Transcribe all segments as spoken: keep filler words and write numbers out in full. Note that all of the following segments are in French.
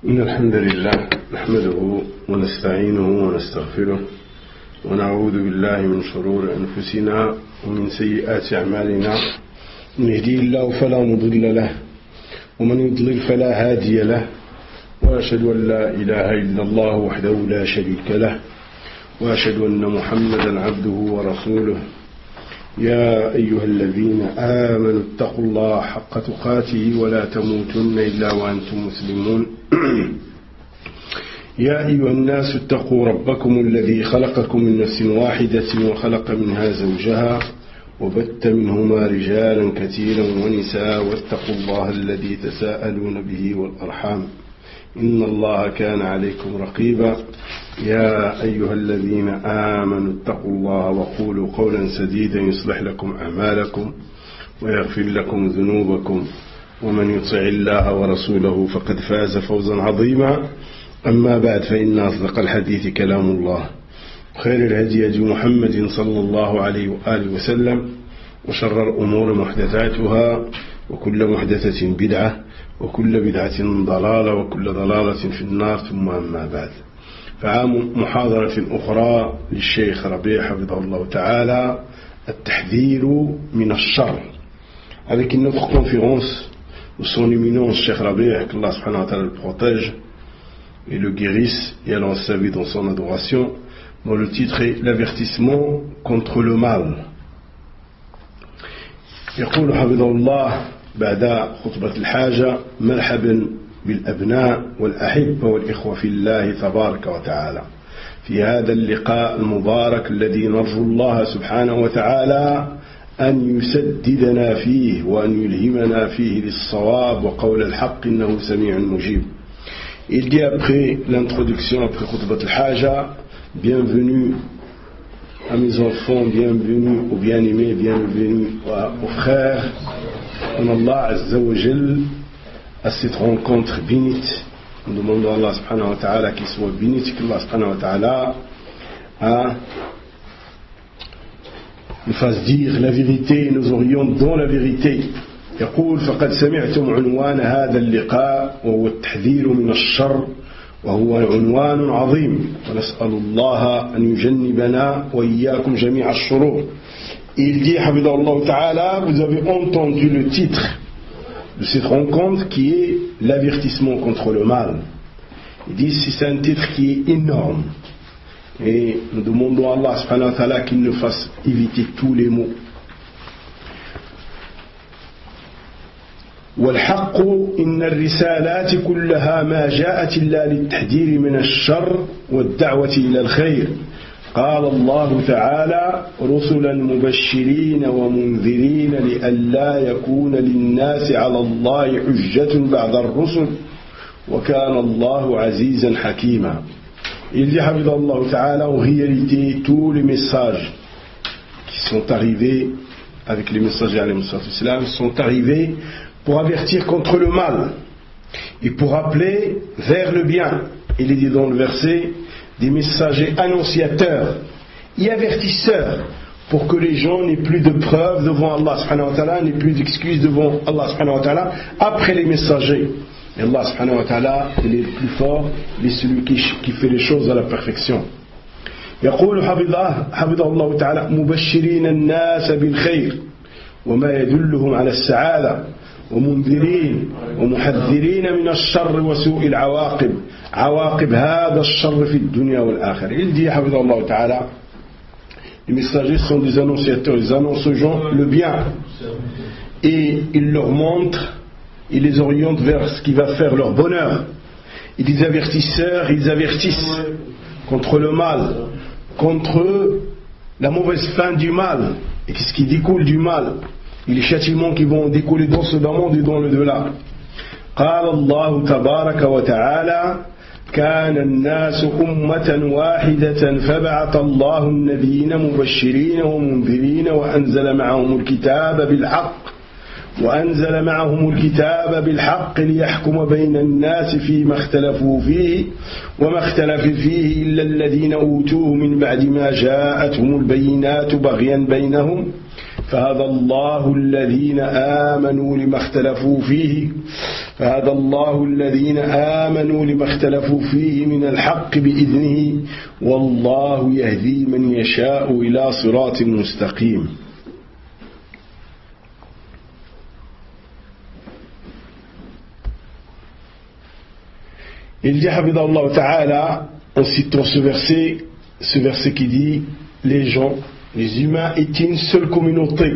إن الحمد لله نحمده ونستعينه ونستغفره ونعوذ بالله من شرور أنفسنا ومن سيئات أعمالنا. من يهديه الله فلا مضل له ومن يضلل فلا هادي له، وأشهد أن لا إله إلا الله وحده لا شريك له، وأشهد أن محمدا عبده ورسوله. يا أيها الذين آمنوا اتقوا الله حق تقاته ولا تموتن إلا وأنتم مسلمون. يا أيها الناس اتقوا ربكم الذي خلقكم من نفس واحدة وخلق منها زوجها وبث منهما رجالا كثيرا ونساء، واتقوا الله الذي تساءلون به والأرحام إن الله كان عليكم رقيبا. يا أيها الذين آمنوا اتقوا الله وقولوا قولا سديدا يصلح لكم أعمالكم ويغفر لكم ذنوبكم، ومن يطع الله ورسوله فقد فاز فوزا عظيما. أما بعد، فإن أصدق الحديث كلام الله، خير الهدي هدي محمد صلى الله عليه وآله وسلم، وشر الأمور محدثاتها، وكل محدثة بدعة، وكل بدعة ضلالة، وكل ضلالة في النار. ثم أما بعد، فعام محاضرة أخرى للشيخ ربيع حفظه الله تعالى، التحذير من الشر. Avec une autre conférence où son éminence, Cheikh Rabi', que Allah subhanahu wa ta'ala le protège et le guérisse et allons sa vie dans son adoration, dont le titre est l'avertissement contre le mal. يقول حفظه الله بعد خطبة الحاجة: مرحبا بالأبناء والأحبة والإخوة في الله تبارك وتعالى في هذا اللقاء المبارك الذي نرجو الله سبحانه وتعالى أن يسددنا فيه وأن يلهمنا فيه للصواب وقول الحق إنه سميع مجيب. Il dit après l'introduction, après khutbat al-haja: bienvenue à mes enfants, bienvenue aux bien-aimés, bienvenue aux frères en Allah Azza wa Jal, à cette rencontre bénite. Nous demandons à Allah subhanahu wa ta'ala qu'il soit béni, qu'Allah subhanahu wa ta'ala a nous fasse dire la vérité et nous oriente dans la vérité. يقول: فقد سمعتم عنوان هذا اللقاء وهو التحذير من الشر، وهو عنوان عظيم، ونسأل الله أن يجنبنا وإياكم جميع الشرور. Il dit حفظه الله تعالى: vous avez entendu le titre de cette rencontre qui est l'avertissement contre le mal. Il dit c'est un titre qui est énorme et nous demandons à Allah subhanahu wa ta'ala qu'il nous fasse éviter tous les maux. والحق إن الرسالات كلها ما جاءت إلا للتحذير من الشر والدعوة إلى الخير. قال الله تعالى: رسلا مبشرين ومنذرين لئلا يكون للناس على الله حجة بعد الرسل وكان الله عزيزا حكيما. Il dit حفظه الله تعالى: en réalité tous les messages qui sont arrivés avec les messagers alayhi salam sont arrivés pour avertir contre le mal et pour appeler vers le bien. Il est dit dans le verset: des messagers annonciateurs et avertisseurs, pour que les gens n'aient plus de preuves devant Allah subhanahu wa ta'ala, n'aient plus d'excuses devant Allah subhanahu wa ta'ala après les messagers. Et Allah subhanahu wa ta'ala, il est le plus fort, il est celui qui, qui fait les choses à la perfection. يقول حفظه حفظه الله تعالى: مبشرين الناس بالخير وما يدلهم على السعادة، ومنذرين ومحذرين من الشر وسوء العواقب، عواقب هذا الشر في الدنيا والآخرة. Il dit حفظه الله تعالى: les messagers sont des annonciateurs, ils annoncent aux gens le bien et ils leur montrent, ils les orientent vers ce qui va faire leur bonheur. Et des avertisseurs, ils avertissent contre le mal, contre la mauvaise fin du mal et ce qui découle du mal et les châtiments qui vont découler dans ce monde et dans le delà. قال الله تبارك وتعالى: كان الناس أمة واحدة فبعث الله النبيين مبشرين ومنذرين وأنزل معهم الكتاب بالحق وأنزل معهم الكتاب بالحق ليحكم بين الناس فيما اختلفوا فيه وما اختلف فيه إلا الذين أوتوه من بعد ما جاءتهم البينات بغيا بينهم فهدى الله الذين آمنوا لما اختلفوا فيه فهدى الله الذين آمنوا لما اختلفوا فيه من الحق بإذنه والله يهدي من يشاء إلى صراط مستقيم. Il dit Habibullah Ta'ala en citant ce verset, ce verset qui dit les gens, les humains étaient une seule communauté.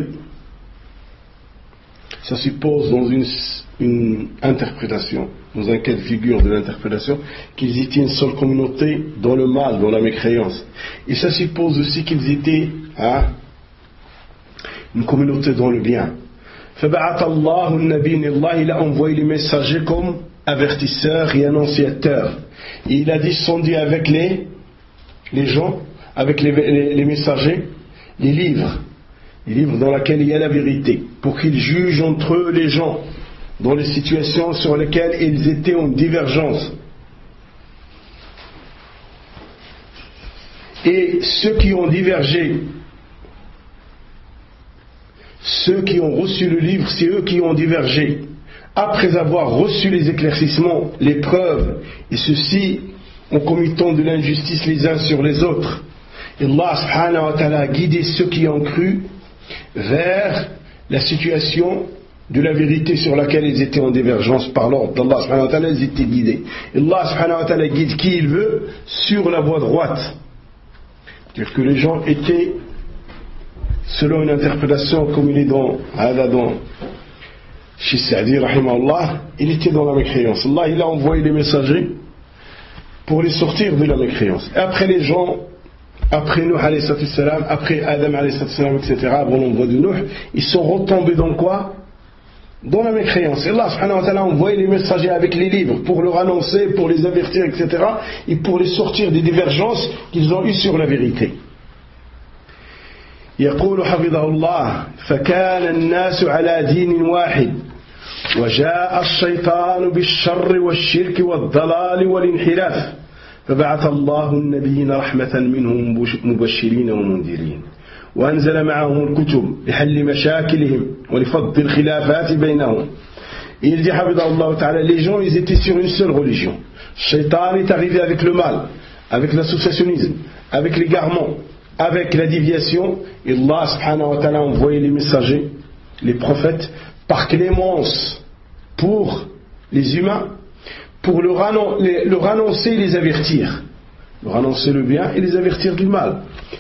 Ça suppose dans une, une interprétation, dans un cas de figure de l'interprétation, qu'ils étaient une seule communauté dans le mal, dans la mécréance. Et ça suppose aussi qu'ils étaient hein, une communauté dans le bien. فَبَعَثَ اللَّهُ النَّبِيِّ Allah, il a envoyé les messagers comme avertisseurs et annonciateurs. Et il a descendu avec les, les gens, avec les, les, les messagers, les livres. Les livres dans lesquels il y a la vérité, pour qu'ils jugent entre eux les gens, dans les situations sur lesquelles ils étaient en divergence. Et ceux qui ont divergé, ceux qui ont reçu le livre, c'est eux qui ont divergé. Après avoir reçu les éclaircissements, les preuves, et ceux-ci en commettant de l'injustice les uns sur les autres. Et Allah subhanahu wa ta'ala a guidé ceux qui ont cru vers la situation de la vérité sur laquelle ils étaient en divergence par l'ordre d'Allah subhanahu wa ta'ala, ils étaient guidés. Et Allah subhanahu wa ta'ala guide qui il veut sur la voie droite. C'est-à-dire que les gens étaient, selon une interprétation comme il est dans Adadon, chez Sa'di rahimahullah, il était dans la mécréance. Allah il a envoyé les messagers pour les sortir de la mécréance. Et après les gens, après Nuh alayhi salam, après Adam alayhi salam, et cetera, bon nombre de Nuh, ils sont retombés dans quoi? Dans la mécréance. Et Allah subhanahu wa ta'ala a envoyé les messagers avec les livres pour leur annoncer, pour les avertir, et cetera, et pour les sortir des divergences qu'ils ont eues sur la vérité. يقول حفظه الله فكان الناس على دين واحد وجاء الشيطان بالشر والشرك والضلال والانحراف فبعث الله النبيين رحمة منهم مبشرين ومنذرين وأنزل معهم الكتب لحل مشاكلهم ولفض الخلافات بينهم. Il dit حفظه الله تعالى, les gens ils étaient sur une seule religion. Shaitan est arrivé avec le mal, avec l'associationnisme, avec l'égarement, avec la déviation, et Allah subhanahu wa ta'ala a envoyé les messagers, les prophètes, par clémence pour les humains, pour leur, annon- les, leur annoncer et les avertir. Leur annoncer le bien et les avertir du mal.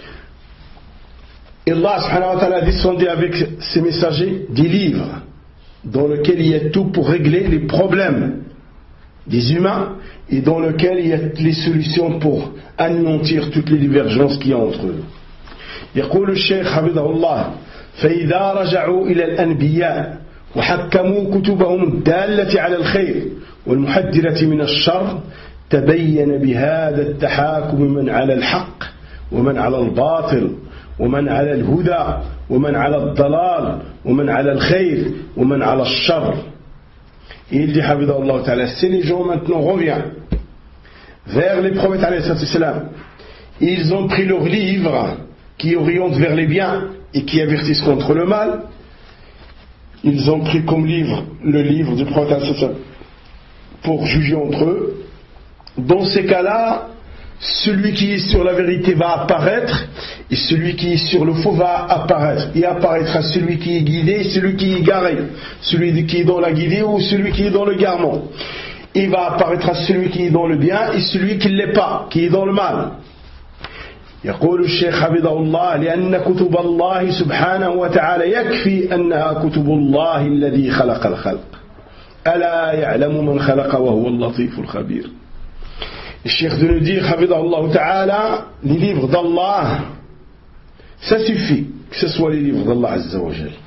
Et Allah subhanahu wa ta'ala a descendu avec ces messagers des livres, dans lesquels il y a tout pour régler les problèmes des humains, et dans lequel il y a les solutions pour anéantir toutes les divergences qu'il y a entre eux. يقول الشيخ حفظه الله فإذا رجعوا إلى الأنبياء وحكموا كتبهم الدالة على الخير والمحذرة من الشر تبين بهذا التحاكم من على الحق ومن على الباطل ومن على الهدى ومن على الضلال ومن على الخير ومن على الشر. Et il dit حفظه الله تعالى, si les gens maintenant reviennent vers les prophètes alayhi salam, ils ont pris leurs livres qui orientent vers les biens et qui avertissent contre le mal, ils ont pris comme livre le livre du prophète alayhi salam pour juger entre eux. Dans ces cas-là, celui qui est sur la vérité va apparaître et celui qui est sur le faux va apparaître. Il apparaîtra celui qui est guidé et celui qui est garé, celui qui est dans la guidée ou celui qui est dans le garement. Il va apparaître celui qui est dans le bien et celui qui ne l'est pas, qui est dans le mal. يقول الشيخ حفظه الله لأن كتب الله سبحانه وتعالى يكفي أنها كتب الله الذي خلق الخلق ألا يعلم من خلق وهو اللطيف الخبير. Le cheikh de nous dire حفظه الله تعالى, les livres d'Allah, ça suffit que ce soit les livres d'Allah Azza wa Jal.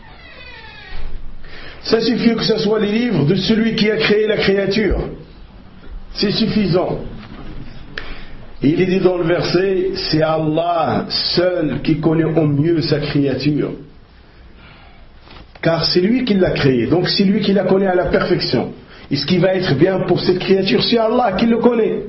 Ça suffit que ce soit les livres de celui qui a créé la créature. C'est suffisant. Et il est dit dans le verset, c'est Allah seul qui connaît au mieux sa créature. Car c'est lui qui l'a créé, donc c'est lui qui la connaît à la perfection. Et ce qui va être bien pour cette créature, c'est Allah qui le connaît.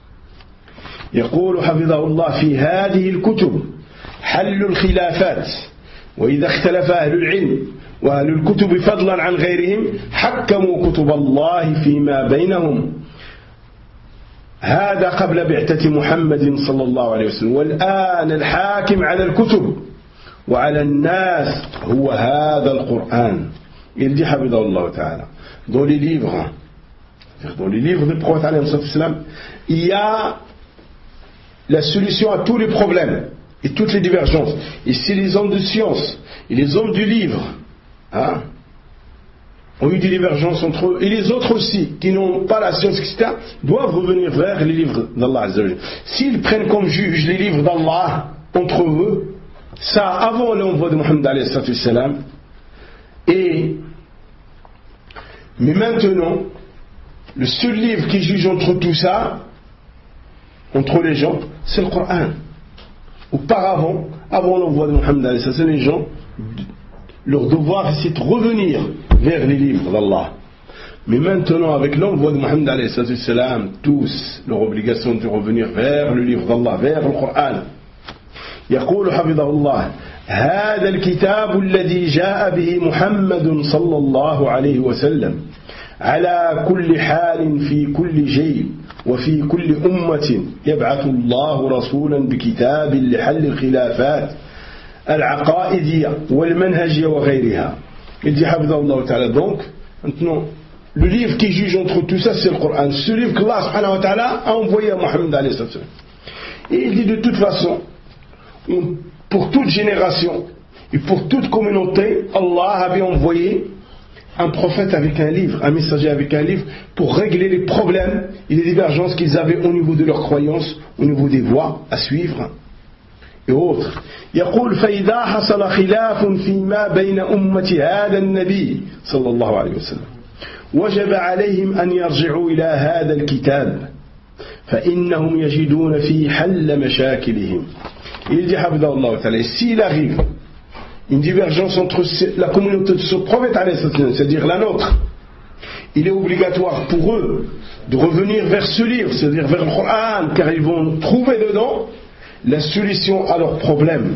يقول حفظه الله في هذه الكتب حل الخلافات وإذا اختلف أهل العلم وأهل الكتب فضلا عن غيرهم حكموا كتب الله فيما بينهم. هذا قبل بعثة محمد صلى الله عليه وسلم. والآن الحاكم على الكتب وعلى الناس هو هذا القرآن. Il dit حفظه الله تعالى dans les livres, dans les livres du prophète alayhi salam, il y a la solution à tous les problèmes et toutes les divergences. Et si les hommes de science et les hommes du livre hein, ont eu des divergences entre eux, et les autres aussi qui n'ont pas la science, et cetera, doivent revenir vers les livres d'Allah Azza wa Jalla. S'ils prennent comme juge les livres d'Allah entre eux, ça avant l'envoi de Muhammad alayhi salam, et mais maintenant le seul livre qui juge entre tout ça, entre les gens, c'est le Coran. Auparavant, avant l'envoi de Muhammad alayhi salam, les gens, leur devoir c'est de revenir vers les livres d'Allah. Mais maintenant, avec l'envoi de Muhammad alayhi salam, tous, leur obligation de revenir vers le livre d'Allah, vers le Coran. يقول حفظه الله: هذا الكتاب الذي جاء به محمد صلى الله عليه وسلم على كل حال في كل جيل وفي كل أمة يبعث الله رسولا بكتاب لحل الخلافات العقائدية والمنهجية وغيرها. Il dit حفظه الله تعالى. Donc maintenant le livre qui juge entre tout ça, c'est le Coran, ce livre que Allah subhanahu wa ta'ala a envoyé à Muhammad alayhi salam. Et il dit de toute façon, pour toute génération et pour toute communauté, Allah avait envoyé un prophète avec un livre, un messager avec un livre, pour régler les problèmes et les divergences qu'ils avaient au niveau de leurs croyances, au niveau des voies à suivre et autres. يقول: فإذا حصل خلاف فيما بين أمة هذا النبي صلى الله عليه وسلم وجب عليهم أن يرجعوا إلى هذا الكتاب فإنهم يجدون فيه حل مشاكلهم. Il dit حفظه الله تعالى, s'il arrive une divergence entre la communauté de ce prophète, c'est-à-dire la nôtre, il est obligatoire pour eux de revenir vers ce livre, c'est-à-dire vers le Coran, car ils vont trouver dedans la solution à leurs problèmes.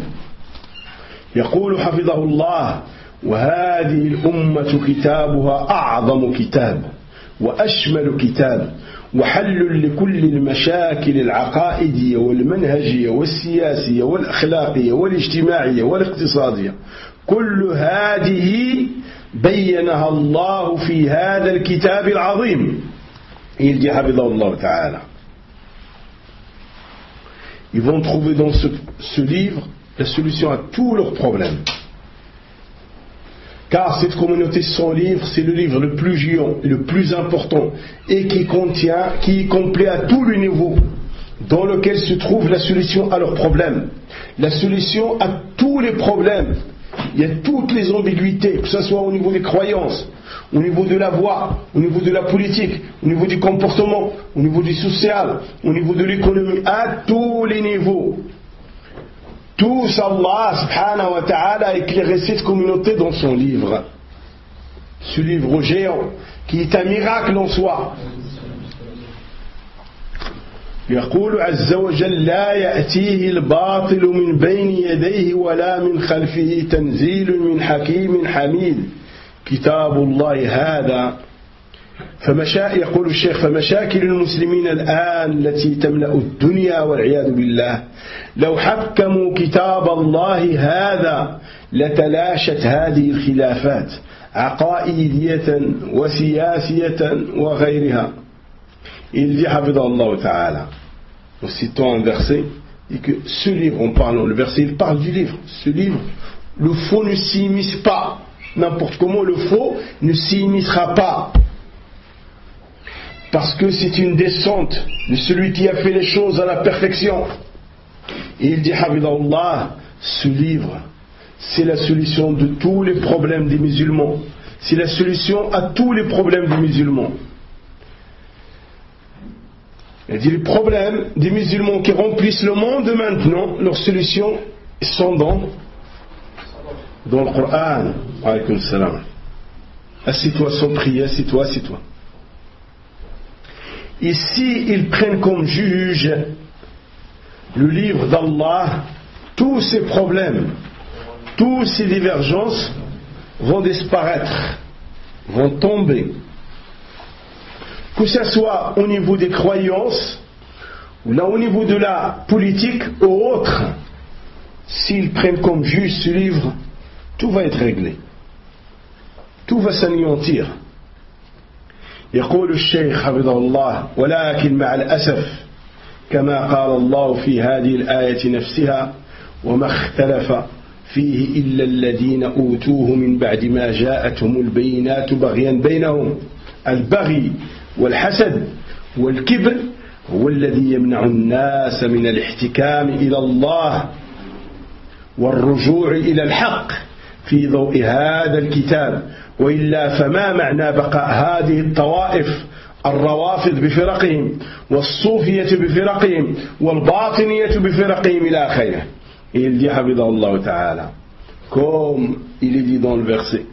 يقول حفظه الله: وهذه الأمة كتابها أعظم كتاب وأشمل كتاب وحل لكل المشاكل العقائدية والمنهجية والسياسية والأخلاقية والاجتماعية والاقتصادية كل هذه بينها الله في هذا الكتاب العظيم. Il dit حفظه الله تعالى, ils vont trouver dans ce, ce livre la solution à tous leurs problèmes. Car cette communauté sans livre, c'est le livre le plus géant, le plus important, et qui contient, qui est complet à tous les niveaux, dans lequel se trouve la solution à leurs problèmes, la solution à tous les problèmes. Il y a toutes les ambiguïtés, que ce soit au niveau des croyances, au niveau de la voie, au niveau de la politique, au niveau du comportement, au niveau du social, au niveau de l'économie, à tous les niveaux. Tous, Allah subhanahu wa ta'ala a éclairé cette communauté dans son livre. Ce livre géant, qui est un miracle en soi. يقول عز وجل: لا يأتيه الباطل من بين يديه ولا من خلفه تنزيل من حكيم حميد كتاب الله هذا. فمشا... يقول الشيخ: فمشاكل المسلمين الآن التي تملأ الدنيا والعياذ بالله لو حكموا كتاب الله هذا لتلاشت هذه الخلافات عقائدية وسياسية وغيرها. Il dit حفظه الله تعالى, en citant un verset, dit que ce livre, en parlant, le verset il parle du livre, ce livre, le faux ne s'immisce pas, n'importe comment le faux ne s'immiscera pas, parce que c'est une descente de celui qui a fait les choses à la perfection. Et il dit حفظه, ce livre c'est la solution de tous les problèmes des musulmans, c'est la solution à tous les problèmes des musulmans. Il dit les problèmes des musulmans qui remplissent le monde maintenant, leurs solutions sont dans, dans le Coran. Alaykoum salam. Assieds-toi sans prier, assieds-toi, assieds-toi. Ici, ils prennent comme juge le livre d'Allah, tous ces problèmes, toutes ces divergences vont disparaître, vont tomber, que ce soit au niveau des croyances, ou là au niveau de la politique ou autre, s'ils prennent comme juge ce livre, tout va être réglé, tout va s'anéantir. يقول الشيخ حفظه الله: ولكن مع الأسف كما قال الله في هذه الآية نفسها: وما اختلف فيه إلا الذين أوتوه من بعد ما جاءتهم البينات بغيا بينهم. البغي والحسد والكبر هو الذي يمنع الناس من الاحتكام إلى الله والرجوع إلى الحق في ضوء هذا الكتاب، وإلا فما معنى بقاء هذه الطوائف الروافض بفرقهم والصوفية بفرقهم والباطنية بفرقهم إلى آخره. Et il dit حفظه الله تعالى, comme il est dit dans le verset,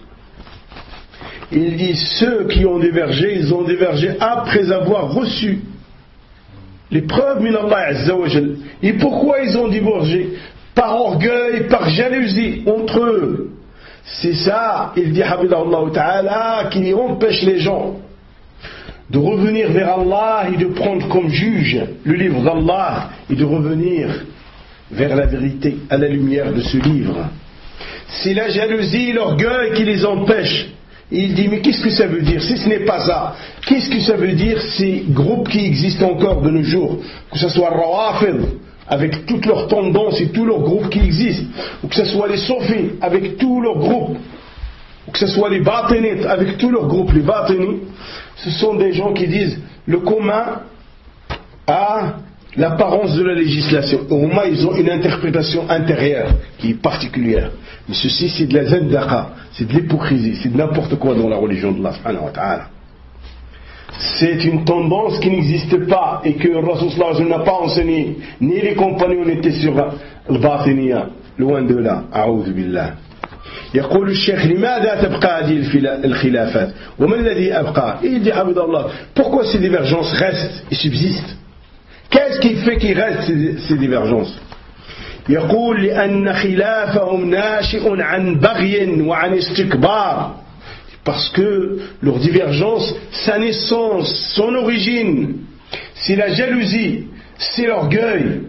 il dit ceux qui ont divergé, ils ont divergé après avoir reçu les preuves min Allah Azza wa Jal. Et pourquoi ils ont divergé? Par orgueil, par jalousie entre eux. C'est ça, il dit Habibullah Ta'ala, qui empêche les gens de revenir vers Allah et de prendre comme juge le livre d'Allah et de revenir vers la vérité à la lumière de ce livre. C'est la jalousie et l'orgueil qui les empêchent. Et il dit, mais qu'est-ce que ça veut dire? Si ce n'est pas ça, qu'est-ce que ça veut dire ces groupes qui existent encore de nos jours? Que ce soit Rawafid, avec toutes leurs tendances et tous leurs groupes qui existent, ou que ce soit les Sofis, avec tous leurs groupes, ou que ce soit les Batinites, avec tous leurs groupes. Les Batinites, ce sont des gens qui disent, le commun a l'apparence de la législation. Au moins, ils ont une interprétation intérieure qui est particulière. Mais ceci, c'est de la zendaka, c'est de l'hypocrisie, c'est de n'importe quoi dans la religion d'Allah subhanahu wa ta'ala. C'est une tendance qui n'existe pas et que Rasul sallallahu alayhi wa sallam n'a pas enseigné, ni les compagnons n'étaient sur le batiniya, loin de là. A'udhu billah. يقول الشيخ لماذا تبقى هذه الخلافات وما الذي أبقى؟ Il dit حفظه الله, pourquoi ces divergences restent et subsistent? Qu'est-ce qui fait qu'il reste ces, ces divergences? يقول لأن خلافهم ناشئ عن بغي وعن استكبار. Parce que leur divergence, sa naissance, son origine, c'est la jalousie, c'est l'orgueil.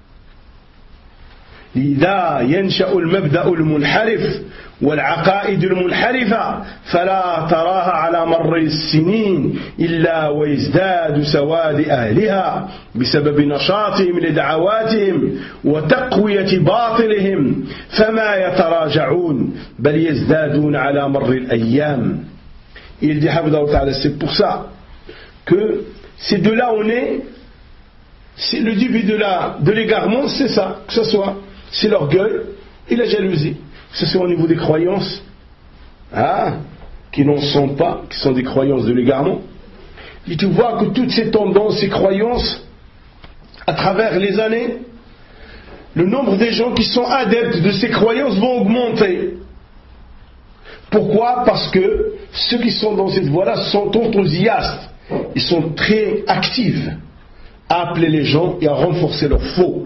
لذا ينشأ المبدأ المنحرف والعقائد المنحرفة فلا تراها على مر السنين إلا ويزداد سواد أهلها بسبب نشاطهم لدعواتهم وتقوية باطلهم فما يتراجعون بل يزدادون على مر الأيام. Il dit حفظه تعالى, c'est pour ça que c'est de là où on est, c'est le début de la de l'égarement, c'est ça, que ce soit c'est l'orgueil et la jalousie, que ce soit au niveau des croyances, hein, qui n'en sont pas, qui sont des croyances de l'égarement. Et tu vois que toutes ces tendances, ces croyances, à travers les années, le nombre des gens qui sont adeptes de ces croyances vont augmenter. Pourquoi? Parce que ceux qui sont dans cette voie-là sont enthousiastes, ils sont très actifs à appeler les gens et à renforcer leur faux.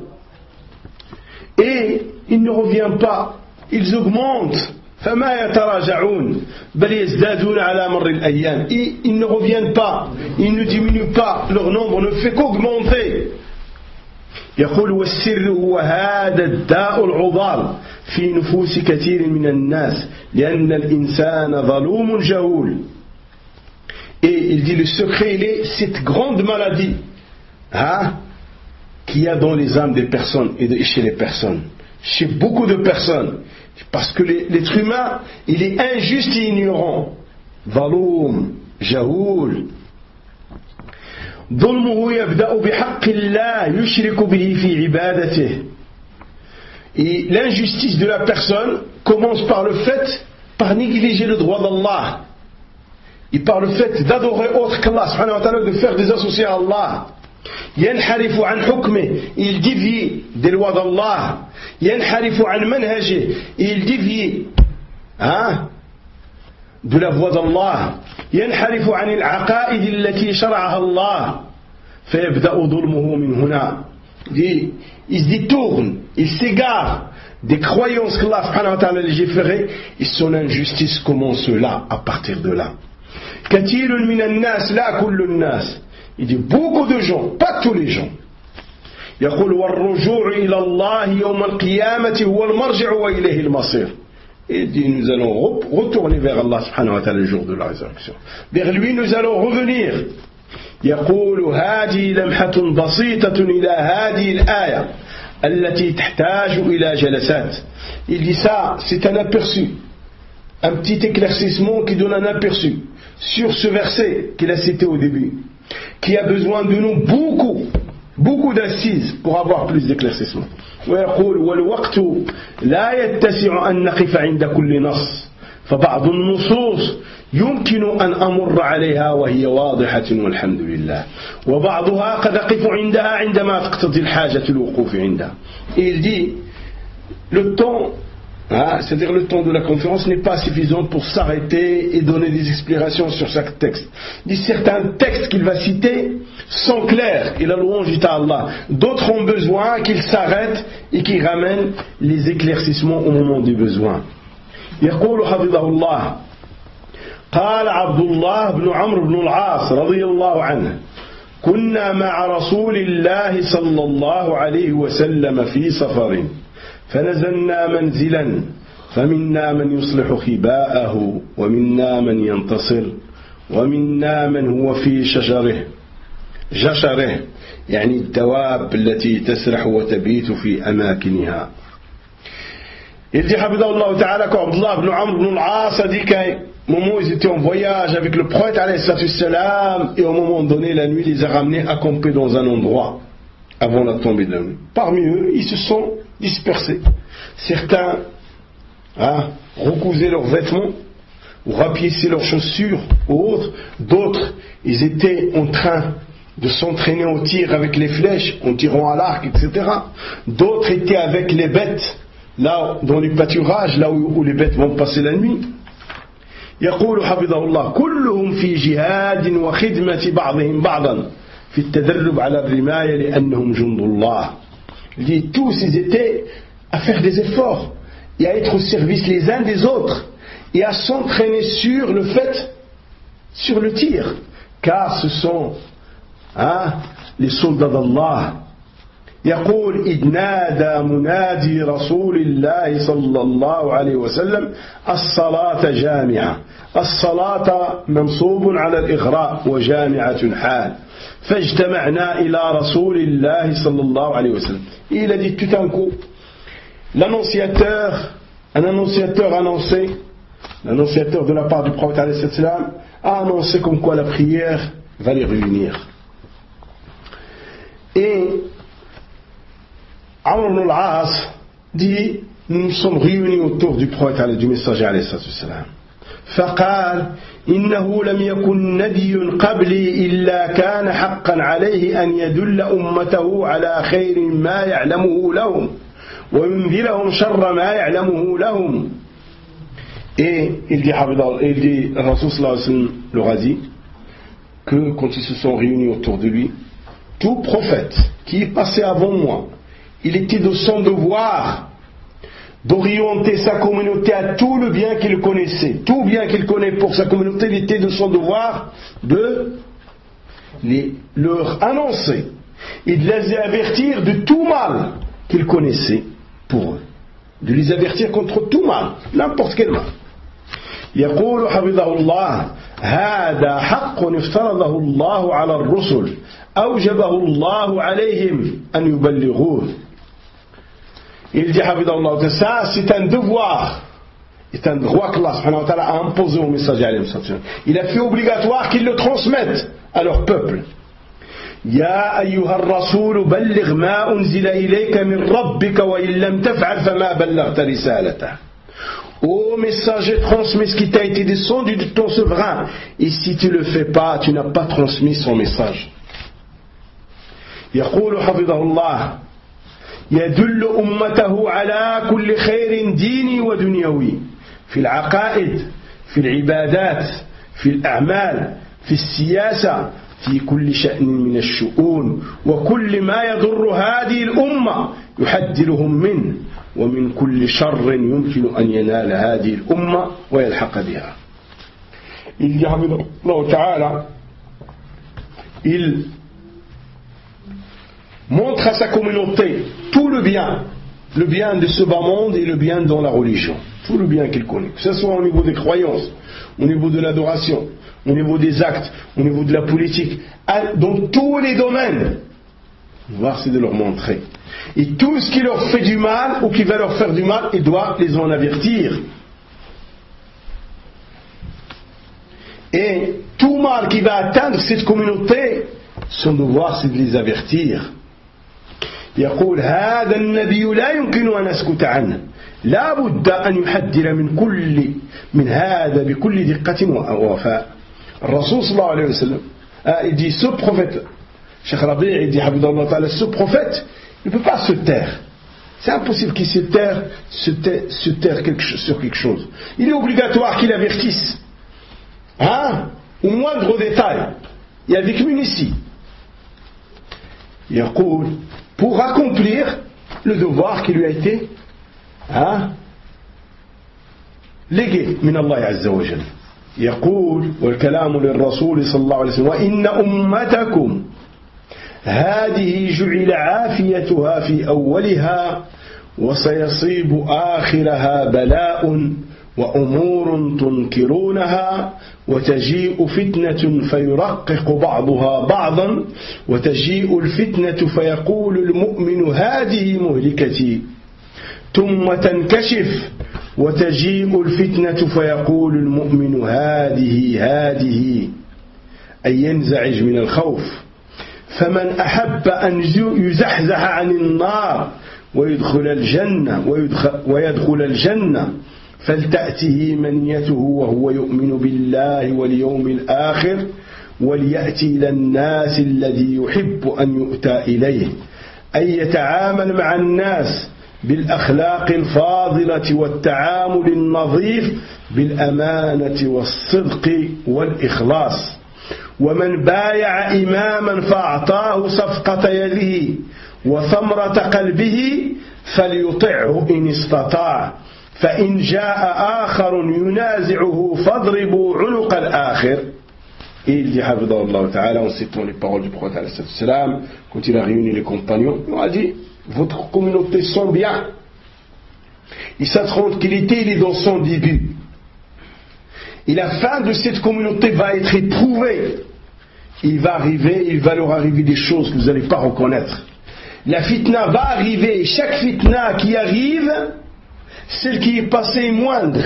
Et ils ne reviennent pas, ils augmentent. فما يتراجعون بل يزدادون على مر الأيام. Ils ne reviennent pas, ils ne diminuent pas, leur nombre ne fait qu'augmenter. يقول والسر هو هذا الداء العضال في نفوس كثير من الناس لأن الإنسان ظلوم جهول. Et il dit le secret il est cette grande maladie, hein, qu'il y a dans les âmes des personnes et chez les personnes, chez beaucoup de personnes, parce que l'être humain il est injuste et ignorant. ظلوم جهول. ظلمه يبدأ بحق الله يشرك به في عبادته. Et l'injustice de la personne commence par le fait, par négliger le droit d'Allah, et par le fait d'adorer autre qu'Allah subhanahu wa ta'ala, de faire des associés à Allah. ينحرف عن حكمه, il dévie des lois d'Allah. ينحرف عن منهجه, il dévie, hein, de la voie d'Allah. ينحرف عن العقائد التي شرعها الله فيبدأ ظلمه من هنا. il, il se détourne, il s'égare des croyances qu'Allah subhanahu wa ta'ala légiférait, et son injustice commence là, à partir de là. Kathirun minan nas, la kullu nas. Il dit beaucoup de gens, pas tous les gens. يقول والرجوع إلى الله يوم القيامة هو المرجع وإليه المصير. Il dit nous allons retourner vers Allah subhanahu wa ta'ala le jour de la résurrection. Vers lui nous allons revenir. يقول هذه لمحة بسيطة إلى هذه الآية التي تحتاج إلى جلسات. Il dit ça, c'est un aperçu, un petit éclaircissement qui donne un aperçu sur ce verset qu'il a cité au début, qui a besoin de nous beaucoup, beaucoup d'assises pour avoir plus d'éclaircissement. ويقول والوقت لا يتسع أن نقف عند كل نص فبعض النصوص يمكن أن أمر عليها وهي واضحة والحمد لله وبعضها قد أقف عندها عندما تقتضي الحاجة الوقوف عندها. Il dit le temps, hein, c'est-à-dire le temps de la conférence n'est pas suffisant pour s'arrêter et donner des explications sur chaque texte. Il dit certains textes qu'il va citer sont clairs, il a louange à Allah. D'autres ont besoin qu'il s'arrête et qu'il ramène les éclaircissements au moment du besoin. يقول حفظه الله قال عبد الله بن عمرو بن العاص رضي الله عنه كنا مع رسول الله صلى الله عليه وسلم في سفر فنزلنا منزلا فمنا من يصلح خباءه ومنا من ينتصر ومنا من هو في شجره جشره يعني الدواب التي تسرح وتبيت في أماكنها. Il dit Habibullah Ta'ala qu'Abdullah ibn Amr ibn al-As a dit qu'à un moment ils étaient en voyage avec le prophète alayhi salam et au moment donné la nuit les a ramenés à camper dans un endroit avant la tombée de la nuit. Parmi eux ils se sont dispersés. Certains hein, recousaient leurs vêtements ou rapiéçaient leurs chaussures ou autres. D'autres ils étaient en train de s'entraîner au tir avec les flèches en tirant à l'arc, et cetera. D'autres étaient avec les bêtes là dans les pâturages, là où, où les bêtes vont passer la nuit. يقول حفظه الله كلهم في جهاد وخدمة بعضهم بعضا في التدرب على الرماية لأنهم جند الله. Il dit tous ils étaient à faire des efforts et à être au service les uns des autres et à s'entraîner sur le fait, sur le tir, car ce sont hein, les soldats d'Allah. يقول إذ نادى منادي رسول الله صلى الله عليه وسلم الصلاة جامعة. الصلاة منصوب على الإغراء وجامعة حال فاجتمعنا إلى رسول الله صلى الله عليه وسلم. Il a dit tout un coup l'annonciateur, un annonciateur annoncé, l'annonciateur de la part du prophète alayhi salam a annoncé comme quoi la prière va les réunir. Et Amr ibn al-As dit nous nous sommes réunis autour du prophète du messager alayhi salam. فقال إنه لم يكن نبي قبلي إلا كان حقا عليه أن يدل أمته على خير ما يعلمه لهم وينذرهم شر ما يعلمه لهم. Et il dit, il dit Rasul sallallahu alayhi wa sallam leur a dit que quand ils se sont réunis autour de lui, tout prophète qui est passé avant moi, il était de son devoir d'orienter sa communauté à tout le bien qu'il connaissait. Tout bien qu'il connaît pour sa communauté, il était de son devoir de les, leur annoncer et de les avertir de tout mal qu'il connaissait pour eux. De les avertir contre tout mal, n'importe quel mal. يقول حفظه الله هذا حق افترضه الله على الرسل أوجبه الله عليهم أن يبلغوه. Il dit Habibullah, ça c'est un devoir, c'est un droit que Allah subhanahu wa ta'ala a imposé aux messagers alayhi salam. Il a fait obligatoire qu'ils le transmettent à leur peuple. يا أيها الرسول بلغ ما أنزل إليك من ربك وإن لم تفعل فما بلغت رسالته. Ô messager, transmets ce qui t'a été descendu de ton souverain. Et si tu ne le fais pas, tu n'as pas transmis son message. يقول حفظه الله يدل أمته على كل خير ديني ودنيوي في العقائد في العبادات في الأعمال في السياسة في كل شأن من الشؤون وكل ما يضر هذه الأمة يحذرهم منه ومن كل شر يمكن أن ينال هذه الأمة ويلحق بها. Il dit Allah Ta'ala, il montre à sa communauté tout le bien, le bien de ce bas monde et le bien dans la religion, tout le bien qu'il connaît, que ce soit au niveau des croyances, au niveau de l'adoration, au niveau des actes, au niveau de la politique, dans tous les domaines. Voir, c'est de leur montrer. Et tout ce qui leur fait du mal ou qui va leur faire du mal, il doit les en avertir. Et tout mal qui va atteindre cette communauté, son devoir c'est de les avertir. يقول هذا النبي لا يمكن أن أسكت عنه لا بد أن يحذر من كل من هذا بكل دقة ووفاء. الرسول صلى الله عليه وسلم il dit ce prophète, Cheikh Rabi' il dit Habibullah Ta'ala, ce prophète il ne peut pas se taire. C'est impossible qu'il se taire, se taire, se taire quelque, sur quelque chose. Il est obligatoire qu'il avertisse. Hein? Au moindre détail. Et avec minutie. يقول pour accomplir le devoir qui lui a été hein, légué من الله عز وجل. يقول والكلام للرسول صلى الله عليه وسلم وإن أمتكم هذه جعل عافيتها في أولها وسيصيب آخرها بلاء وأمور تنكرونها وتجيء فتنة فيرقق بعضها بعضا وتجيء الفتنة فيقول المؤمن هذه مهلكتي ثم تنكشف وتجيء الفتنة فيقول المؤمن هذه هذه أي ينزعج من الخوف فمن أحب أن يزحزح عن النار ويدخل الجنة ويدخل, ويدخل الجنة فلتأته منيته وهو يؤمن بالله واليوم الآخر وليأتي إلى الناس الذي يحب أن يؤتى إليه أن يتعامل مع الناس بالأخلاق الفاضلة والتعامل النظيف بالأمانة والصدق والإخلاص ومن بايع إماما فأعطاه صفقة يده وثمرة قلبه فليطعه إن استطاع فإن جاء آخر ينازعه فاضربوا عنق الآخر. Et il dit Hafidhahullah Ta'ala en citant les paroles du prophète alayhi salam quand il a réuni les compagnons, il a dit votre communauté sent bien, et sa tranquillité il est dans son début et la fin de cette communauté va être éprouvée. Il va arriver, il va leur arriver des choses que vous n'allez pas reconnaître. La fitna va arriver et chaque fitna qui arrive, celle qui est passée est moindre.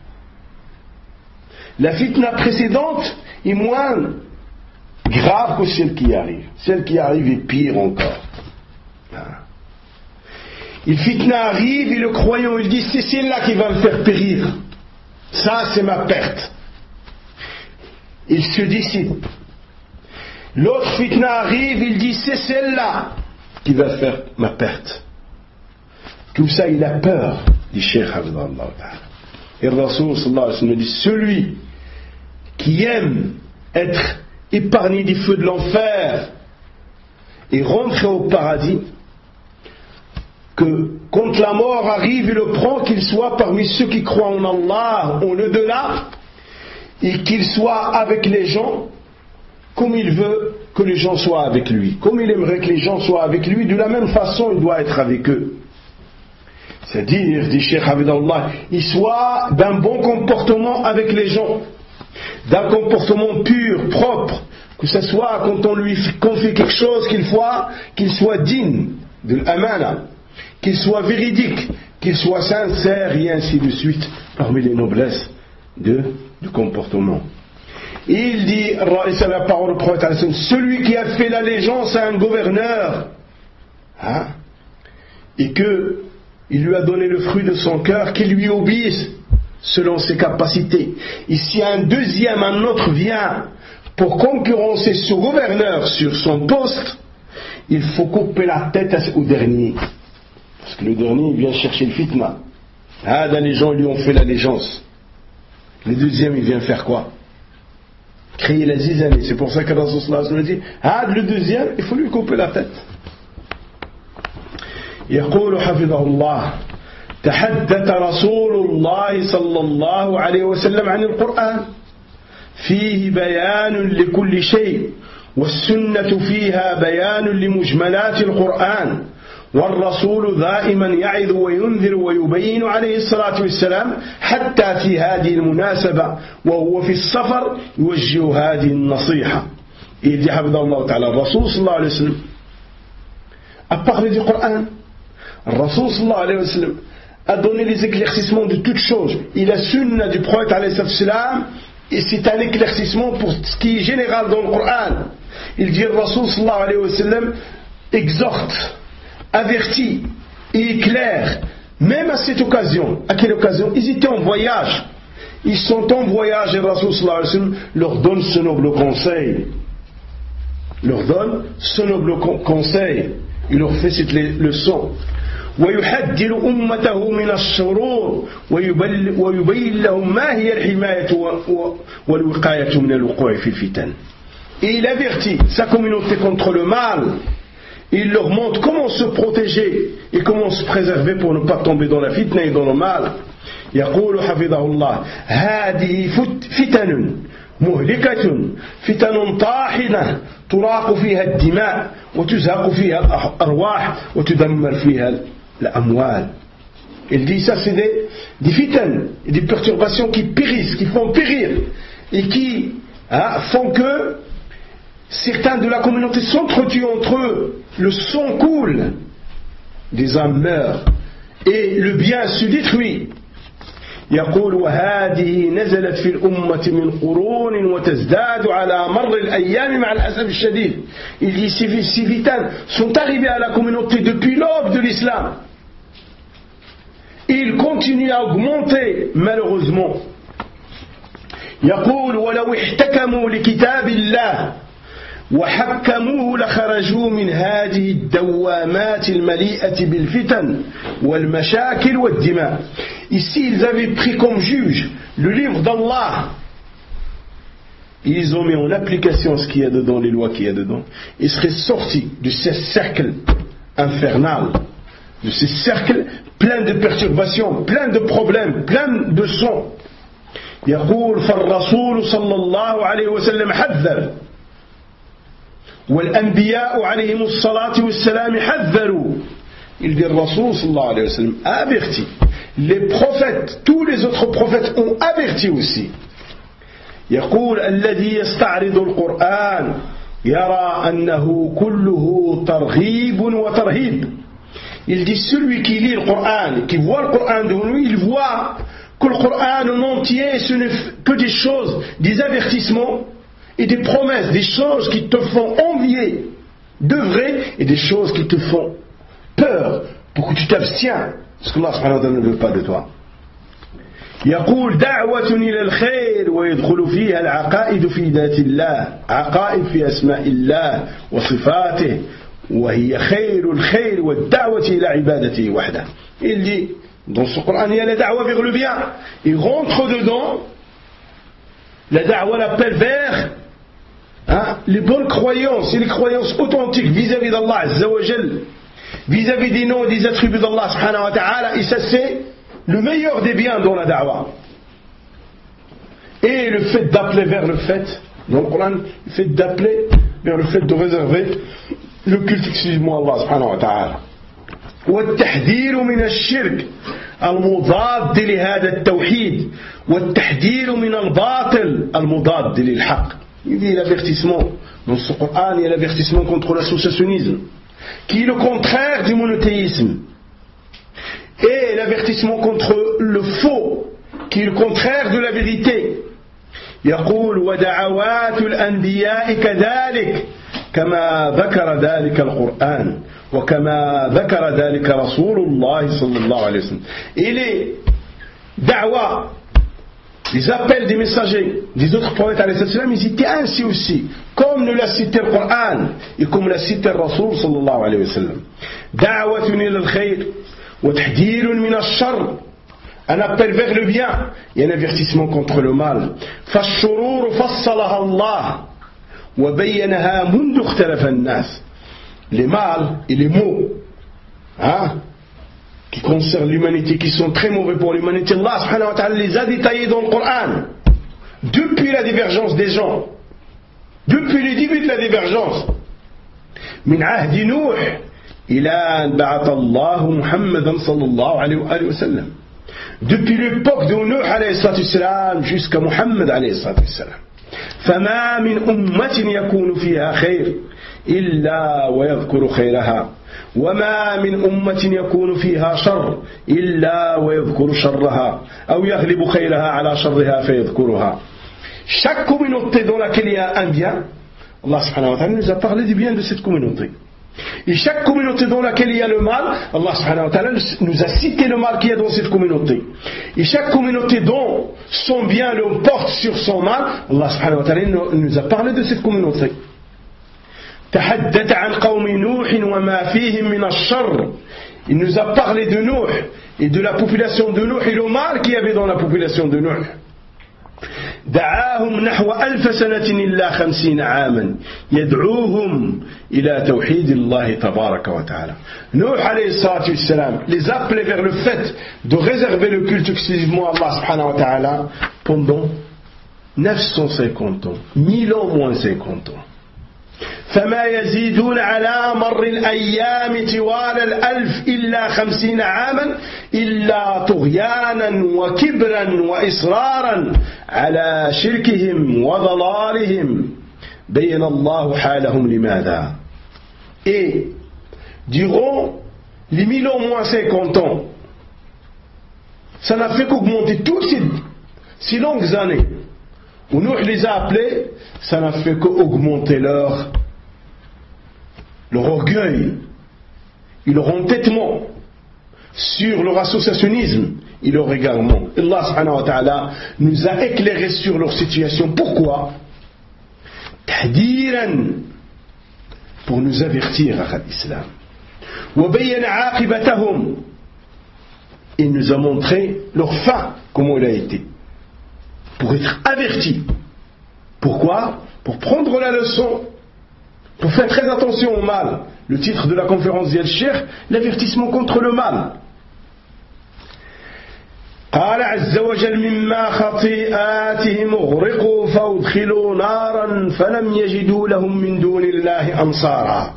La fitna précédente est moins grave que celle qui arrive. Celle qui arrive est pire encore. Et fitna arrive et le croyant il dit c'est celle-là qui va me faire périr. Ça c'est ma perte. Il se dissipe. L'autre fitna arrive, il dit c'est celle-là qui va faire ma perte. Tout ça il a peur, dit Cheikh Hafidhahullah Ta'ala. Et le Rasoul sallallahu alayhi wa sallam dit celui qui aime être épargné du feu de l'enfer et rentrer au paradis, que quand la mort arrive, il le prend, qu'il soit parmi ceux qui croient en Allah, en l'au-delà, et qu'il soit avec les gens comme il veut que les gens soient avec lui. Comme il aimerait que les gens soient avec lui, de la même façon il doit être avec eux. C'est-à-dire, dit Cheikh Hafidhahullah, il soit d'un bon comportement avec les gens, d'un comportement pur, propre, que ce soit quand on lui confie quelque chose qu'il soit, qu'il soit digne de l'amana, qu'il soit véridique, qu'il soit sincère et ainsi de suite, parmi les noblesses de, du comportement. Il dit, c'est la parole du prophète, celui qui a fait l'allégeance à un gouverneur, hein, et que il lui a donné le fruit de son cœur, qu'il lui obéisse selon ses capacités. Et si un deuxième, un autre vient pour concurrencer ce gouverneur sur son poste, il faut couper la tête au dernier. Parce que le dernier, il vient chercher le fitna. Ah, dans les gens, ils lui ont fait l'allégeance. Le deuxième, il vient faire quoi? créer la zizanie. C'est pour ça que Rasul sallallahu alayhi wa sallam dit, ah, le deuxième, il faut lui couper la tête. يقول حفظه الله تحدث رسول الله صلى الله عليه وسلم عن القرآن فيه بيان لكل شيء والسنة فيها بيان لمجملات القرآن والرسول دائما يعظ وينذر ويبين عليه الصلاة والسلام حتى في هذه المناسبة وهو في السفر يوجه هذه النصيحة. Il dit حفظه الله تعالى الرسول صلى الله عليه وسلم a parlé du Coran. Rasul sallallahu alayhi wa sallam a donné les éclaircissements de toutes choses. Et la sunna du prophète alayhi salam, et c'est un éclaircissement pour ce qui est général dans le Coran. Il dit Rasul sallallahu alayhi wa sallam exhorte, avertit et éclaire, même à cette occasion. À quelle occasion? Ils étaient en voyage. Ils sont en voyage et Rasul sallallahu alayhi wa sallam leur donne ce noble conseil. Leur donne ce noble conseil. Il leur fait cette leçon. ويحذر أمته من الشرور ويبين لهم ما هي الحماية والوقاية من الوقوع في الفتن. Et il avertit sa communauté contre le mal. Il leur montre comment se protéger et comment se préserver pour ne pas tomber dans la fitna et dans le mal. يقول حفظه الله هذه فتن مهلكة فتن طاحنة تراق فيها الدماء وتزهق فيها الأرواح وتدمر فيها الأموال. Il dit ça c'est des, des fitans, des perturbations qui périssent, qui font périr et qui hein, font que certains de la communauté s'entretuent entre eux, le sang coule, des âmes meurent et le bien se détruit. يقول وهذه نزلت في الأمة من قرون وتزداد على مر الأيام مع الأسف الشديد. Il dit ces fitans sont arrivés à la communauté depuis l'aube de l'islam. Ils continuent à augmenter malheureusement. يقول ولو احتكموا لكتاب الله وحكموه لخرجوا من هذه الدوامات المليئة بالفتن والمشاكل والدماء. Ici, ils avaient pris comme juge le livre d'Allah. Ils ont mis en application ce qu'il y a dedans, les lois qu'il y a dedans. Ils seraient sortis de ces cercles infernaux, de ces cercles pleins de perturbations, pleins de problèmes, pleins de sons. يقول فالرسول صلى الله عليه وسلم حذر والأنبياء عليهم الصلاة والسلام حذروا. Il dit Rasul sallallahu alayhi wa sallam a averti. Les prophètes, tous les autres prophètes ont averti aussi. يقول الذي يستعرض القرآن يرى أنه كله ترغيب وترهيب. Il dit celui qui lit le Coran, qui voit le Coran devant lui, il voit que le Coran en entier ce n'est que des choses, des avertissements et des promesses, des choses qui te font envier d'œuvrer et des choses qui te font peur pour que tu t'abstiens. Parce que Allah subhanahu wa ta'ala ne veut pas de toi. يقول دعوة إلى الخير ويدخل فيها العقائد في ذات الله عقائد في أسماء الله وصفاته وهي خير الخير والدعوة إلى عبادته وحده. Il dit dans ce Coran il y a la da'wa vers le bien. Il rentre dedans. La da'wa l'appelle vers hein, les bonnes croyances et les croyances authentiques vis-à-vis d'Allah Azza wa Jal, vis-à-vis des noms et des attributs d'Allah subhanahu wa ta'ala. Et ça c'est le meilleur des biens dans la da'wa. Et le fait d'appeler vers le fait, dans le Coran, le fait d'appeler vers le fait de réserver le culte exclusivement à Allah subhanahu wa ta'ala. والتحذير من الشرك المضاد لهذا التوحيد والتحذير من الباطل المضاد للحق. Il y a l'avertissement dans ce Coran, il y a l'avertissement contre l'associationnisme qui est le contraire du monothéisme, et l'avertissement contre le faux qui est le contraire de la vérité. يقول ودعوات الأنبياء كذلك كما ذكر ذلك القرآن وكما ذكر ذلك رسول الله صلى الله عليه وسلم. Et les da'wa, les appels des messagers des autres prophètes alayhi salam, ils étaient ainsi aussi, comme nous l'a cité le Coran et comme l'a cité le Rasul sallallahu alayhi wa sallam. دعوة إلى الخير وتحذير من الشر un appel vers le bien et un avertissement contre le mal. فالشرور فصلها الله وبينها منذ اختلف الناس. Les mâles et les maux, hein, qui concernent l'humanité, qui sont très mauvais pour l'humanité, Allah subhanahu wa ta'ala les a détaillés dans le Coran. Depuis la divergence des gens, depuis le début de la divergence, من عهد نوح إلى أن بعث الله محمدا صلى الله عليه وآله وسلم. Depuis l'époque de Nuh alayhi salatu wassalam jusqu'à Muhammad alayhi salatu wassalam. فما من أمة يكون فيها خير إلا ويذكر خيرها وما من أمة يكون فيها شر إلا ويذكر شرها أو يغلب خيرها على شرها فيذكرها. Chaque communauté dans laquelle il y a un bien, Allah subhanahu wa ta'ala nous a parlé du bien de cette communauté. Et chaque communauté dans laquelle il y a le mal, Allah subhanahu wa ta'ala nous a cité le mal qu'il y a dans cette communauté. Et chaque communauté dont son bien le porte sur son mal, Allah subhanahu wa ta'ala nous a parlé de cette communauté. تحدث عن قوم نوح وما فيهم من الشر. Il nous a parlé de Nuh et de la population de Nuh et le mal qu'il y avait dans la population de Nuh. دعاهم نحو ألف سنة إلا خمسين عاما يدعوهم إلى توحيد الله تبارك وتعالى. Nuh alayhi salatu wassalam les appelait vers le fait de réserver le culte exclusivement à Allah subhanahu wa ta'ala pendant neuf cent cinquante ans, mille ans moins cinquante ans. فما يزيدون على مر الأيام طوال الألف إلا خمسين عاما إلا طغيانا وكبرا وإصرارا على شركهم وضلالهم بين الله حالهم لماذا. Et durant les mille ans moins cinquante ans, ça n'a fait qu'augmenter toutes ces, ces longues années où nous les a appelés, ça n'a fait qu'augmenter leur leur orgueil et leur entêtement sur leur associationnisme et leur égarement. Allah subhanahu wa ta'ala nous a éclairé sur leur situation. Pourquoi? Tahdiran, pour nous avertir à l'islam. Wa bayyana aqibatahum, il nous a montré leur fin, comment elle a été, pour être avertis. Pourquoi? Pour prendre la leçon, pour faire très attention au mal. Le titre de la conférence d'Yal Sheikh, l'avertissement contre le mal. قال عز وجل مما خطيئاتهم اغرقوا فادخلوا نارا فلم يجدوا لهم من دون الله أنصارا.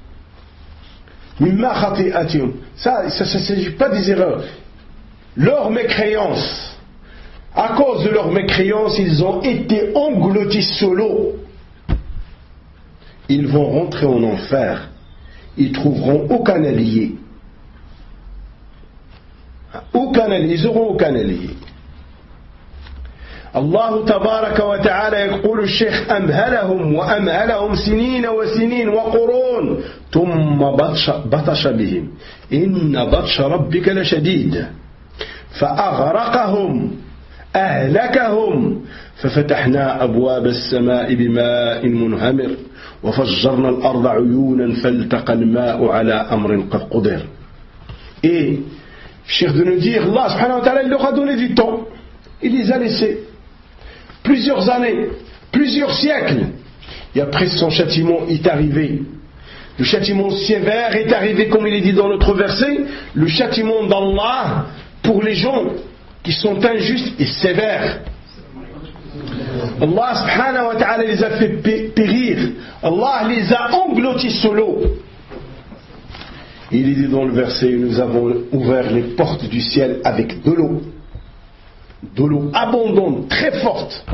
مما خطيئاتهم, ça, ça, ça, ça ne s'agit pas des erreurs. Leur mécréance, à cause de leur mécréance, ils ont été engloutis sous l'eau. Ils vont rentrer en enfer. Ils trouveront aucun allié. Aucun allié. Ils auront aucun allié. الله تبارك وتعالى يقول الشيخ أمهلهم وأمهلهم سنين وسنين وقرون ثم بطش, بطش بهم إن بطش ربك لشديد فأغرقهم أهلكهم ففتحنا أبواب السماء بماء منهمر وفجرنا الأرض عيونا فالتقى الماء على أمر قد قدر. Et cher de nous dire, Allah subhanahu wa ta'ala, il leur a donné du temps, il les a laissés plusieurs années, plusieurs siècles, et après son châtiment est arrivé. Le châtiment sévère est arrivé, comme il est dit dans notre verset, le châtiment d'Allah pour les gens qui sont injustes et sévères. Allah subhanahu wa ta'ala les a fait périr, Allah les a engloutis sous l'eau. Il est dit dans le verset, nous avons ouvert les portes du ciel avec de l'eau, de l'eau abondante, très forte,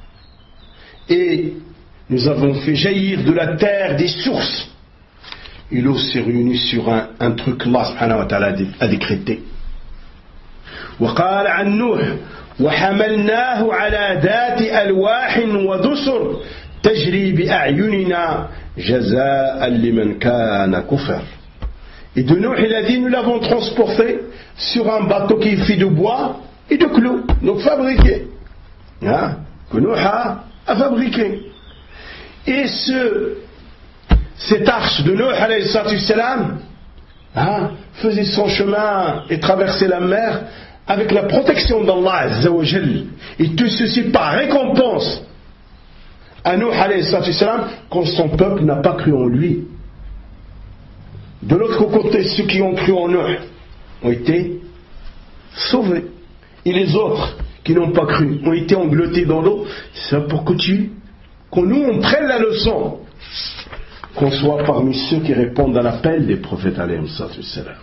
et nous avons fait jaillir de la terre des sources, et l'eau s'est réunie sur un, un truc qu'Allah subhanahu wa ta'ala a décrété. وقال عن نوح وحملناه على ذات ألواح ودسر تجري بأعيننا جزاء لمن كان كفر. Et de Nuh, il a dit, nous l'avons transporté sur un bateau qui est fait de bois et de clous, donc fabriqué, hein, que Nuh a, a fabriqué. Et ce, cette arche de Nuh, alayhi salatu wassalam, hein, faisait son chemin et traversait la mer avec la protection d'Allah Azza wa Jal, et tout ceci par récompense à Nuh alayhi salam, quand son peuple n'a pas cru en lui. De l'autre côté, ceux qui ont cru en Nuh ont été sauvés, et les autres qui n'ont pas cru ont été engloutis dans l'eau. C'est pour que tu, qu'on nous on prenne la leçon, qu'on soit parmi ceux qui répondent à l'appel des prophètes alayhi salam.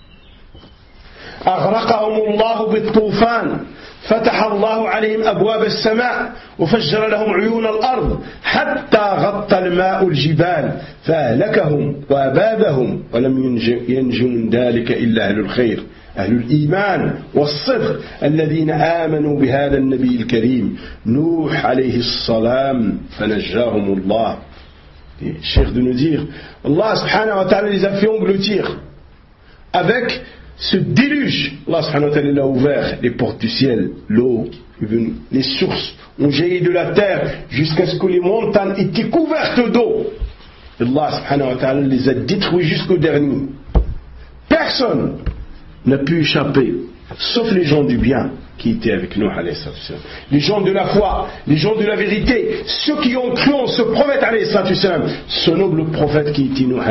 أغرقهم الله بالطوفان فتح الله عليهم أبواب السماء وفجر لهم عيون الأرض حتى غطى الماء الجبال فأهلكهم وأبادهم ولم ينجو من ذلك إلا أهل الخير أهل الإيمان والصدق الذين آمنوا بهذا النبي الكريم نوح عليه السلام فنجاهم الله. Cheikh de nous dire, Allah subhanahu wa ta'ala les a fait engloutir avec ce déluge. Allah subhanahu wa ta'ala a ouvert les portes du ciel, l'eau est venue, les sources ont jailli de la terre jusqu'à ce que les montagnes étaient couvertes d'eau. Allah subhanahu wa ta'ala les a détruits jusqu'au dernier. Personne n'a pu échapper, sauf les gens du bien qui étaient avec nous, les gens de la foi, les gens de la vérité, ceux qui ont cru en ce prophète, ce noble prophète qui était nous.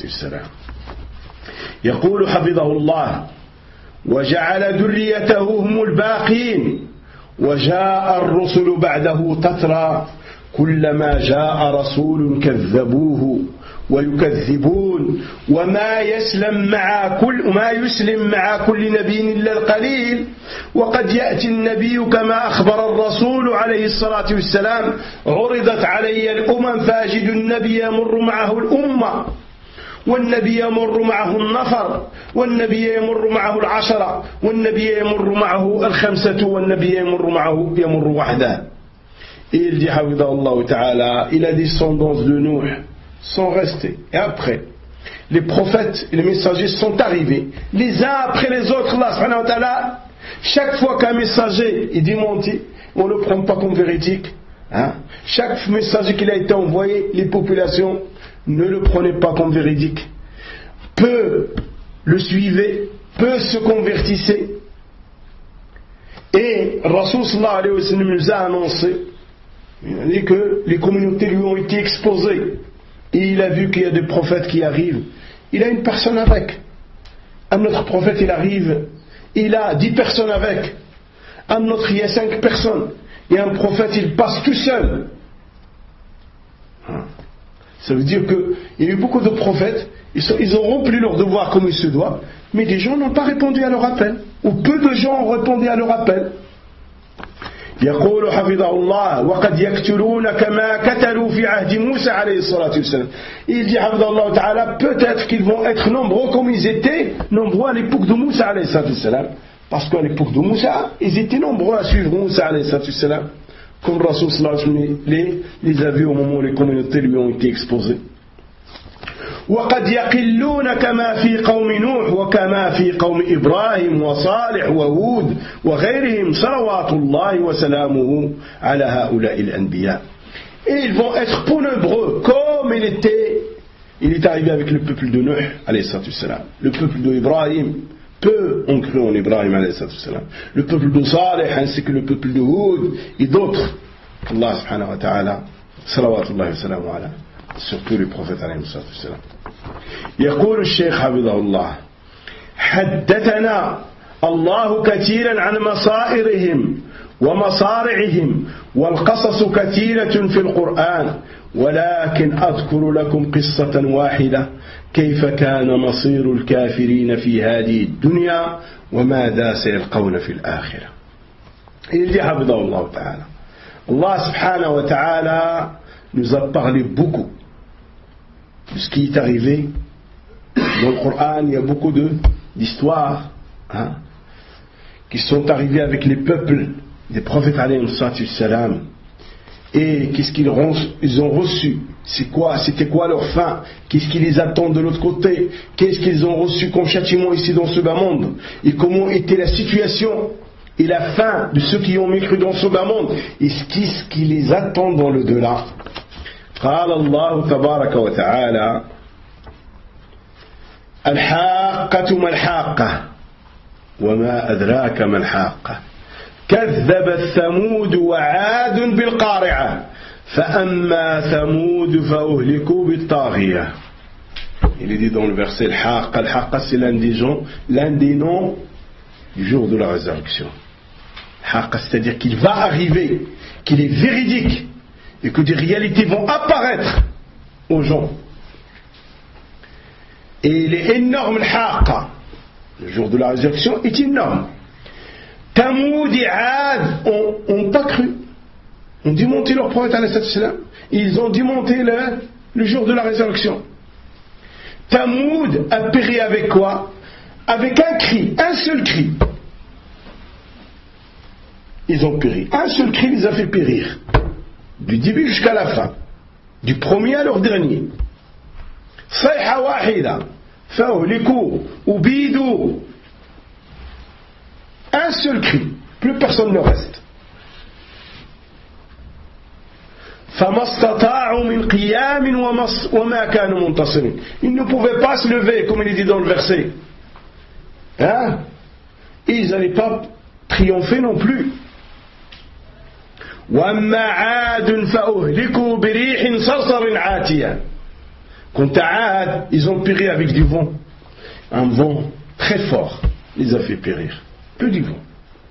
يقول حفظه الله وجعل ذريته هم الباقين وجاء الرسل بعده تترى كلما جاء رسول كذبوه ويكذبون وما يسلم مع كل ما يسلم مع كل نبي إلا القليل وقد يأتي النبي كما أخبر الرسول عليه الصلاة والسلام عرضت علي الأمم فأجد النبي يمر معه الأمة والنبي يمر معه النفر والنبي يمر معه العشرة والنبي يمر معه الخمسة والنبي يمر معه يمر وحده. Et il dit Hafidahullah Ta'ala, et la descendance de Nuh sont restés. Et après, les prophètes et les messagers sont arrivés, les uns après les autres. Allah subhanahu wa ta'ala, chaque fois qu'un messager est démenti, on ne le prend pas comme véridique. Hein? Chaque messager qui a été envoyé, les populations ne le prenaient pas comme véridique. Peu le suivaient, peu se convertissaient. Et Rasul sallallahu alayhi wa sallam nous a annoncé, il a dit que les communautés lui ont été exposées. Et il a vu qu'il y a des prophètes qui arrivent. Il a une personne avec. Un autre prophète, il arrive, il a dix personnes avec. Un autre, il y a cinq personnes. Et un prophète, il passe tout seul. Ça veut dire qu'il y a eu beaucoup de prophètes, ils ont rempli leur devoir comme il se doit, mais des gens n'ont pas répondu à leur appel. Ou peu de gens ont répondu à leur appel. يقول حفظه الله وقد يقتلون كما قتلوا في عهد موسى عليه الصلاة والسلام. Il dit حفظه الله تعالى, peut-être qu'ils vont être nombreux comme ils étaient nombreux à l'époque de Moussa عليه الصلاة والسلام, parce qu'à l'époque de Moussa ils étaient nombreux à suivre Moussa عليه الصلاة والسلام, comme Rasul sallallahu alayhi wa sallam les, les a vus au moment où les communautés lui ont été exposées. وقد يقلون كما في قوم نوح وكما في قوم إبراهيم وصالح وهود وغيرهم صلوات الله وسلامه على هؤلاء الأنبياء. Et ils vont être peu nombreux comme il était, il est arrivé avec le peuple de Nuh alayhi salam, le peuple de Ibrahim, peu ont cru en Ibrahim alayhi salam, le peuple de Salih ainsi que le peuple de Hud et d'autres. Allah subhanahu wa ta'ala, salawatullahi wa salamu ala, surtout les prophètes alayhi salam. يقول الشيخ حفظه الله حدثنا الله كثيرا عن مصائرهم ومصارعهم والقصص كثيرة في القرآن ولكن أذكر لكم قصة واحدة كيف كان مصير الكافرين في هذه الدنيا وماذا سيلقون في الآخرة. Il dit حفظه الله تعالى, Allah subhanahu wa ta'ala nous a parlé beaucoup de ce qui est arrivé. Dans le Coran, il y a beaucoup de, d'histoires hein, qui sont arrivées avec les peuples des prophètes alayhi salam. Et qu'est-ce qu'ils ont, ils ont reçu, c'est quoi, c'était quoi leur fin, qu'est-ce qui les attend de l'autre côté, qu'est-ce qu'ils ont reçu comme châtiment ici dans ce bas monde, et comment était la situation et la fin de ceux qui ont mécru dans ce bas monde, et qu'est-ce qui les attend dans le delà. قال الله تبارك وتعالى الحاقة ما الحاقة وما أدراك ما الحاقة كذبت ثمود وعاد بالقارعة فأما ثمود فأهلكوا بالطاغية. Il est dit dans le verset الحاقة. الحاقة c'est l'un des gens, l'un des noms du jour de la résurrection. الحاقة c'est-à-dire qu'il va arriver, qu'il est véridique et que des réalités vont apparaître aux gens. Et il est énorme الحاقة. Le jour de la résurrection est énorme. Tamoud et Ad n'ont pas cru. Ont démonté leur prophète alayhi salam. Ils ont démonté le, le jour de la résurrection. Tamoud a péri avec quoi? Avec un cri, un seul cri. Ils ont péri. Un seul cri les a fait périr. Du début jusqu'à la fin. Du premier à leur dernier. Sayha wahida. Fa'uhliku. Ubidu. Un seul cri. Plus personne ne reste. Ils ne pouvaient pas se lever, comme il est dit dans le verset. Hein? Et ils n'allaient pas triompher non plus. Quant à Ad, ils ont péri avec du vent. Un vent très fort les a fait périr. Que du vent.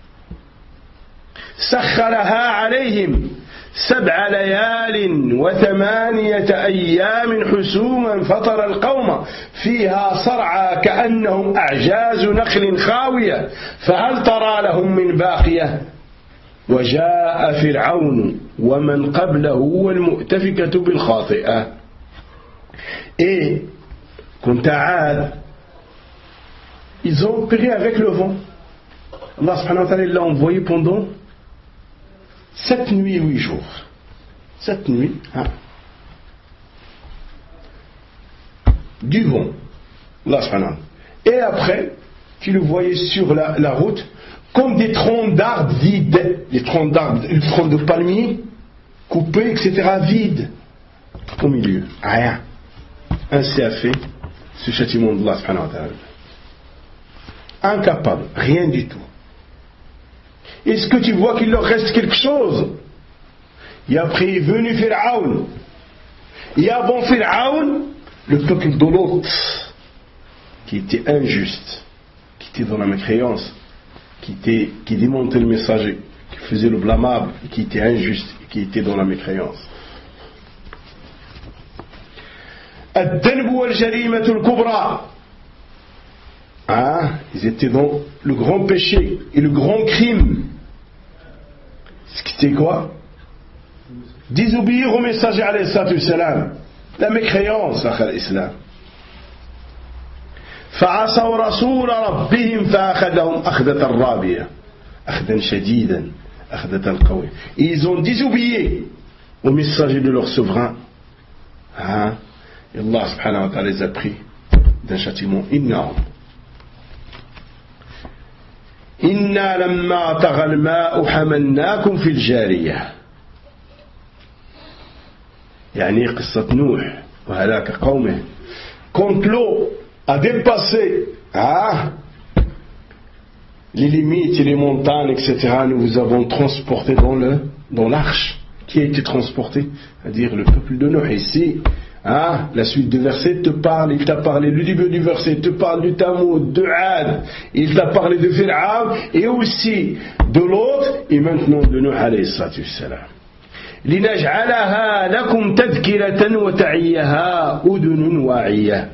سخرها عليهم سبع ليال وثمانية أيام حسوما فترى القوم فيها صرعى كأنهم أعجاز نخل خاوية فهل ترى لهم من باقية وجاء فرعون ومن قبله والمؤتفكة بالخاطئة. Et quant à Ad, ils ont péri avec le vent. Allah subhanahu wa ta'ala l'a envoyé pendant sept nuits et huit jours. Sept nuits, hein. Du vent. Allah subhanahu wa ta'ala. Et après, tu le voyais sur la, la route comme des troncs d'arbres vides, des troncs d'arbres, des troncs de palmiers coupés, et cetera, vides au milieu. Rien. Ainsi a fait ce châtiment d'Allah subhanahu wa ta'ala. Incapable, rien du tout. Est-ce que tu vois qu'il leur reste quelque chose? Et après est venu Pharaon. Et avant Pharaon, le peuple de l'autre, qui était injuste, qui était dans la mécréance, qui, était, qui démontait le messager, qui faisait le blâmable, qui était injuste, qui était dans la mécréance. Ad-Danb wal-Jarimatu al-Kubra. Ah, ils étaient dans le grand péché et le grand crime. C'était quoi? Désobéir au messager alayhi salatu wassalam. La mécréance à l'islam. فعصوا رسول ربهم فأخذهم أخذة رابية أخذا شديدا أخذة قوية. Ils ont désobéi au messager de leur souverain. Ah, et Allah subhanahu wa ta'ala les a pris d'un châtiment énorme. إنا لما طغى الماء حملناكم في الجارية. يعني قصة نوح وهلاك قومه. Quand l'eau a dépassé ah, les limites et les montagnes, et cetera, nous vous avons transporté dans le dans l'arche. Qui a été transporté? C'est-à-dire le peuple de Noé. Ici, ah, la suite du verset te parle, il t'a parlé, le début du verset te parle du Tamoud, de Ad, il t'a parlé de Pharaon et aussi de l'autre et maintenant de Nuh alayhi salatu wassalam. لنجعلها لكم تذكرة وتعيها أذن واعية.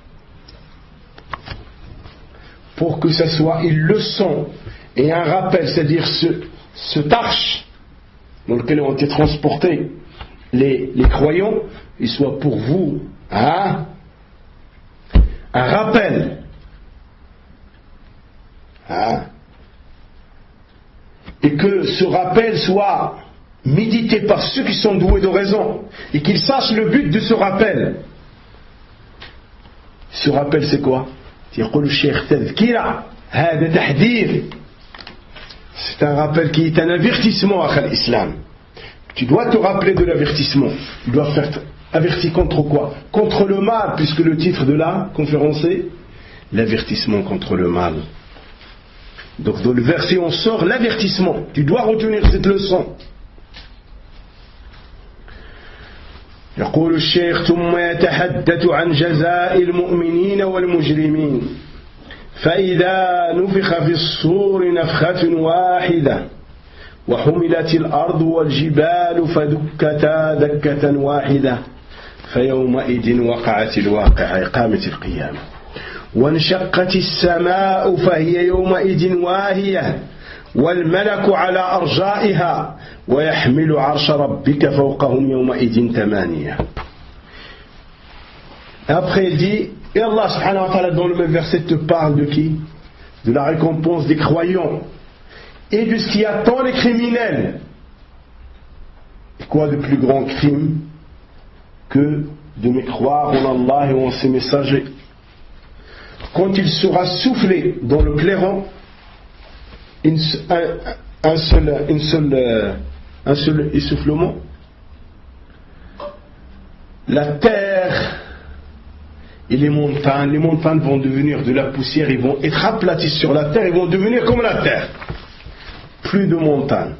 Pour que ça soit une leçon et un rappel, c'est-à-dire ce, cette arche dans laquelle ont été transportés les, les croyants, il soit pour vous hein, un rappel hein, et que ce rappel soit médité par ceux qui sont doués de raison et qu'ils sachent le but de ce rappel. Ce rappel c'est quoi? C'est un rappel qui est un avertissement à l'islam. Tu dois te rappeler de l'avertissement. Tu dois faire averti contre quoi? Contre le mal, puisque le titre de la conférence est l'avertissement contre le mal. Donc dans le verset on sort l'avertissement, tu dois retenir cette leçon. يقول الشيخ ثم يتحدث عن جزاء المؤمنين والمجرمين فإذا نفخ في الصور نفخة واحدة وحملت الأرض والجبال فدكتا دكة واحدة فيومئذ وقعت الواقعة قامت القيامة وانشقت السماء فهي يومئذ واهية والملك على أرجائها ويحمل عرش ربك فوقهم يومئذ ثمانية. Après il dit, et Allah subhanahu wa ta'ala dans le même verset te parle de qui? De la récompense des croyants et de ce qui attend les criminels. Et quoi de plus grand crime que de mécroire en Allah et en ses messagers? Quand il sera soufflé dans le clairon, une, un, un, seul, une seule, un seul essoufflement, la terre et les montagnes, les montagnes vont devenir de la poussière, ils vont être aplatis sur la terre, ils vont devenir comme la terre. Plus de montagnes.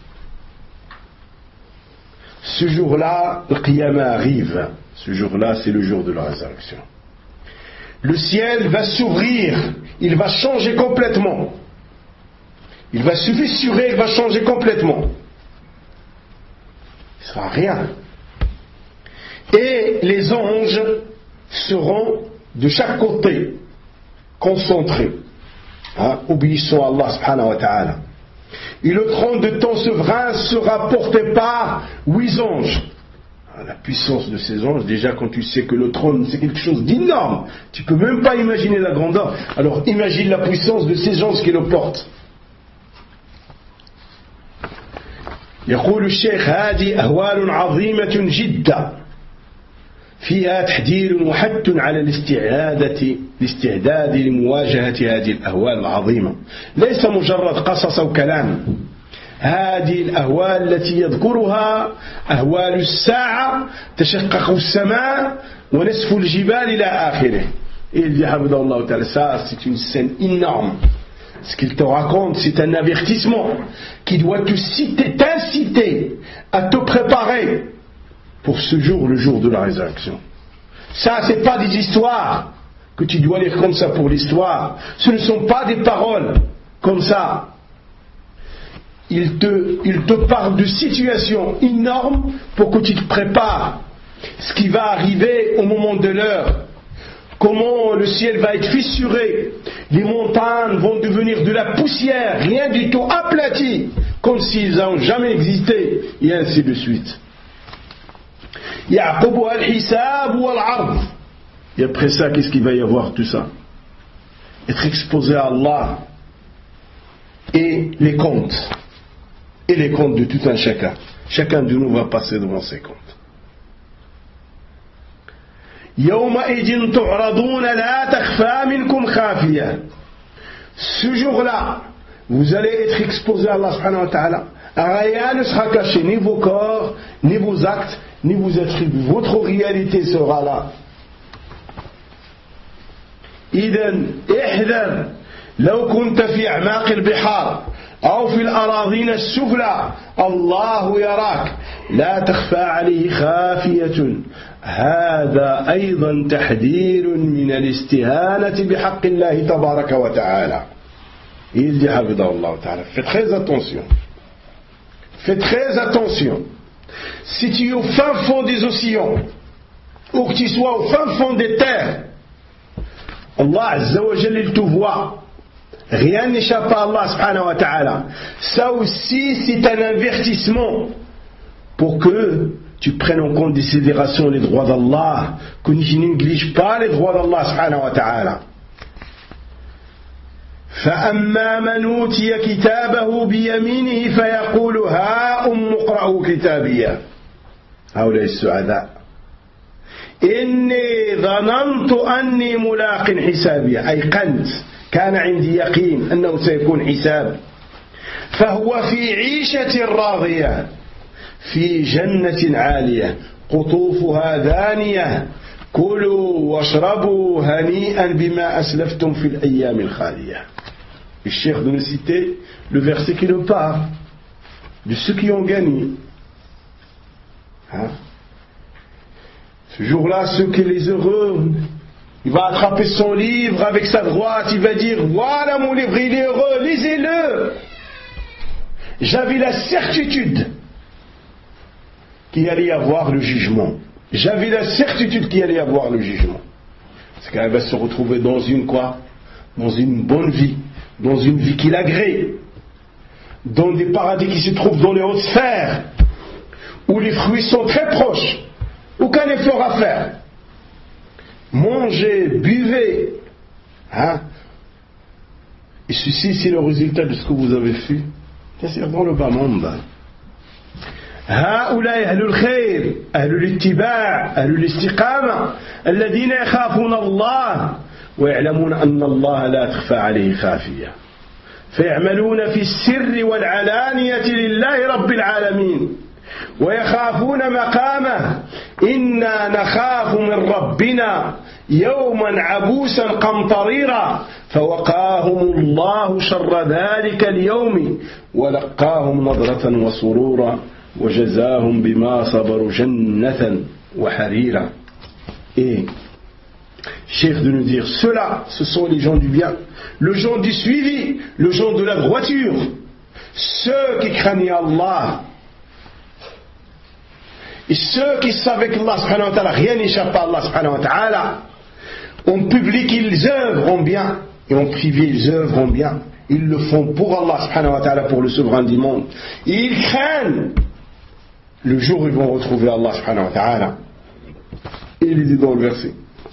Ce jour-là, le Qiyamah arrive. Ce jour-là, c'est le jour de la résurrection. Le ciel va s'ouvrir, il va changer complètement. Il va se fissurer, il va changer complètement. Il ne sera rien. Et les anges seront de chaque côté concentrés, hein, obéissant à Allah subhanahu wa ta'ala. Et le trône de ton souverain sera porté par huit anges. La puissance de ces anges, déjà quand tu sais que le trône c'est quelque chose d'énorme, tu ne peux même pas imaginer la grandeur, alors imagine la puissance de ces anges qui le portent. يقول الشيخ هذه أهوال عظيمة جدا فيها تحذير وحث على الاستعداد الاستعداد لمواجهة هذه الأهوال العظيمة ليس مجرد قصص أو كلام هذه الأهوال التي يذكرها أهوال الساعة تشقق السماء ونسف الجبال إلى آخره. Et il dit حفظه الله تعالى, ça c'est une scène énorme. Ce qu'il te raconte, c'est un avertissement qui doit te citer, t'inciter à te préparer pour ce jour, le jour de la résurrection. Ça, c'est pas des histoires que tu dois lire comme ça pour l'histoire. Ce ne sont pas des paroles comme ça. Il te, il te parle de situations énormes pour que tu te prépares. Ce qui va arriver au moment de l'heure. Comment le ciel va être fissuré, les montagnes vont devenir de la poussière, rien du tout, aplaties, comme s'ils n'ont jamais existé, et ainsi de suite. Et après ça, qu'est-ce qu'il va y avoir tout ça? Être exposé à Allah et les comptes, et les comptes de tout un chacun. Chacun de nous va passer devant ses comptes. يومئذ تعرضون لا تخفى منكم خافية. Ce jour-là, vous allez être exposés à Allah subhanahu wa ta'ala. Rien ne sera caché, ni vos corps, ni vos actes, ni vos attributs. Votre réalité sera là. إذن احذر لو كنت في أعماق البحار أو في الأراضين السفلى الله يراك لا تخفى عليه خافية. هذا أيضا تحذير من الاستهانة بحق الله تبارك وتعالى. Il dit حفظه الله تعالى, fais très attention, fais très attention. Si tu es au fin fond des océans ou que tu sois au fin fond des terres, Allah Azza wa Jalla il te voit. Rien n'échappe à Allah subhanahu wa ta'ala. Ça aussi c'est un avertissement pour que tu prennes en considération les droits d'Allah, que tu ne négliges pas les droits d'Allah subhanahu wa ta'ala. فأما من أوتي كتابه بيمينه فيقول ها أم اقرأوا كتابيه. هؤلاء السعداء. إني ظننت أني ملاق حسابي, أيقنت, كان عندي يقين أنه سيكون حساب. فهو في عيشة راضية في جنة عالية قطوفها دانية كلوا واشربوا هنيئا بما أسلفتم في الأيام الخالية. Et cher de nous citer le verset qui nous parle de ceux qui ont gagné. Hein? Ce jour-là, ceux qui les heureux, il va attraper son livre avec sa droite, il va dire, voilà mon livre, il est heureux, lisez-le. J'avais la certitude qu'il allait y avoir le jugement. J'avais la certitude qu'il allait y avoir le jugement. C'est qu'elle va se retrouver dans une quoi? Dans une bonne vie, dans une vie qui l'agrée, dans des paradis qui se trouvent dans les hautes sphères, où les fruits sont très proches, aucun effort à faire. Mangez, buvez, hein? Et ceci, c'est le résultat de ce que vous avez fait, bien sûr, dans le bas monde. هؤلاء أهل الخير أهل الاتباع أهل الاستقامة الذين يخافون الله ويعلمون أن الله لا تخفى عليه خافية فيعملون في السر والعلانية لله رب العالمين ويخافون مقامه إنا نخاف من ربنا يوما عبوسا قمطريرا فوقاهم الله شر ذلك اليوم ولقاهم نضرة وسرورا وجزاهم بما صبروا جنة وحريرا. Et chef de nous dire, ceux-là, ce sont les gens du bien, le gens du suivi, le gens de la droiture, ceux qui craignent Allah, et ceux qui savent qu'Allah subhanahu wa ta'ala, rien n'échappe à Allah subhanahu wa ta'ala. En public ils œuvrent en bien, et en privé ils œuvrent en bien. Ils le font pour Allah subhanahu wa ta'ala, pour le souverain du monde. Et ils craignent le jour où ils vont retrouver Allah subhanahu wa ta'ala. Et il dit dans le verset,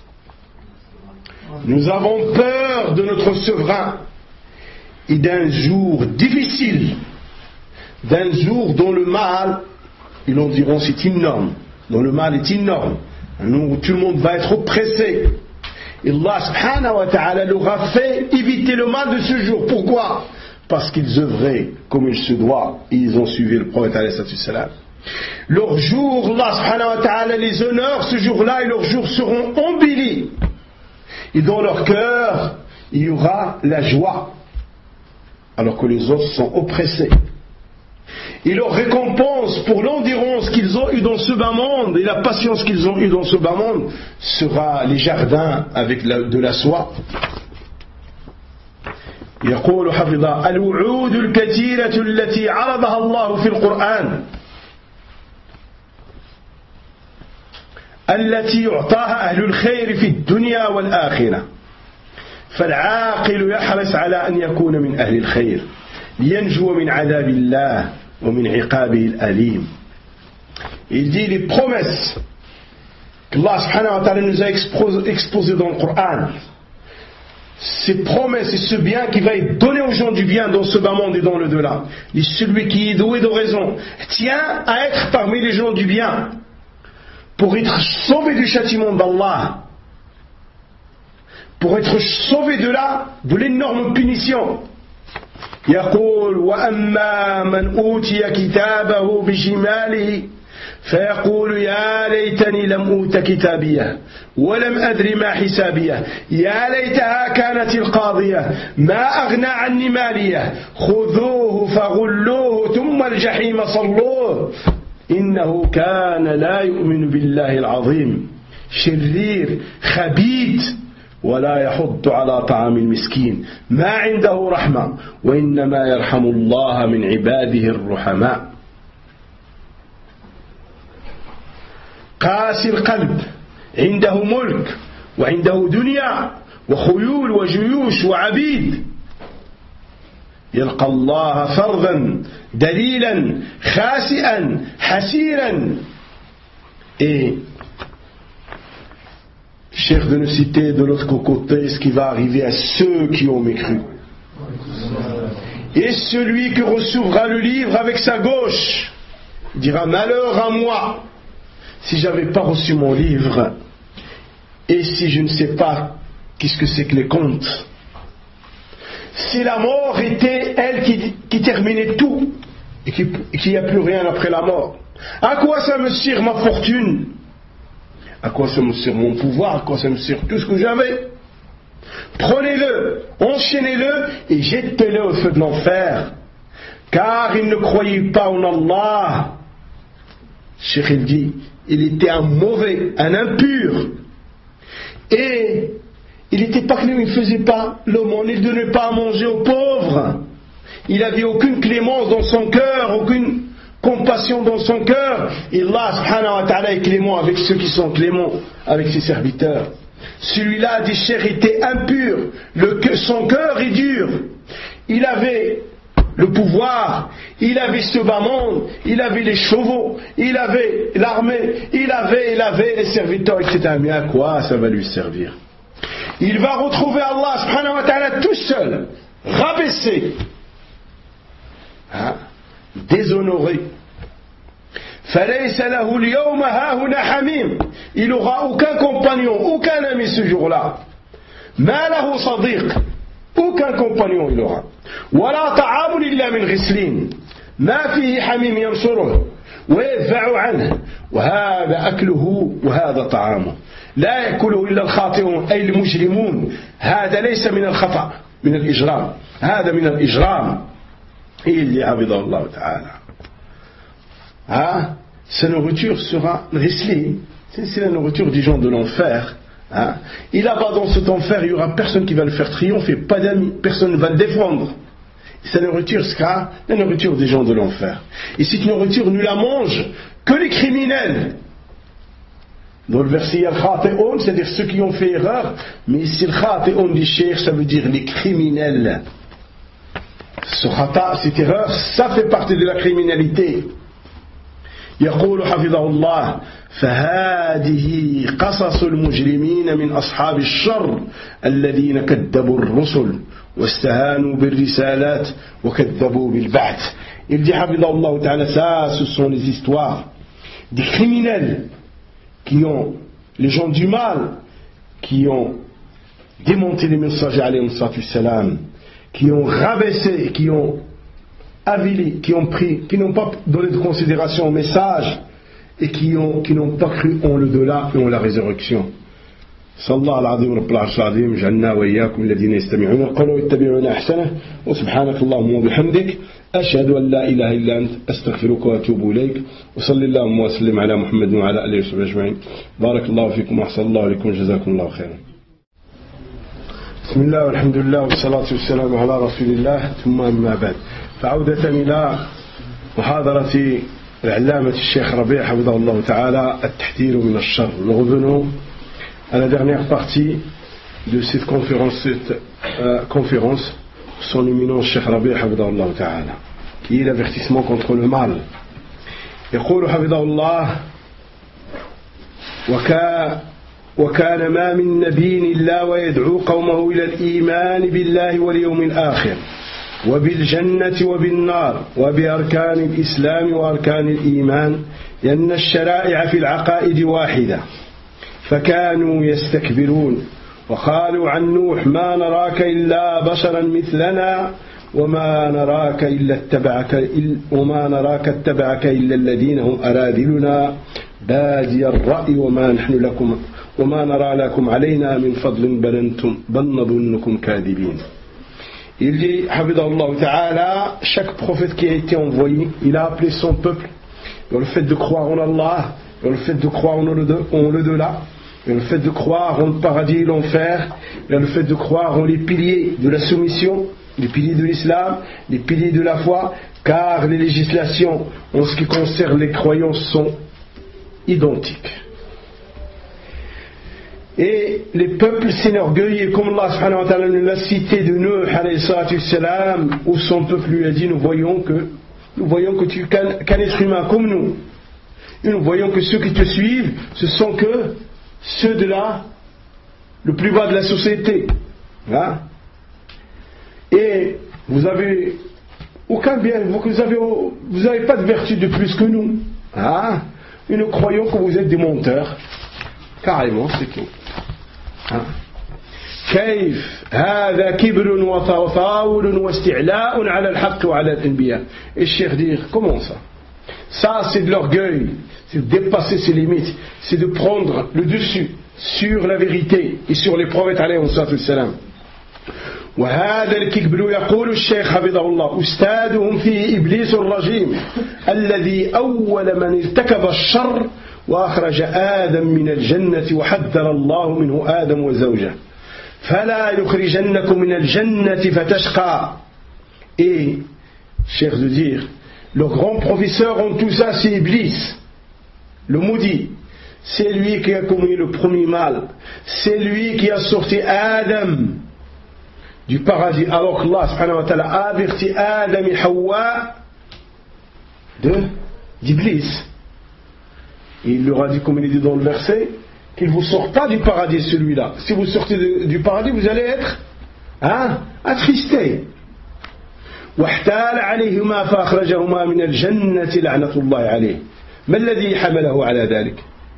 nous avons peur de notre souverain et d'un jour difficile, d'un jour dont le mal, ils en diront c'est énorme, dont le mal est énorme, où tout le monde va être oppressé. Et Allah subhanahu wa ta'ala leur a fait éviter le mal de ce jour. Pourquoi? Parce qu'ils œuvraient comme il se doit et ils ont suivi le prophète alayhi salam. Leur jour, Allah subhanahu wa ta'ala les honneurs ce jour-là, et leurs jours seront embellis. Et dans leur cœur, il y aura la joie, alors que les autres sont oppressés. Et leur récompense pour l'endurance qu'ils ont eue dans ce bas monde et la patience qu'ils ont eue dans ce bas monde sera les jardins avec la, de la soie. يقول حفظه الوعود الكثيرة التي عرضها الله في القرآن التي يعطاها أهل الخير في الدنيا والآخرة فالعاقل يحرص على أن يكون من أهل الخير لينجو من عذاب الله ومن عقابه الأليم. Il dit les promesses qu'Allah subhanahu wa ta'ala nous a exposées dans le Coran, ces promesses et ce bien qui va être donné aux gens du bien dans ce bas monde et dans le delà. Et celui qui est doué de raison tient à être parmi les gens du bien pour être sauvé du châtiment d'Allah, pour être sauvé de là, de l'énorme punition. يقول وأما من أوتي كتابه بشماله فيقول يا ليتني لم أوت كتابيه ولم أدر ما حسابيه يا ليتها كانت القاضية ما أغنى عني ماليه خذوه فغلوه ثم الجحيم صلوه إنه كان لا يؤمن بالله العظيم شرير خبيث ولا يحض على طعام المسكين ما عنده رحمة وإنما يرحم الله من عباده الرحماء. قاسي القلب عنده ملك وعنده دنيا وخيول وجيوش وعبيد يلقى الله فرضا دليلا خاسئا حسيرا. Et cher de nous citer de l'autre côté ce qui va arriver à ceux qui ont mécru. Et celui qui recevra le livre avec sa gauche dira malheur à moi si j'avais pas reçu mon livre et si je ne sais pas qu'est-ce que c'est que les comptes. Si la mort était elle qui, qui terminait tout et qu'il n'y a plus rien après la mort, à quoi ça me sert ma fortune? À quoi ça me sert mon pouvoir? À quoi ça me sert tout ce que j'avais? Prenez-le, enchaînez-le et jetez-le au feu de l'enfer. Car il ne croyait pas en Allah. Cheikh il dit, il était un mauvais, un impur. Et il n'était pas clément, il ne faisait pas l'aumône, il ne donnait pas à manger aux pauvres. Il n'avait aucune clémence dans son cœur, aucune compassion dans son cœur. Et Allah subhanahu wa ta'ala est clément avec ceux qui sont cléments, avec ses serviteurs. Celui-là, dit Cheikh, était impur. Le, son cœur est dur. Il avait le pouvoir, il avait ce bas monde, il avait les chevaux, il avait l'armée, il avait, il avait les serviteurs, et cetera. Mais à quoi ça va lui servir? Il va retrouver Allah subhanahu wa ta'ala tout seul, rabaissé, hein, déshonoré. Il n'aura aucun compagnon, aucun ami ce jour-là. Aucun compagnon il aura. ولا طعام إلا من غسلين ما فيه حميم ينصره ويدفع عنه وهذا أكله وهذا طعامه لا يأكله إلا الخاطئون أي المجرمون. هذا ليس من الخطأ من الإجرام هذا من الإجرام. إلا عبد الله تعالى. Ah, sa nourriture sera ghislin, c'est la nourriture des gens de l'enfer. Hein? Et là-bas dans cet enfer, il n'y aura personne qui va le faire triompher, pas d'amis, personne ne va le défendre. Et sa nourriture sera la nourriture des gens de l'enfer. Et cette nourriture ne la mange que les criminels. Dans le verset, il y a le khati'un, c'est-à-dire ceux qui ont fait erreur, mais ici le khati'un dit cheikh, ça veut dire les criminels. Ce khata, cette erreur, ça fait partie de la criminalité. يقول حفظه الله فهذه قصص المجرمين من أصحاب الشر الذين كذبوا الرسل واستهانوا بالرسالات وكذبوا بالبعث. Il dit حفظه الله تعالى, ça ce sont les histoires des criminels qui ont, les gens du mal qui ont démonté les messagers alayhi salam, qui ont rabaissé, qui ont avilés, qui ont pris, qui n'ont pas donné de considération au message et qui ont, qui n'ont pas cru en le delà et en la résurrection. Sallallahu alayhi wa sallam, ja'alna wa iyyakum alladhina yastami'una al-qawla wa yattabi'una ahsana wa subhanaka Allahumma wa bihamdik ashhadu an la ilaha illa ant astaghfiruka wa atubu ilayk wa sallallahu wa sallim ala Muhammad wa ala alihi wa sahbihi ajma'in. Barakallahu fikum wa ahsanallahu ilaykum wa jazakumullahu khairan. Bismillah walhamdulillah wa salatu wa salam ala rasulillah thumma amma ba'd. فعودة إلى محاضرة العلامة الشيخ ربيع حفظه الله تعالى التحذير من الشر. Nous revenons à la dernière partie de cette conférence, cette euh, conférence son éminence Cheikh Rabi' حفظه الله تعالى, qui est l'avertissement contre le mal. يقول حفظه الله وكا وكان ما من نبي إلا ويدعو قومه إلى الإيمان بالله واليوم الآخر وبالجنة وبالنار وبأركان الإسلام وأركان الإيمان لأن الشرائع في العقائد واحدة فكانوا يستكبرون وقالوا عن نوح ما نراك إلا بشرا مثلنا وما نراك إلا اتبعك وما نراك اتبعك إلا الذين هم أراذلنا بادي الرأي وما نحن لكم وما نرى لكم علينا من فضل بل أنتم بل نظنكم كاذبين. Il dit, Habibullah Ta'ala, chaque prophète qui a été envoyé, il a appelé son peuple dans le fait de croire en Allah, dans le fait de croire en l'au-delà, dans le fait de croire en le paradis et l'enfer, dans le fait de croire en les piliers de la soumission, les piliers de l'islam, les piliers de la foi, car les législations en ce qui concerne les croyances sont identiques. Et les peuples s'énorgueillent, comme Allah subhanahu wa ta'ala nous l'a cité de Nuh alayhi salatu salam, où son peuple lui a dit, nous voyons que nous voyons que tu es qu'un, qu'un être humain comme nous, et nous voyons que ceux qui te suivent ce sont que ceux de la le plus bas de la société, hein? Et vous avez aucun bien, vous avez vous n'avez pas de vertu de plus que nous, hein? Et nous croyons que vous êtes des menteurs, carrément, c'est tout. كيف هذا كبر وتطاول واستعلاء على الحق وعلى الأنبياء. Et Cheikh dit, comment ça? Ça c'est de l'orgueil, c'est de dépasser ses limites, c'est de prendre le dessus sur la vérité et sur les prophètes alayhi salam. وهذا الكذب يقول الشيخ حفظه الله أستاذهم فيه إبليس الرجيم الذي أول من ارتكب الشر وأخرج آدم من الجنة وحذر الله منه آدم وزوجه فلا يخرجنكم من الجنة فتشقى. Et, chers de dire, le grand professeur en tout ça, c'est Iblis, le maudit. C'est lui qui a commis le premier mal. C'est lui qui a sorti Adam du paradis, alors qu'Allah subhanahu wa ta'ala a averti Adam et Hawa de d'Iblis. Et il leur a dit, comme il est dit dans le verset, qu'il ne vous sort pas du paradis celui-là. Si vous sortez de, du paradis, vous allez être hein, attristés. واحتال عليهما فأخرجهما من الجنة لعنة الله عليه ما الذي حمله على ذلك.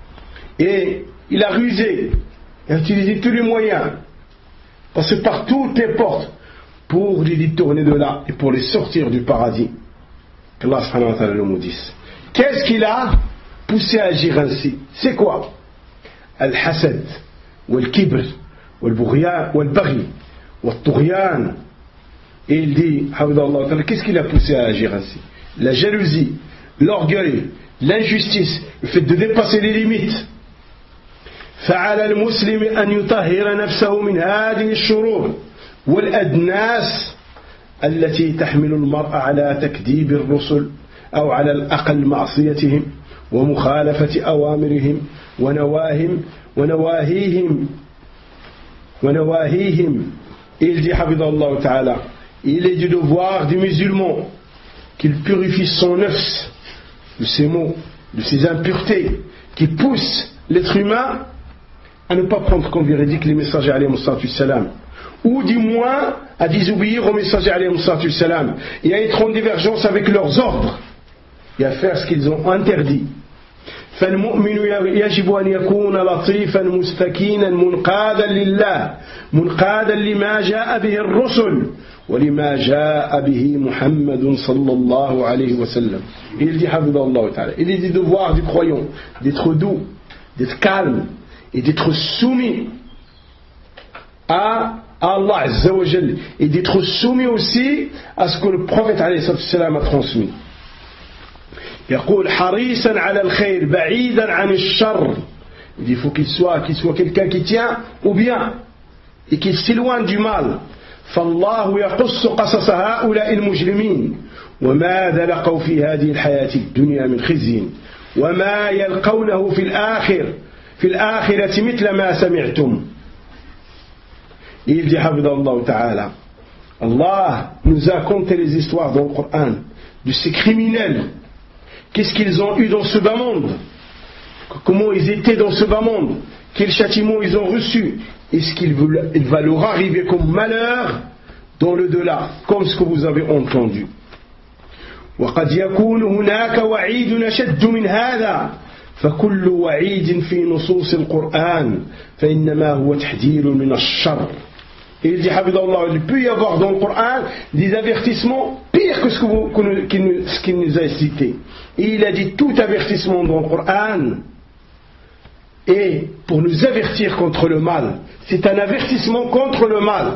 Et il a rusé, il a utilisé tous les moyens, passé par toutes les portes pour les détourner de là et pour les sortir du paradis. qu'Allah subhanahu wa ta'ala le maudisse. Qu'est-ce qui l'a poussé à agir ainsi? C'est quoi? Al-hasad, wal-kibr, wal-bughyan, wal-baghi, wal-tughyan. Et il dit, qu'est-ce qui l'a poussé à agir ainsi? La jalousie, l'orgueil, l'injustice, le fait de dépasser les limites. فعلى المسلم أن يطهر نفسه من هذه الشرور والأدناس التي تحمل المرء على تكذيب الرسل أو على الأقل معصيتهم ومخالفة أوامرهم ونواههم ونواهيهم ونواهيهم. Il dit حفظه الله تعالى, il est du devoir du musulman qu'il purifie son nafs de ses maux, de ses impuretés qui poussent l'être humain à ne pas prendre comme véridique les messagers alayhi salam, ou du moins à désobéir aux messagers alayhi salam et à être en divergence avec leurs ordres et à faire ce qu'ils ont interdit. فالمؤمن يجب أن يكون لطيفا مستكينا منقادا لله منقادا لما جاء به الرسل ولما جاء به محمد صلى الله عليه وسلم. Il dit حفظه الله تعالى, il est du devoir du croyant d'être doux, d'être calme et d'être soumis à Allah Azza wa Jal, et d'être soumis aussi à ce que le prophète alayhi salam a transmis. يقول حريصا على الخير بعيدا عن الشر. Il dit, il faut qu'il soit, qu'il soit quelqu'un qui tient au bien et qu'il s'éloigne du mal. فالله يقص قصص هؤلاء المجرمين وماذا لقوا في هذه الحياة الدنيا من خزي وما يلقونه في الآخر في الآخرة مثل ما سمعتم. Il dit حفظه تعالى, Allah nous a conté les histoires dans le Coran de ces criminels. Qu'est-ce qu'ils ont eu dans ce bas monde? Comment ils étaient dans ce bas monde? Quel châtiment ils ont reçu? Et ce qu'il va leur arriver comme malheur dans le delà, comme ce que vous avez entendu. وقد يكون هناك وعيد أشد من هذا فكل وعيد في نصوص القرآن فإنما هو تحذير من الشر. Et il dit, il peut y avoir dans le Coran des avertissements pires que ce qu'il nous a cité. Et il a dit tout avertissement dans le Coran est pour nous avertir contre le mal. C'est un avertissement contre le mal.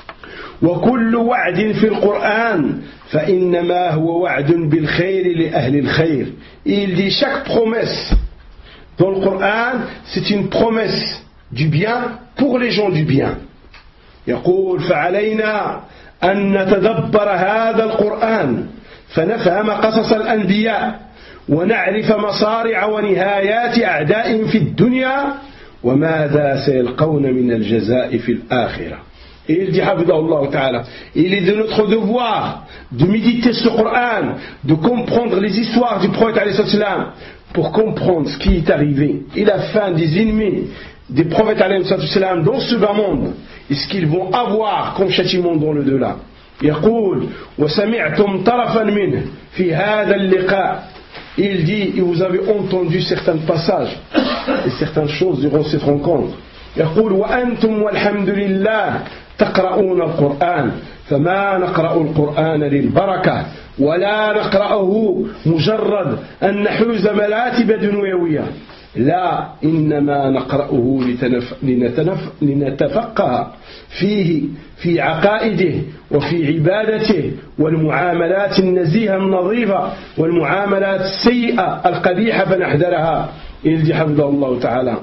وكل وعد في القرآن فإنما هو وعد بالخير لأهل الخير. Et il dit chaque promesse dans le Coran, c'est une promesse du bien pour les gens du bien. يقول فعلينا أن نتدبر هذا القرآن فنفهم قصص الأنبياء ونعرف مصارع ونهايات أعدائهم في الدنيا وماذا سيلقون من الجزاء في الآخرة. Et il dit حفظه الله تعالى, il est de notre devoir de méditer ce Coran, de comprendre les histoires du prophète alayhi salam pour comprendre ce qui est arrivé et la fin des ennemis des prophètes alayhi salam dans ce bas monde et ce qu'ils vont avoir comme châtiment dans le delà. يقول وسمعتم طرفا منه في هذا اللقاء. Il dit, et vous avez entendu certains passages et certaines choses durant cette rencontre. يقول وأنتم والحمد لله تقرؤون القرآن فما نقرأ القرآن للبركة ولا نقرأه مجرد أن نحوز مراتب دنيوية. لا إنما نقرأه لتنف... لنتنف... لنتفقه فيه في عقائده وفي عبادته والمعاملات النزيهة النظيفة والمعاملات السيئة القبيحة فنحذرها. Il dit حفظه الله تعالى.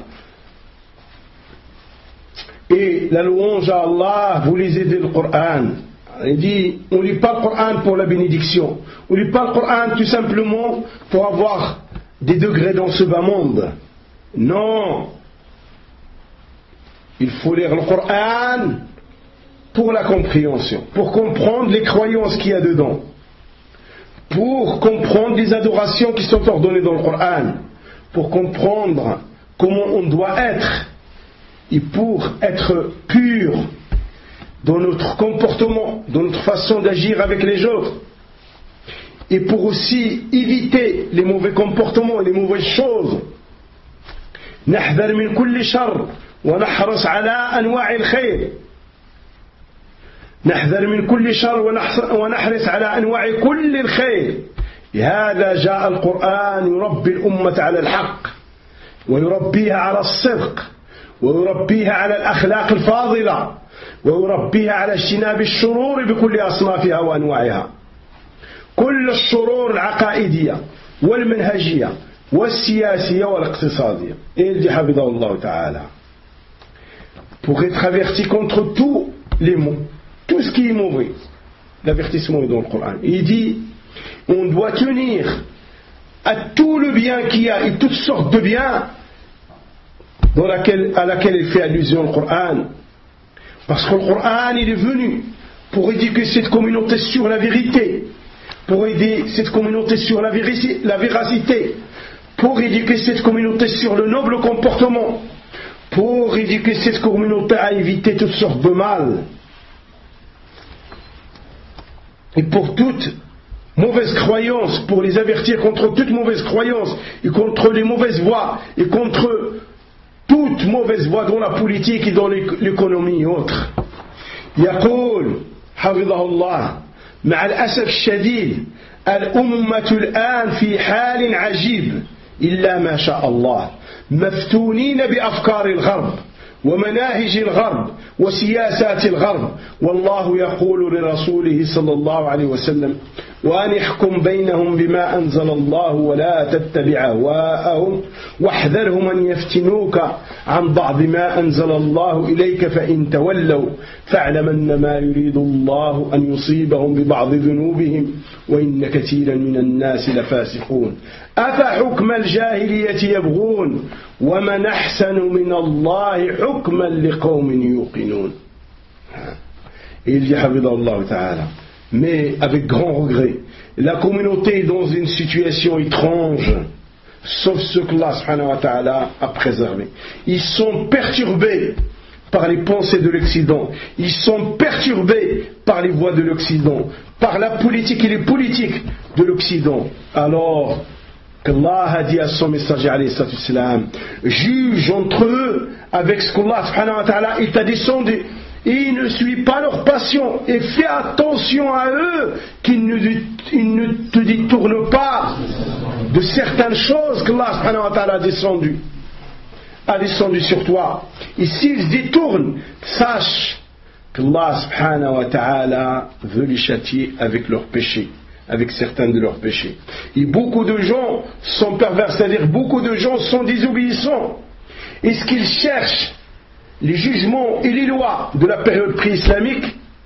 Et la louange à Allah, vous lisez le Coran. Il dit, on ne lit pas le Coran pour la bénédiction. On ne lit pas le Coran tout simplement pour avoir des degrés dans ce bas monde. Non. Il faut lire le Coran pour la compréhension, pour comprendre les croyances qu'il y a dedans, pour comprendre les adorations qui sont ordonnées dans le Coran, pour comprendre comment on doit être, et pour être pur dans notre comportement, dans notre façon d'agir avec les autres, et pour aussi éviter les mauvais comportements, les mauvaises choses. نحذر من كل شر ونحرص على أنواع الخير. نحذر من كل شر ونحرص على أنواع كل الخير. لهذا جاء القرآن يربي الأمة على الحق ويربيها على الصدق ويربيها على الأخلاق الفاضلة ويربيها على اجتناب الشرور بكل أصنافها وأنواعها. كل الشرور العقائدية والمنهجية والسياسية والاقتصادية. Et il dit حفظه الله تعالى, pour être averti contre tous les maux, tout ce qui est mauvais. L'avertissement est dans le Coran. Il dit, on doit tenir à tout le bien qu'il y a et toutes sortes de biens dans laquelle, à laquelle il fait allusion le Coran. Parce que le Coran, il est venu pour éduquer cette communauté sur la vérité, pour aider cette communauté sur la, véri- la véracité, pour éduquer cette communauté sur le noble comportement, pour éduquer cette communauté à éviter toutes sortes de mal. Et pour toute mauvaise croyance, pour les avertir contre toute mauvaise croyance, et contre les mauvaises voies, et contre toute mauvaise voie dans la politique et dans l'économie et autres. يقول حفظه الله مع الأسف الشديد الأمة الآن في حال عجيب إلا ما شاء الله مفتونين بأفكار الغرب ومناهج الغرب وسياسات الغرب والله يقول لرسوله صلى الله عليه وسلم وأن احكم بينهم بما أنزل الله ولا تتبع أهواءهم واحذرهم أن يفتنوك عن بعض ما أنزل الله إليك فإن تولوا فاعلم أنما يريد الله أن يصيبهم ببعض ذنوبهم وإن كثيرا من الناس لفاسقون أفحكم الجاهلية يبغون ومن أحسن من الله حكما لقوم يوقنون. Il dit حفظه الله تعالى, mais avec grand regret, la communauté est dans une situation étrange, sauf ce que Allah subhanahu wa ta'ala a préservé. Ils sont perturbés par les pensées de l'Occident, ils sont perturbés par les voies de l'Occident, par la politique et les politiques de l'Occident. Alors qu'Allah a dit à son messager alayhi salatu wassalam, juge entre eux avec ce qu'Allah subhanahu wa ta'ala il t'a descendu, et ne suis pas leur passion, et fais attention à eux qu'ils ne, ils ne te détournent pas de certaines choses qu'Allah subhanahu wa ta'ala a descendu, a descendu sur toi. Et s'ils détournent, sache qu'Allah subhanahu wa ta'ala veut les châtier avec leurs péchés, avec certains de leurs péchés. Et beaucoup de gens sont pervers, c'est-à-dire beaucoup de gens sont désobéissants. Et ce qu'ils cherchent, les jugements et les lois de la période pré-islamique,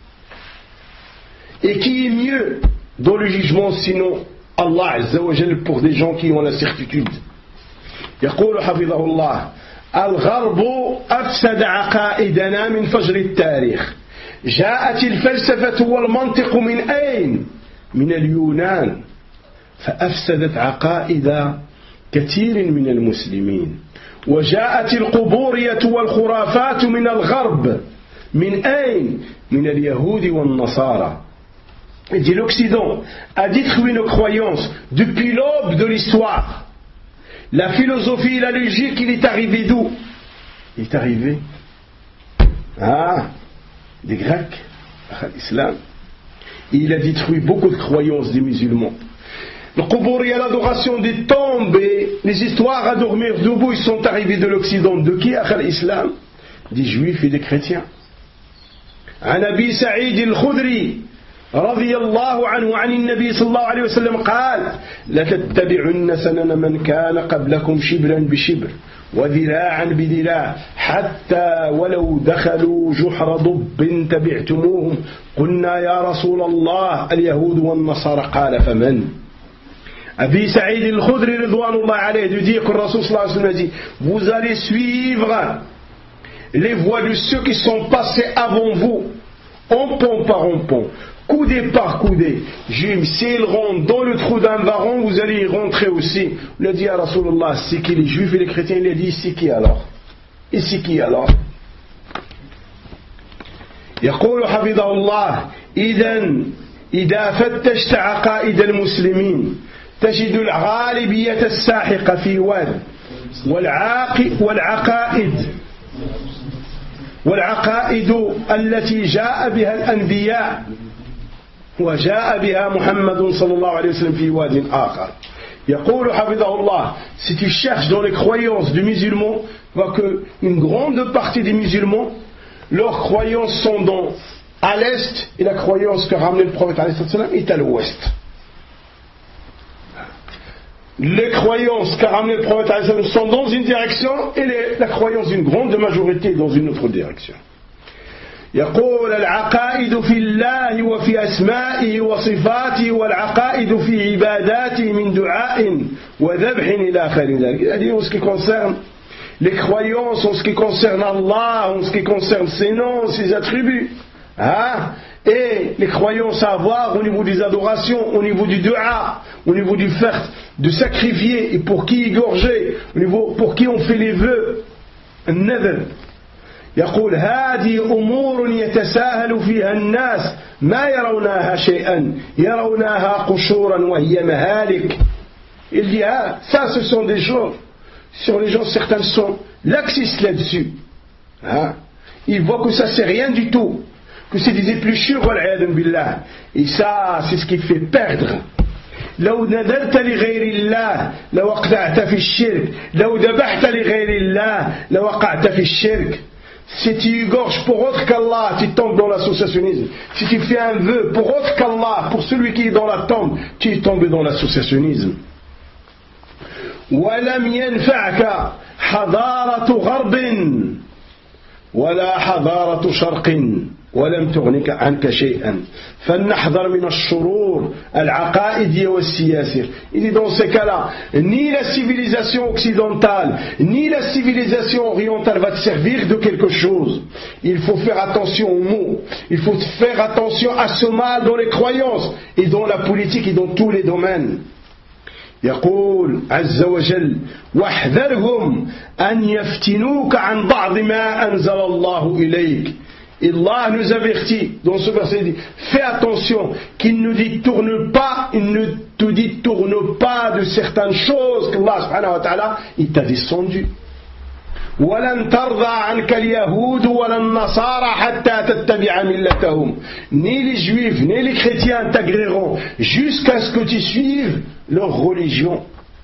et qui est mieux dans le jugement sinon Allah Azza wa Jal pour des gens qui ont la certitude. يقول حفظه الله الغرب أفسد عقائدنا من فجر التاريخ جاءت الفلسفة والمنطق من أين؟ من اليونان فأفسدت عقائد كثير من المسلمين وجاءت القبورية والخرافات من الغرب من أين؟ من اليهود والنصارى. Il dit l'Occident a détruit nos croyances depuis l'aube de l'histoire. La philosophie et la logique, il est arrivé d'où? Il est arrivé ah, des Grecs, l'islam. Et il a détruit beaucoup de croyances des musulmans. Le Qubur, il y a l'adoration des tombes et les histoires à dormir debout, ils sont arrivés de l'Occident. De qui a l'islam? Des juifs et des chrétiens. عن أبي سعيد الخدري رضي الله عنه عن النبي صلى الله عليه وسلم قال لتتبعن سنن من كان قبلكم شبرا بشبر وذراعا بذراع حتى ولو دخلوا جحر ضب تبعتموهم قلنا يا رسول الله اليهود والنصارى قال فمن Abi Saïd al-Khudri ridwanullah alayhi de dire que le Rasul sallallahu alayhi wa sallam a dit vous allez suivre les voies de ceux qui sont passés avant vous, ompon par ompon, coudé par coudé. S'ils rentrent dans le trou d'un varon, vous allez y rentrer aussi. Il a dit à Rasulullah, c'est qui les juifs et les chrétiens? Il a dit, c'est qui alors? Et c'est qui alors? يقول حفظه الله إذا إذا فتشت عقائد المسلمين تجد الغالبية الساحقة في واد والعقائد والعقائد التي جاء بها الأنبياء وجاء بها محمد صلى الله عليه وسلم في واد آخر. يقول حفظه الله, si tu cherches dans les croyances du musulman, tu vois qu'une grande partie des musulmans, leurs croyances sont dans, à l'est, et la croyance que ramenait le prophète est à l'ouest. Les croyances qu'a ramené le prophète sont dans une direction et les, la croyance d'une grande majorité dans une autre direction. يقول العقائد في الله وفي أسمائه وصفاته والعقائد في عباداته من دعاء وذبح إلى آخر ذلك. C'est-à-dire en ce qui concerne les croyances, en ce qui concerne Allah, en ce qui concerne ses noms, ses attributs, hein? Et les croyances à avoir au niveau des adorations, au niveau du dua, au niveau du fait de sacrifier et pour qui égorger, au niveau pour qui on fait les vœux, النذر. يقول هذه أمور يتساهل فيها الناس ما يرونها شيئا يرونها قشورا وهي مهالك. Il dit ah, ça ce sont des choses sur les gens, certains sont laxistes là-dessus, hein? Ils voient que ça c'est rien du tout, que c'est des épluchures, et ça c'est ce qui fait perdre. لو نذرت لغير الله لوقعت في الشرك لو ذبحت لغير الله لوقعت في الشرك. Si tu égorges pour autre qu'Allah, tu tombes dans l'associationnisme. Si tu fais un vœu pour autre qu'Allah, pour celui qui est dans la tombe, tu tombes dans l'associationnisme. ولم ينفعك حضارة غرب ولا حضارة شرق ولم تغنك عنك شيئا فلنحذر من الشرور العقائدية والسياسية. Il dit dans ces cas-là, ni la civilisation occidentale ni la civilisation orientale va te servir de quelque chose. Il faut faire attention aux mots, il faut faire attention à ce mal dans les croyances et dans la politique et dans tous les domaines. يقول عز وجل واحذرهم أن يفتنوك عن بعض ما أنزل الله إليك. Allah nous avertit dans ce verset, il dit fais attention qu'il ne détourne pas, il ne te détourne pas de certaines choses qu'Allah subhanahu wa ta'ala il t'a descendu. ولن ترضى عنك اليهود ولا النصارى حتى تتبع ملتهم. Ni les juifs ni les chrétiens t'agréeront jusqu'à ce que tu suives leur religion.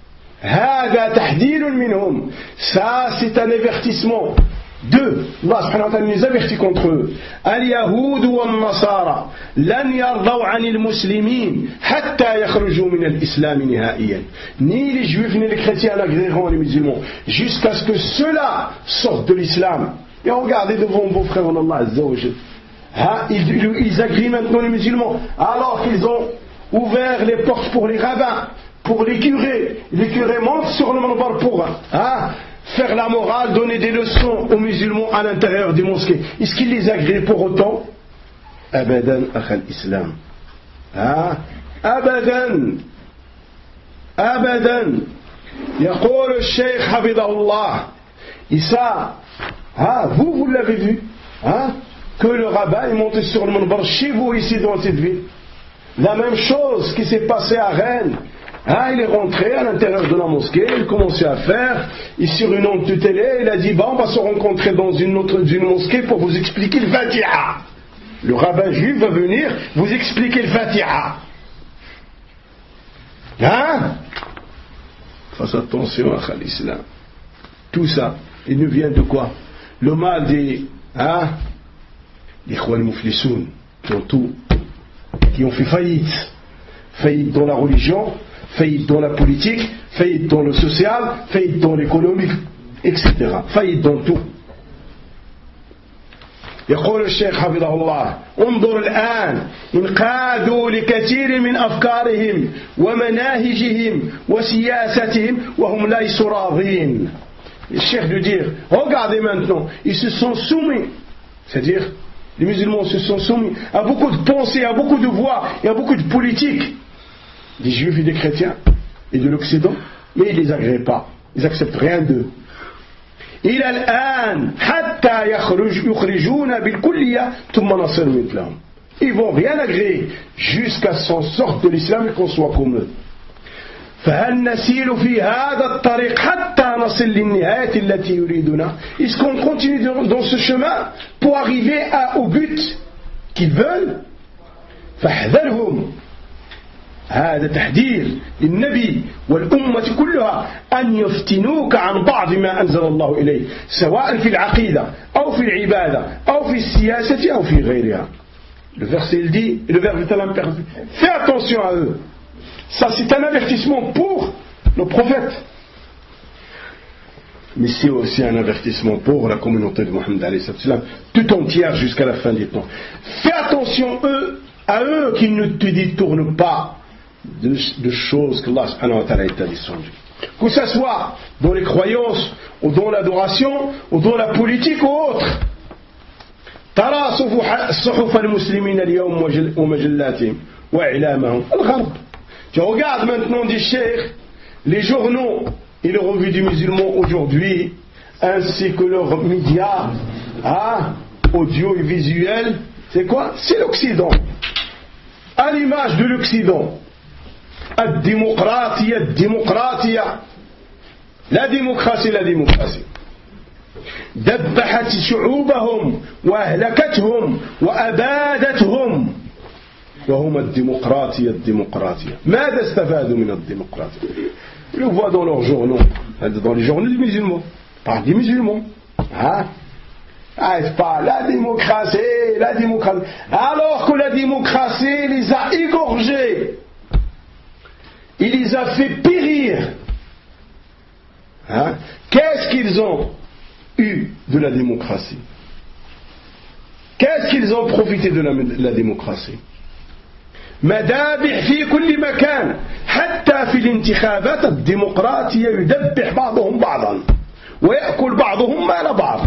هذا تحذير منهم. Ça c'est un avertissement. Deux, Allah subhanahu wa ta'ala nous avertit contre eux. اليهود والنصارى لن يرضوا عن المسلمين حتى يخرجوا من الإسلام نهائيا. Ni les juifs ni les chrétiens n'agréeront les musulmans jusqu'à ce que ceux-là sortent de l'islam. Et regardez devant vos frères en Allah Azza wa Jal. Hein, ils, ils agréent maintenant les musulmans alors qu'ils ont ouvert les portes pour les rabbins, pour les curés. Les curés montent sur le minbar pour hein, faire la morale, donner des leçons aux musulmans à l'intérieur des mosquées. Est-ce qu'ils les agréent pour autant? Abadan akhal islam. Ah, abadan. Abadan. يقول الشيخ حفظه الله. Et ça, ah, vous, vous l'avez vu, hein, que le rabbin est monté sur le minbar chez vous ici dans cette ville. La même chose qui s'est passé à Rennes. Ah, il est rentré à l'intérieur de la mosquée, il commençait à faire, et sur une onde de télé, il a dit bon, on va se rencontrer dans une autre une mosquée pour vous expliquer le Fatiha. Le rabbin juif va venir vous expliquer le Fatiha. Hein? Fasse attention à l'islam. Tout ça, il nous vient de quoi? Le mal des, hein, les Ikhwan Mouflissoun, qui ont tout, qui ont fait faillite. Faillite dans la religion, faillite dans la politique, faillite dans le social, faillite dans l'économique, et cetera. Faillite dans tout. يقول الشيخ حفظه الله انظر الآن انقادوا لكثير من أفكارهم ومناهجهم وسياستهم وهم ليسوا راضين. Le cheikh de dire, regardez maintenant, ils se sont soumis, c'est-à-dire les musulmans se sont soumis à beaucoup de pensées, à beaucoup de voix et à beaucoup de politiques des juifs et des chrétiens et de l'Occident, mais ils ne les agréent pas, ils n'acceptent rien d'eux. إلى الآن حتى يخرج يخرجون بالكلية ثم نصير مثلهم. Ils vont rien agréer jusqu'à ce qu'on sorte de l'islam et qu'on soit comme eux. فهل نسير في هذا الطريق حتى نصل للنهاية التي يريدنا. Est-ce qu'on continue dans ce chemin pour arriver à, au but qu'ils veulent? فاحذرهم. هذا تحذير للنبي والأمة كلها أن يفتنوك عن بعض ما أنزل الله إليه سواء في العقيدة أو في العبادة أو في السياسة أو في غيرها. Le verset il dit, le verbe est à l'imperfect. Fais attention à eux. Ça c'est un avertissement pour nos prophètes. Mais c'est aussi un avertissement pour la communauté de Mohammed alayhi salam, tout entière jusqu'à la fin des temps. Fais attention eux, à eux qui ne te détournent pas De, de choses que Allah subhanahu wa ta'ala a descendues. Que ce soit dans les croyances, ou dans l'adoration, ou dans la politique ou autre. ترى صحف المسلمين اليوم ومجلاتهم وإعلامهم الغرب. Tu regardes maintenant des cheikhs, les journaux et les revues du musulman aujourd'hui, ainsi que leurs médias, hein, audio et visuels, c'est quoi? C'est l'Occident. À l'image de l'Occident. الديمقراطية الديمقراطية لا ديمقراطية لا ديمقراطية دبحت شعوبهم وأهلكتهم وأبادتهم وهم الديمقراطية الديمقراطية. ماذا استفادوا من الديمقراطية؟ Ils le voient dans leurs journaux, dans les journaux des musulmans, par des musulmans. Hein? Ah, c'est pas la démocratie, la démocratie. Alors que la démocratie les a égorgés. Il les a fait périr. Hein? Qu'est-ce qu'ils ont eu de la démocratie? Qu'est-ce qu'ils ont profité de la, de la démocratie? مذابح في كل مكان حتى في الانتخابات الديمقراطية يدبح بعضهم بعضا ويأكل بعضهم مال بعض.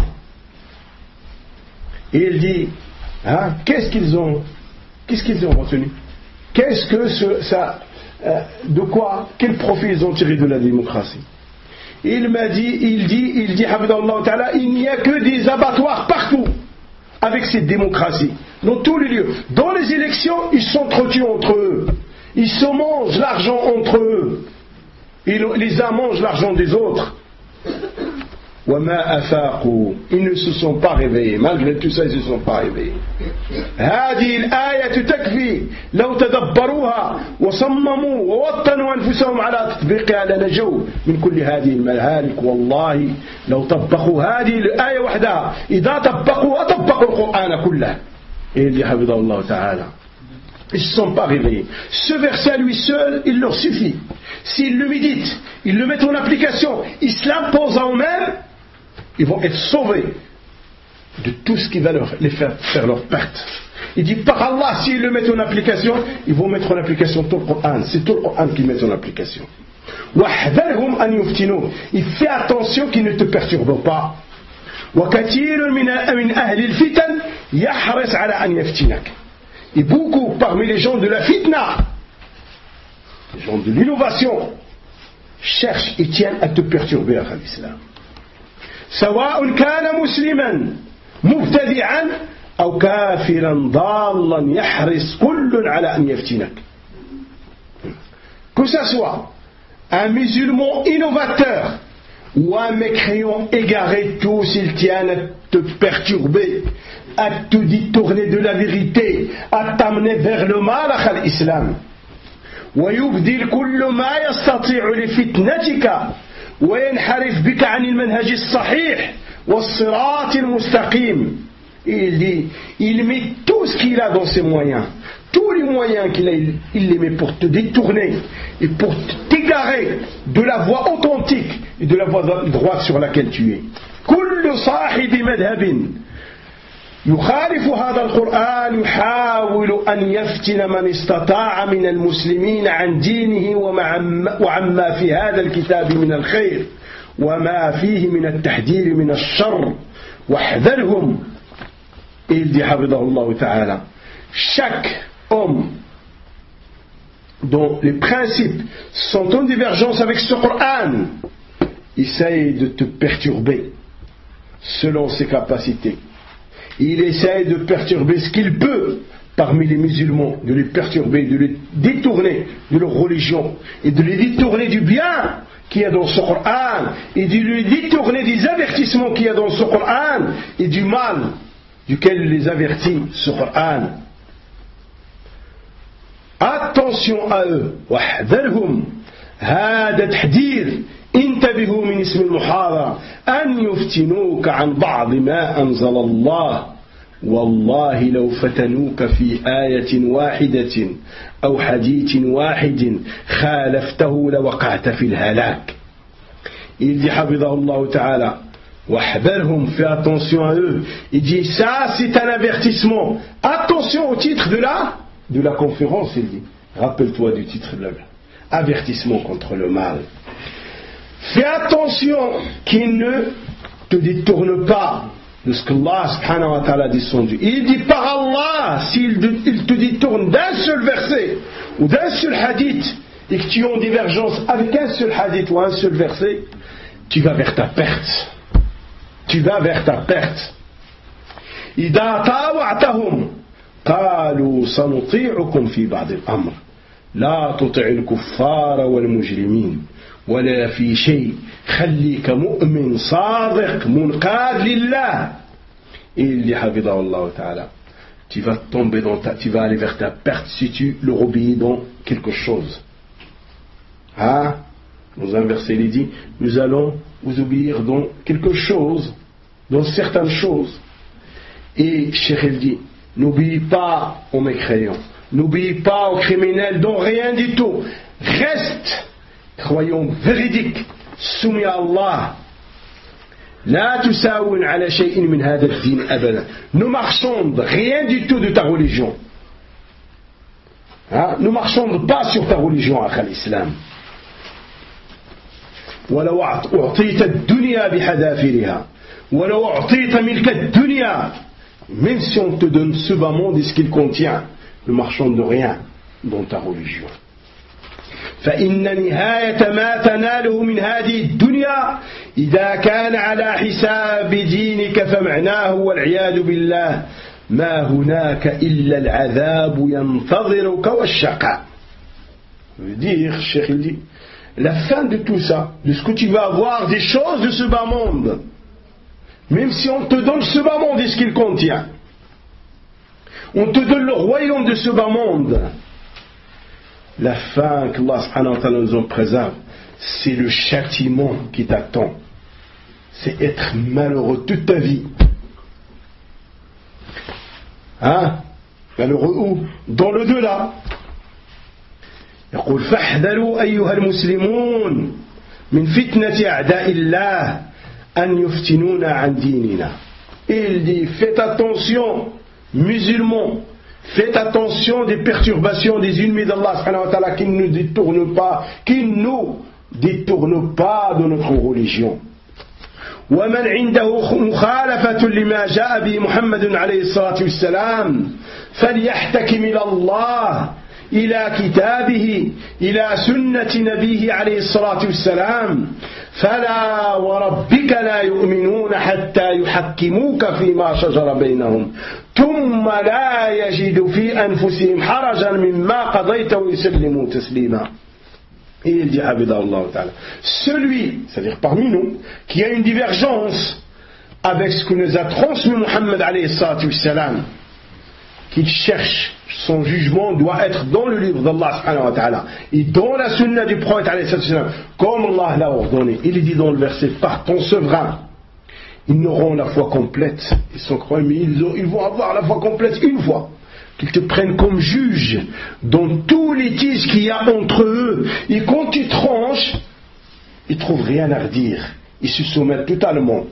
Et il dit, hein, qu'est-ce qu'ils ont, qu'est-ce qu'ils ont retenu? Qu'est-ce que ce, ça de quoi, quel profit ils ont tiré de la démocratie? Il m'a dit, il dit, il dit, il n'y a que des abattoirs partout avec cette démocratie, dans tous les lieux. Dans les élections, ils s'entretuent entre eux, ils se mangent l'argent entre eux, ils, les uns mangent l'argent des autres. وما أفاقوا, ils ne se sont pas réveillés, malgré tout ça ils ne se sont pas réveillés. هذه الآية تكفي لو تدبروها وصمموا ووطنوا أنفسهم على تطبيقها لنجوا من كل هذه المهالك. والله لو طبقوا هذه الآية وحدها إذا طبقوا طبقوا القرآن كله. Et il dit حفظه الله تعالى, ils ne se sont pas réveillés. Ce verset à lui seul, il leur suffit. S'ils le méditent, ils le mettent en application, ils se l'imposent à eux-mêmes, ils vont être sauvés de tout ce qui va leur, les faire faire leur perte. Il dit par Allah, s'ils le mettent en application, ils vont mettre en application tout le Coran. C'est tout le Coran qu'ils mettent en application. وَاحْذَرْهُمْ أَنْ يُفْتِنُوكَ. Il fait attention qu'ils ne te perturbent pas. وَكَثِيرٌ مِنْ أَهْلِ الْفِتَنِ يَحْرِصْ عَلَى أَنْ يَفْتِنَكَ. Et beaucoup parmi les gens de la fitna, les gens de l'innovation, cherchent et tiennent à te perturber à l'islam. سواء كان مسلما مبتدعا أو كافرا ضالا يحرص كل على أن يفتنك. Que ce soit un musulman innovateur ou un mécréant égaré, tous ils tiennent à te perturber, à te détourner de la vérité, à t'amener vers le mal à l'islam. ويبذل كل ما يستطيع لفتنتك وينحرف بك عن المنهج الصحيح والصراط المستقيم. Il dit, il met tout ce qu'il a dans ses moyens, tous les moyens qu'il a, il, il les met pour te détourner et pour t'égarer de la voie authentique et de la voie droite sur laquelle tu es. كل صاحب مذهب يخالف هذا القرآن يحاول أن يفتن من استطاع من المسلمين عن دينه وعما في هذا الكتاب من الخير وما فيه من التحذير من الشر واحذرهم. Et il dit حفظه ta'ala, chaque homme dont les principes sont en divergence avec ce Coran essaye de te perturber selon ses capacités. Il essaye de perturber ce qu'il peut parmi les musulmans, de les perturber, de les détourner de leur religion et de les détourner du bien qu'il y a dans ce Coran et de les détourner des avertissements qu'il y a dans ce Coran et du mal duquel il les avertit ce Coran. Attention à eux. واحذرهم. هذا تحذير. انتبهوا من اسم المحاضرة أن يفتنوك عن بعض ما أنزل الله والله لو فتنوك في آية واحدة أو حديث واحد خالفته لوقعت في الهلاك. Il dit حفظه الله تعالى واحذرهم, fais attention à eux. Il dit ça c'est un avertissement. Attention au titre de la de la conférence, il dit. Rappelle-toi du titre de la avertissement contre le mal. Fais attention qu'il ne te détourne pas de ce qu'Allah subhanahu wa ta'ala a descendu. Il dit par Allah, s'il te détourne d'un seul verset ou d'un seul hadith et que tu es en divergence avec un seul hadith ou un seul verset, tu vas vers ta perte. Tu vas vers ta perte. إذا طاوعتهم قالوا سنطيعكم في بعض الأمر لا تطع الكفار والمجرمين ولا في شيء خليك مؤمن صادق منقاد لله. Il dit حفظه الله تعالى, tu vas tomber dans ta, tu vas aller vers ta perte si tu leur obéis dans quelque chose. Ah, dans un verset il dit, nous allons vous obéir dans quelque chose, dans certaines choses. Et Cheikh il dit, n'oublie pas aux mécréants, n'oublie pas aux criminels, dans rien du tout. Reste croyant véridique, soumis à Allah. لا تساوون على شيء من هذا الدين أبدا. Ne marchande rien du tout de ta religion. Hein? Ne marchande pas sur ta religion, أخ الإسلام. ولو أعطيت الدنيا بحذافيرها ولو أعطيت ملك الدنيا, même si on te donne ce bas monde et ce qu'il contient, ne marchande de rien dans ta religion. فإن نهاية ما تناله من هذه الدنيا إذا كان على حساب دينك فمعناه والعياذ بالله ما هناك إلا العذاب ينتظرك والشقاء. veut dire, Cheikh il dit, la fin de tout ça, de ce que tu vas avoir des choses de ce bas monde, même si on te donne ce bas monde et ce qu'il contient, on te donne le royaume de ce bas monde, la fin qu'Allah subhanahu wa ta'ala nous en préserve, c'est le châtiment qui t'attend. C'est être malheureux toute ta vie. Hein? Malheureux où? Dans le delà. يقول فاحذروا أيها المسلمون من فتنة أعداء الله أن يفتنونا عن ديننا. Il dit faites attention musulmans, faites attention des perturbations des ennemis d'Allah subhanahu wa ta'ala qui ne nous détournent pas, qui nous détournent pas de notre religion. ومن عنده مخالفة لما جاء به محمد عليه الصلاة والسلام فليحتكم إلى الله إلى كتابه إلى سنة نبيه عليه الصلاة والسلام فلا وربك لا يؤمنون حتى يحكموك فيما شجر بينهم ثم لا يجد في أنفسهم حرجا مما قضيت ويسلموا تسليما. Et il dit Habibullah Ta'ala, celui, c'est-à-dire parmi nous, qui a une divergence avec ce que nous a transmis Muhammad alayhi salatu wassalam, qu'il cherche son jugement doit être dans le livre d'Allah subhanahu wa ta'ala et dans la sunna du prophète alayhi salam, comme Allah l'a ordonné. Il est dit dans le verset, par ton souverain, ils n'auront la foi complète. Ils sont croyants, mais ils, ont, ils vont avoir la foi complète une fois. Qu'ils te prennent comme juge dans tous les litiges qu'il y a entre eux. Et quand tu tranches, ils ne trouvent rien à redire. Ils se soumettent totalement.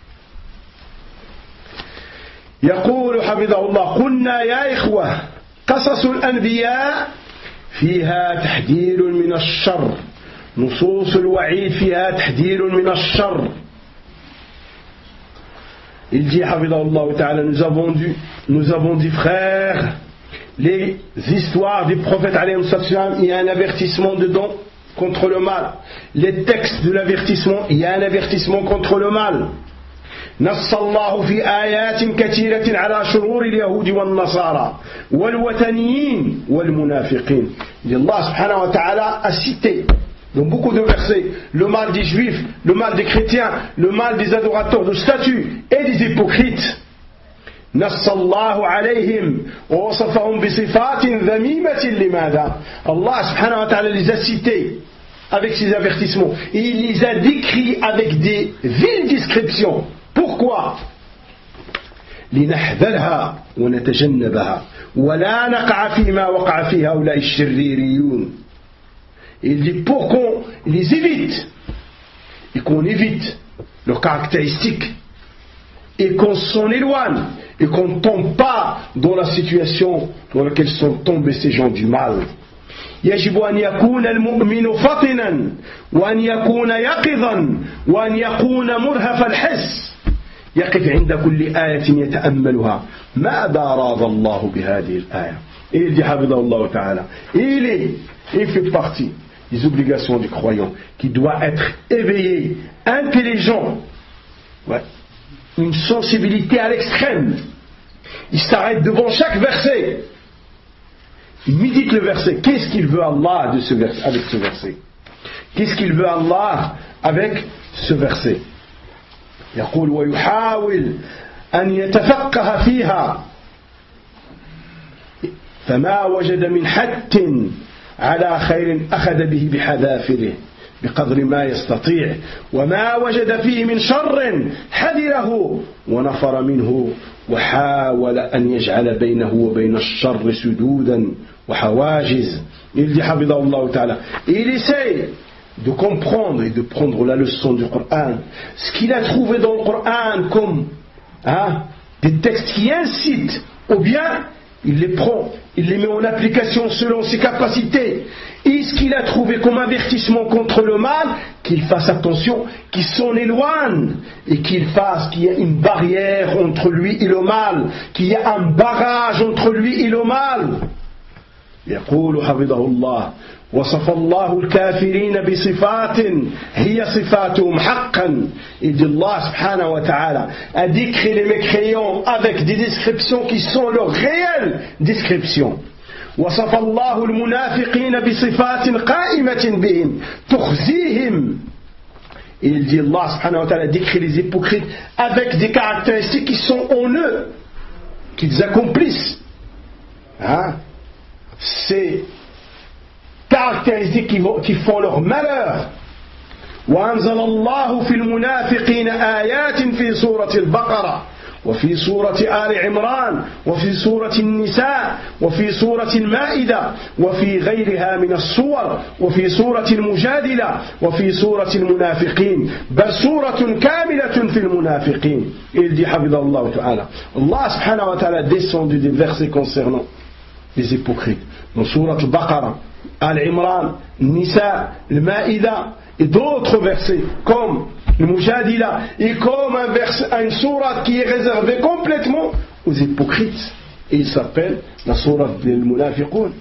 يقول حفظه الله قلنا يا إخوة قصص الأنبياء فيها تحذير من الشر نصوص الوعيد فيها تحذير من الشر. Il dit حفظه الله تعالى nous avons dit, nous avons dit frères, les histoires des prophètes alayhi salam, il y a un avertissement dedans contre le mal. Les textes de l'avertissement, il y a un avertissement contre le mal. نص الله في آيات كثيرة على شرور اليهود والنصارى والوثنيين والمنافقين. Allah subhanahu wa ta'ala a cité dans beaucoup de versets le mal des juifs, le mal des chrétiens, le mal des adorateurs de statues et des hypocrites. نص الله عليهم ووصفهم بصفات ذميمة لماذا؟ Allah subhanahu wa ta'ala les a cités avec ses avertissements et il les a décrits avec des viles descriptions. Pourquoi? لنحذرها ونتجنبها ولا نقع فيما وقع فيه هؤلاء الشريريون. Il dit pour qu'on les évite et qu'on évite leurs caractéristiques et qu'on s'en éloigne et qu'on ne tombe pas dans la situation dans laquelle sont tombés ces gens du mal. يجب أن يكون المؤمن فطنا وأن يكون يقظا وأن يكون مرهف الحس يقف عند كل آية يتأملها ماذا أراد الله بهذه الآية. Et il dit حفظه الله تعالى, il est, il fait partie des obligations du croyant qui doit être éveillé, intelligent, ouais, une sensibilité à l'extrême. Il s'arrête devant chaque verset. Il médite le verset. Qu'est-ce qu'il veut Allah de ce verset, avec ce verset? Qu'est-ce qu'il veut Allah avec ce verset? يقول ويحاول أن يتفقه فيها فما وجد من حث على خير أخذ به بحذافره بقدر ما يستطيع وما وجد فيه من شر حذره ونفر منه وحاول أن يجعل بينه وبين الشر سدودا وحواجز. Il dit حفظه الله تعالى, il essaie de comprendre et de prendre la leçon du Coran, ce qu'il a trouvé dans le Coran comme hein, des textes qui incitent au bien, il les prend, il les met en application selon ses capacités. Et ce qu'il a trouvé comme avertissement contre le mal, qu'il fasse attention, qu'il s'en éloigne et qu'il fasse qu'il y ait une barrière entre lui et le mal, qu'il y ait un barrage entre lui et le mal. يقول حفظه الله وصف الله الكافرين بصفات هي صفاتهم حقا. Il dit Allah subhanahu wa ta'ala a décrit les mécréants avec des descriptions qui sont leurs réelles descriptions. وصف الله المنافقين بصفات قائمة بهم تخزيهم. Il dit Allah subhanahu wa ta'ala décrit les hypocrites avec des caractéristiques qui sont en eux, qu'ils accomplissent. Hein? Ces caractéristiques qui, vont, qui font leur malheur. وأنزل الله في المنافقين آيات في سورة البقرة وفي سورة آل عمران وفي سورة النساء وفي سورة المائدة وفي غيرها من الصور وفي سورة المجادلة وفي سورة المنافقين بل سورة كاملة في المنافقين. Il dit حفظه الله تعالى, Allah subhanahu wa ta'ala a descendu des versets concernant les hypocrites dans Surat al-Baqarah, Al-Imran, Nisa, Al-Ma'ida et d'autres versets comme le Mujadila et comme un verset, une sourate qui est réservée complètement aux hypocrites et il s'appelle la sourate del Munafiqun.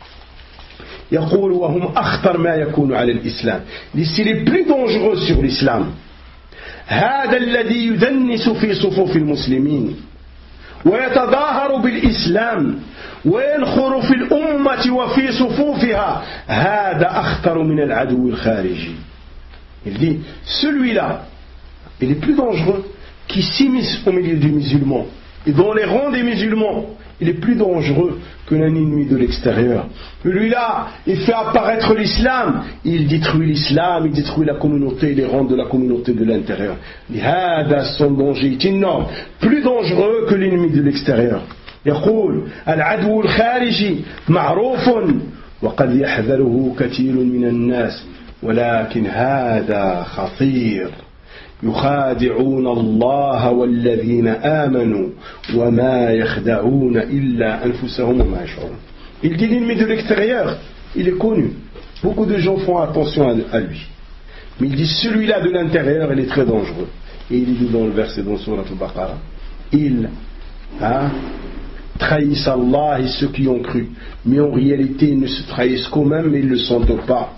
يقول وهم أخطر ما يكون على الإسلام. C'est les plus dangereux sur l'islam. هذا الذي يدنس في صفوف المسلمين ويتظاهر بالإسلام وينخر في الأمة وفي صفوفها هذا أخطر من العدو الخارجي. Il dit celui-là il est plus dangereux qui s'immisce au milieu des musulmans et dans les rangs des musulmans, il est plus dangereux que l'un ennemi de l'extérieur. Lui-là, il fait apparaître l'islam, il détruit l'islam, il détruit la communauté, les rangs de la communauté de l'intérieur. Son danger est énorme, plus dangereux que l'ennemi de l'extérieur. يقول العدو الخارجي معروف وقد يحذره كثير من الناس ولكن هذا خطير يخادعون الله والذين آمنوا وما يخدعون إلا أنفسهم وما يشعرون. Il dit l'ennemi de l'extérieur, il est connu. Beaucoup de gens font attention à lui. Mais il dit celui-là de l'intérieur, il est très dangereux. Et il dit dans le verset dans Surat Al-Baqarah, ils hein, trahissent Allah et ceux qui ont cru. Mais en réalité, ils ne se trahissent qu'eux-mêmes, mais ils ne le sentent pas.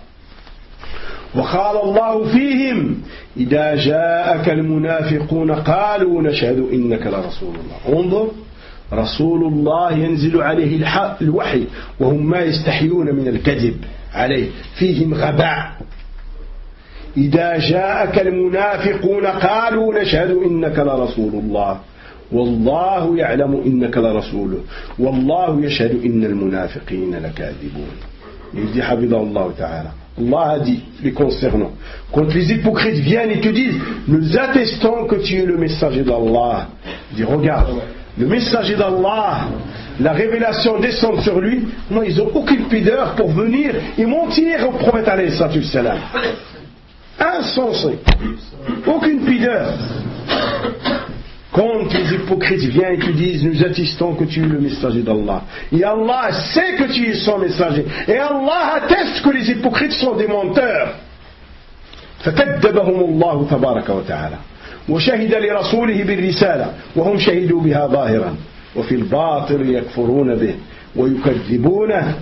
وقال الله فيهم إذا جاءك المنافقون قالوا نشهد إنك لرسول الله. انظر رسول الله ينزل عليه الوحي وهم ما يستحيون من الكذب عليه فيهم غباء. إذا جاءك المنافقون قالوا نشهد إنك لرسول الله والله يعلم إنك لرسوله والله يشهد إن المنافقين لكاذبون. Il dit حفظه الله تعالى. Allah a dit les concernant, quand les hypocrites viennent et te disent nous attestons que tu es le messager d'Allah, il dit regarde, le messager d'Allah, la révélation descend sur lui, moi ils n'ont aucune pudeur pour venir et mentir au prophète alayhi salam. Insensé, aucune pudeur. Quand les hypocrites viennent et te disent nous attestons que tu es le messager d'Allah, et Allah sait que tu es son messager, et Allah atteste que les hypocrites sont des menteurs. فكذبهم الله تبارك وتعالى وشهد لرسوله بالرسالة وهم شهدوا بها ظاهرا وفي الباطل يكفرون به ويكذبونه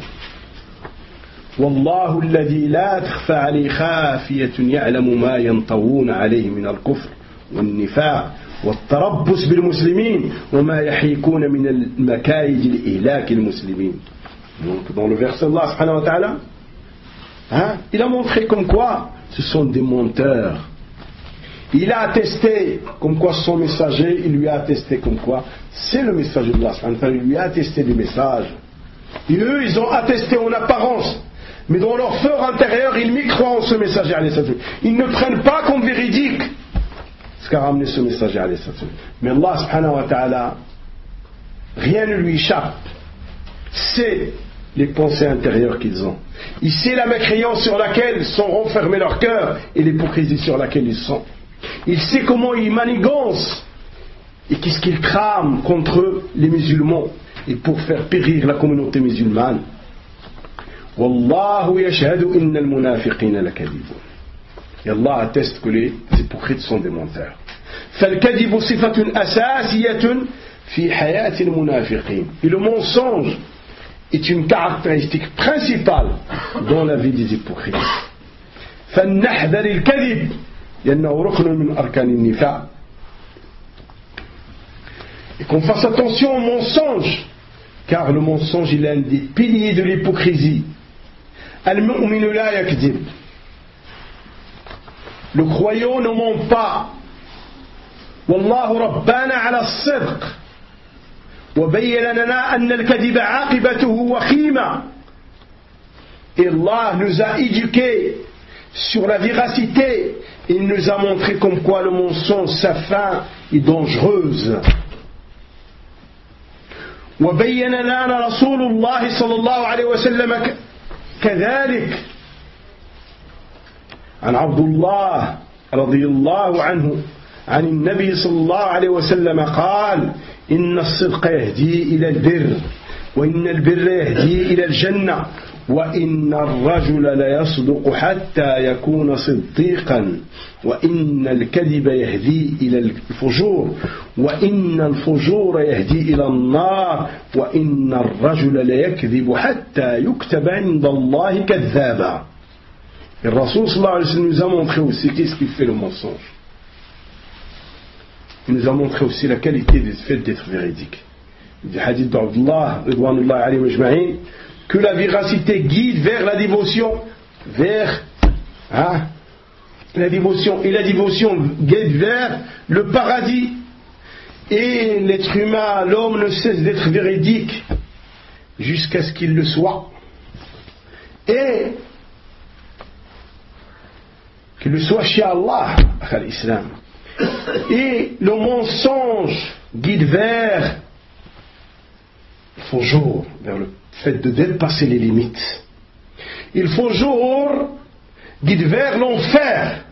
والله الذي لا تخفى عليه خافية يعلم ما ينطوون عليه من الكفر والنفاق والتربص بالمسلمين وما يحيكون من المكايد لإهلاك المسلمين. Donc dans le verset Allah subhanahu wa ta'ala, hein, il a montré comme quoi ce sont des menteurs. Il a attesté comme quoi son messager, il lui a attesté comme quoi c'est le messager de Allah subhanahu wa ta'ala, il lui a attesté des messages. Et eux ils ont attesté en apparence, mais dans leur fort intérieur ils mécroient en ce messager. Ils ne prennent pas comme véridique ce qu'a ramené ce messager. Mais Allah subhanahu wa ta'ala, rien ne lui échappe. C'est les pensées intérieures qu'ils ont. Il sait la mécréance sur laquelle sont renfermés leurs cœurs et l'hypocrisie sur laquelle ils sont. Il sait comment ils manigancent et qu'est-ce qu'ils trament contre les musulmans et pour faire périr la communauté musulmane. Wallahu yashhadu innal munafiqina lakadibun. Et Allah atteste que les hypocrites sont des menteurs. فالكذب صفة أساسية في حياة المنافقين. Et le mensonge est une caractéristique principale dans la vie des hypocrites. فلنحذر الكذب لأنه ركن من أركان النفاق. Et qu'on fasse attention au mensonge, car le mensonge est l'un des piliers de l'hypocrisie. المؤمن لا يكذب. Le croyant ne ment pas. والله ربنا على الصدق وبين لنا أن الكذب عاقبته وخيمة. Et Allah nous a éduqués sur la véracité. Il nous a montré comme quoi le mensonge, sa fin est dangereuse. وبين لنا رسول الله صلى الله عليه وسلم كذلك. عن عبد الله رضي الله عنه عن النبي صلى الله عليه وسلم قال إن الصدق يهدي إلى البر وإن البر يهدي إلى الجنة وإن الرجل ليصدق حتى يكون صديقا وإن الكذب يهدي إلى الفجور وإن الفجور يهدي إلى النار وإن الرجل ليكذب حتى يكتب عند الله كذابا. Et le Rasoul sallallahu alayhi wa sallam nous a montré aussi qu'est-ce qui fait le mensonge. Il nous a montré aussi la qualité du fait d'être véridique. Du hadith d'Abdullah ridwanullahi alayhi wa ajma'in, que la véracité guide vers la dévotion, vers hein, la dévotion, et la dévotion guide vers le paradis. Et l'être humain, l'homme ne cesse d'être véridique jusqu'à ce qu'il le soit. Et qu'il le soit chez Allah, l'islam. Et le mensonge guide vers il faut jour, vers le fait de dépasser les limites. Il faut jour guide vers l'enfer.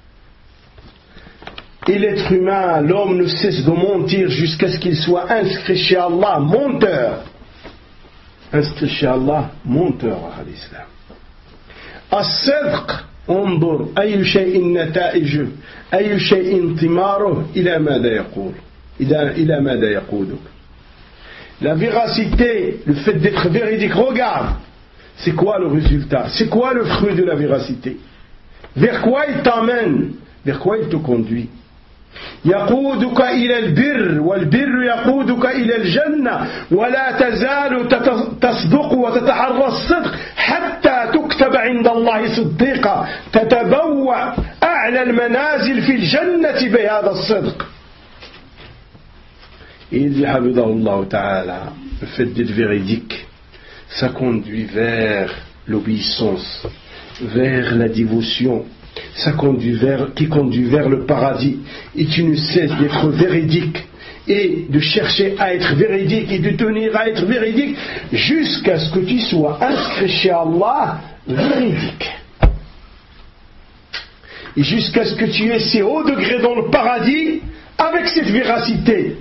Et l'être humain, l'homme ne cesse de mentir jusqu'à ce qu'il soit inscrit chez Allah, menteur. Inscrit chez Allah, menteur à l'islam. الصدق انظر أي شيء نتائجه أي شيء ثماره إلى ماذا يقول إلى ماذا يقودك. La véracité, le fait d'être véridique, regarde, c'est quoi le résultat, c'est quoi le fruit de la véracité, vers quoi il t'emmène, vers quoi il te conduit. يقودك إلى البر والبر يقودك إلى الجنة ولا تزال تصدق وتتحرى الصدق حتى تكتب عند الله صديقا تتبوأ أعلى المنازل في الجنة بهذا الصدق. Il dit Habibullah Ta'ala, le fait d'être véridique, ça conduit vers l'obéissance, vers la dévotion, ça conduit vers, qui conduit vers le paradis. Et tu ne cesses d'être véridique et de chercher à être véridique et de tenir à être véridique jusqu'à ce que tu sois inscrit chez Allah véridique. Et jusqu'à ce que tu aies ces hauts degrés dans le paradis avec cette véracité.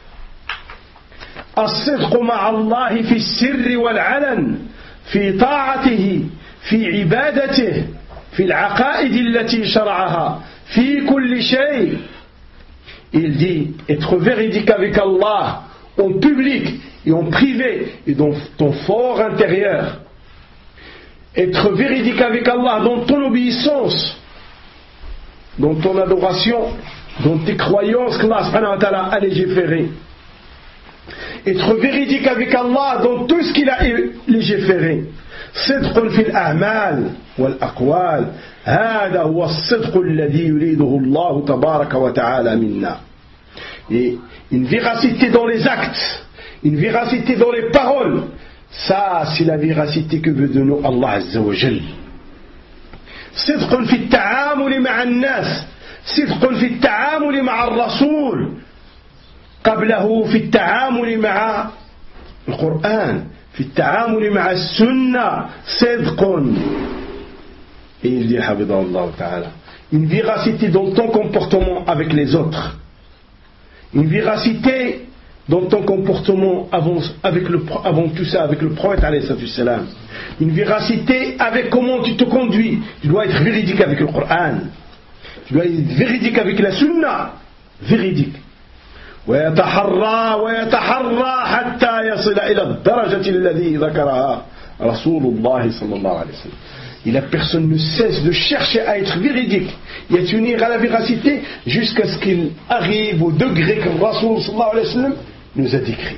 الصدق مع الله في السر والعلن في طاعته في عبادته في العقائد التي شرعها في كل شيء. Il dit être véridique avec Allah en public et en privé et dans ton fort intérieur. Être véridique avec Allah dans ton obéissance, dans ton adoration, dans tes croyances que Allah subhanahu wa ta'ala a légiféré. Être véridique avec Allah dans tout ce qu'il a légiféré. صدق في الأعمال والأقوال هذا هو الصدق الذي يريده الله تبارك وتعالى منا. Et une véracité dans les actes, une véracité dans les paroles, ça c'est la véracité que veut de nous Allah Azza wa Jal. صدق في التعامل مع الناس صدق في التعامل مع الرسول قبله في التعامل مع القرآن في التعامل مع السنة صدق. Et il dit Habibullah Ta'ala, une véracité dans ton comportement avec les autres, une véracité dans ton comportement avant, avec le, avant tout ça avec le prophète alayhi salam, une véracité avec comment tu te conduis. Tu dois être véridique avec le Coran, tu dois être véridique avec la sunna, véridique. ويتحرى ويتحرى حتى يصل إلى الدرجة الذي ذكرها رسول الله صلى الله عليه وسلم. Et la personne ne cesse de chercher à être véridique et à tenir à la véracité jusqu'à ce qu'il arrive au degré que Rasul sallallahu alayhi wa sallam nous a décrit.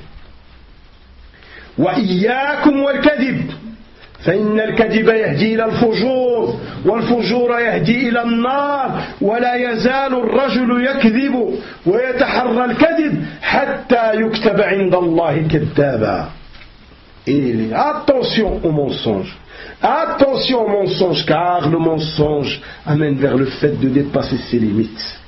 وإياكم والكذب فإن الكذب يهدي إلى الفجور والفجور يهدي إلى النار ولا يزال الرجل يكذب ويتحرى الكذب حتى يكتب عند الله كذابا. Et attention au mensonge, attention au mensonge, car le mensonge amène vers le fait de dépasser ses limites.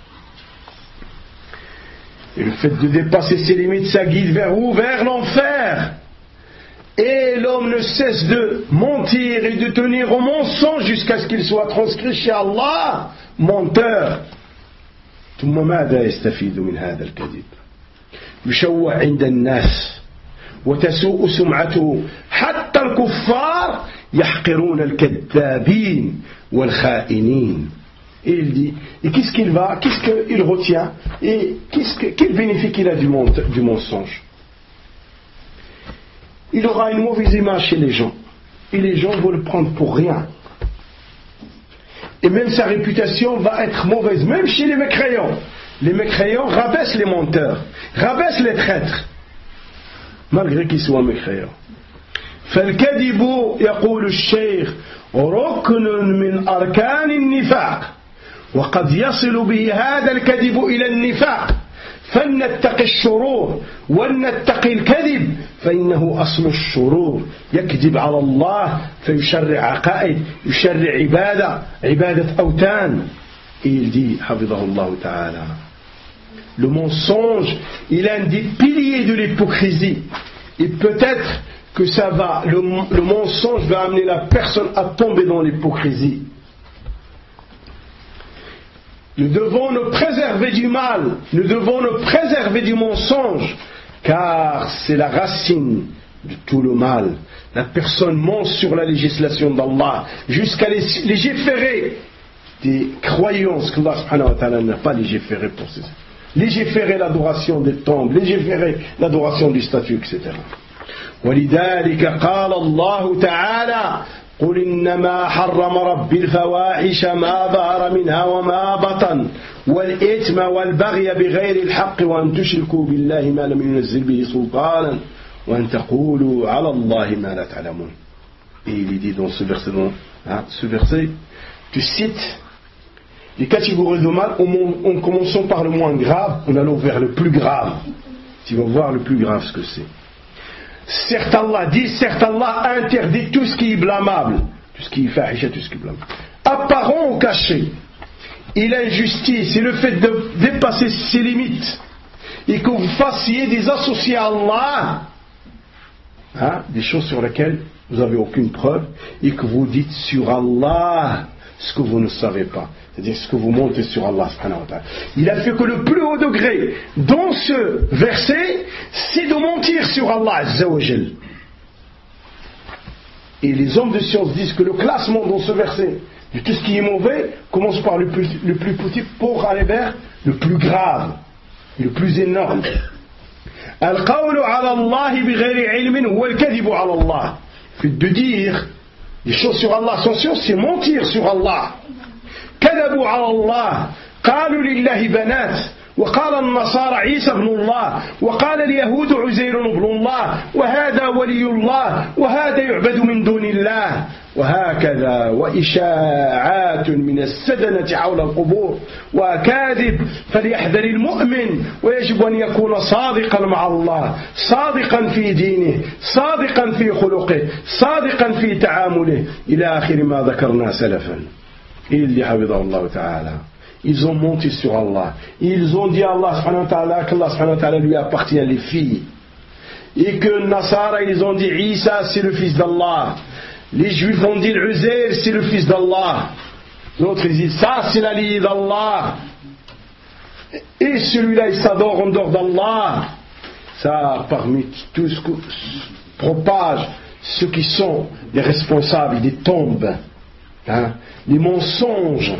Et le fait de dépasser ses limites, ça guide vers où? Vers l'enfer. Et l'homme ne cesse de mentir et de tenir au mensonge jusqu'à ce qu'il soit transcrit chez Allah, menteur. ثم ماذا يستفيد من هذا الكذب؟ يشوه عند الناس وتسوء سمعته حتى الكفار يحقرون الكذابين والخائنين. Et il dit, et qu'est-ce qu'il va, qu'est-ce qu'il retient, et qu'est-ce que, quel bénéfice il a du, du mensonge? Il aura une mauvaise image chez les gens, et les gens vont le prendre pour rien. Et même sa réputation va être mauvaise, même chez les mécréants. Les mécréants rabaissent les menteurs, rabaissent les traîtres, malgré qu'ils soient mécréants. فالكذب يقول الشيخ ركن من أركان النفاق وقد يصل به هذا الكذب إلى النفاق فلنتقي الشرور ولنتقي الكذب فإنه أصل الشرور. يكذب على الله فيشرع عقائد, يشرع عبادة, عبادة أوثان. Et il dit, hafidhahullah ta'ala, le mensonge, il est un des piliers de l'hypocrisie. Et peut-être que ça va, le, le mensonge va amener la personne à tomber dans l'hypocrisie. Nous devons nous préserver du mal, nous devons nous préserver du mensonge, car c'est la racine de tout le mal. La personne ment sur la législation d'Allah jusqu'à légiférer des croyances qu'Allah subhanahu wa ta'ala n'a pas légiféré pour ces. Légiférer l'adoration des tombes, légiférer l'adoration du statut, et cetera. ولذلك قال الله تعالى قل إنما حرم ربي الفواحش ما ظهر منها وما بطن والإثم والبغي بغير الحق وأن تشركوا بالله ما لم ينزل به سلطانا وأن تقولوا على الله ما لا تعلمون. Et il dit dans ce verset, hein, ce verset, tu cites les catégories de mal en, en commençant par le moins grave, en allant vers le plus grave. Tu vas voir le plus grave ce que c'est. Certes Allah dit, certes Allah interdit tout ce qui est blâmable, tout ce qui est fahisha, tout ce qui est blâmable, apparent ou caché. Et l'injustice et le fait de dépasser ses limites et que vous fassiez des associés à Allah, hein, des choses sur lesquelles vous n'avez aucune preuve et que vous dites sur Allah ce que vous ne savez pas, c'est-à-dire ce que vous montez sur Allah subhanahu wa ta'ala. Il a fait que le plus haut degré dans ce verset, c'est de mentir sur Allah azza wa jal. Et les hommes de science disent que le classement dans ce verset de tout ce qui est mauvais commence par le plus, le plus petit pour aller vers le plus grave, le plus énorme. Al-qawlu ala Allah bighayri ilmin huwa al-kadhibu ala Allah. Fait de dire les choses sur Allah sans science, c'est mentir sur Allah. كذبوا على الله قالوا لله بنات وقال النصارى عيسى ابن الله وقال اليهود عزير ابن الله وهذا ولي الله وهذا يعبد من دون الله وهكذا وإشاعات من السدنة حول القبور وأكاذب. فليحذر المؤمن ويجب أن يكون صادقا مع الله صادقا في دينه صادقا في خلقه صادقا في تعامله إلى آخر ما ذكرنا سلفا. Il dit hafidhahullah ta'ala, ils ont menti sur Allah, ils ont dit à Allah subhanahu wa ta'ala qu'Allah subhanahu wa ta'ala lui appartient les filles, et que Nasara ils ont dit Isa c'est le fils d'Allah, les Juifs ont dit Uzair c'est le fils d'Allah, l'autre ils disent ça c'est l'allié d'Allah, et celui-là il s'adore en dehors d'Allah. Ça parmi tout ce que propage ceux qui sont les responsables des tombes, hein, les mensonges,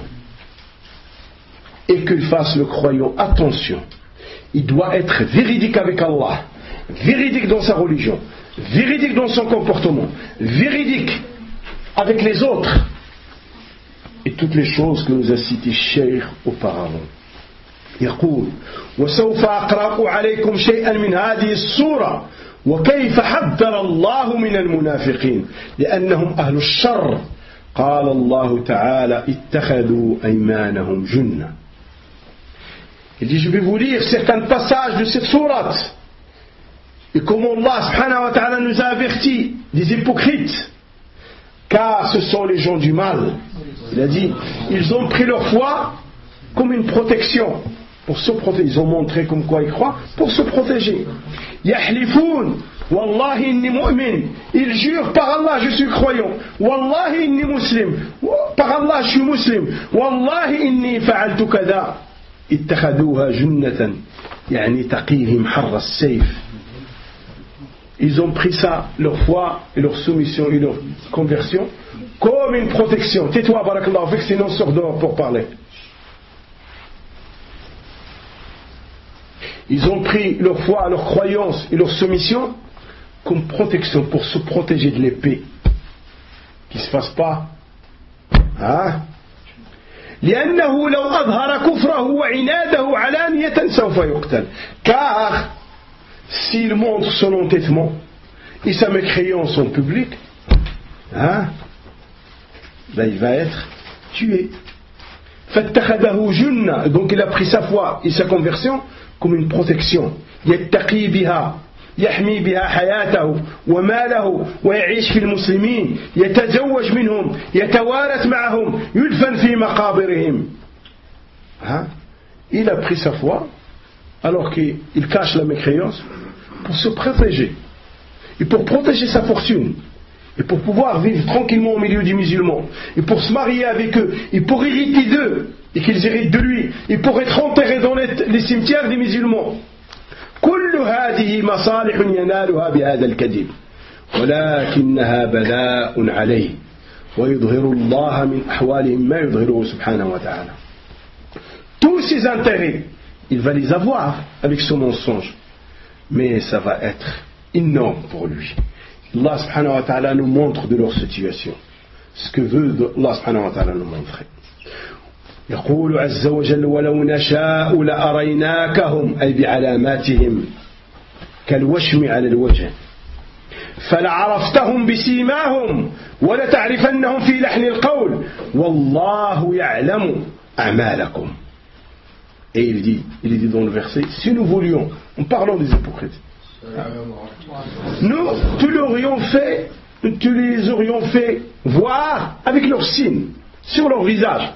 et qu'il fasse le croyant attention, il doit être véridique avec Allah, véridique dans sa religion, véridique dans son comportement, véridique avec les autres et toutes les choses que nous a citées Cheikh auparavant. يقول وسوف أقرأ عليكم شيئا من هذه السورة وكيف حذر الله من المنافقين لأنهم أهل الشر. قال الله تعالى اتخذوا أيمانهم جنة. Il dit je vais vous lire certains passages de cette sourate et comment Allah subhanahu wa ta'ala nous a avertis des hypocrites, car ce sont les gens du mal. Il a dit ils ont pris leur foi comme une protection pour se protéger. Ils ont montré comme quoi ils croient pour se protéger. Yahlifoun Wallahi inni mu'min. Il jure par Allah je suis croyant. Wallahi inni muslim. Par Allah je suis muslim. Wallahi inni fa'altu kada. Ittakhadouha junnatan. Yani taqihim harra as-sayf. Ils ont pris ça, leur foi et leur soumission et leur conversion comme une protection. Tais-toi barakallahu fik, sinon sors dehors pour parler. Ils ont pris leur foi, leur croyance et leur soumission comme protection pour se protéger de l'épée. Qu'il ne se fasse pas. Hein? لأنه لو أظهر كفره وعناده علانية سوف يقتل. Car s'il montre son entêtement et sa mécréance en public, hein, ben il va être tué. فاتخذه جنة. Donc il a pris sa foi et sa conversion comme une protection. يتقي بها يحمي بها حياته وماله ويعيش في المسلمين يتزوج منهم يتوارث معهم يدفن في مقابرهم. Hein? Il a pris sa foi alors qu'il cache la mécréance pour se protéger et pour protéger sa fortune et pour pouvoir vivre tranquillement au milieu des musulmans et pour se marier avec eux et pour hériter d'eux et qu'ils héritent de lui et pour être enterrés dans les, les cimetières des musulmans. كل هذه مصالح ينالها بهذا الكذب ولكنها بلاء عليه ويظهر الله من أحوالهم ما يظهره سبحانه وتعالى. Tous ces intérêts, il va les avoir avec ce mensonge, mais ça va être énorme pour lui. Allah subhanahu wa ta'ala nous montre de leur situation ce que veut Allah subhanahu wa ta'ala nous montrer. يقول عز وجل ولو نشاء لأريناكهم أي بعلاماتهم كالوشم على الوجه فلعرفتهم بسيماهم ولتعرفنهم في لحن القول والله يعلم أعمالكم. Et il dit, il dit dans le verset, si nous voulions, en parlant des hypocrites, nous, tu l'aurions fait, tu les aurions fait voir avec leurs signes sur leur visage.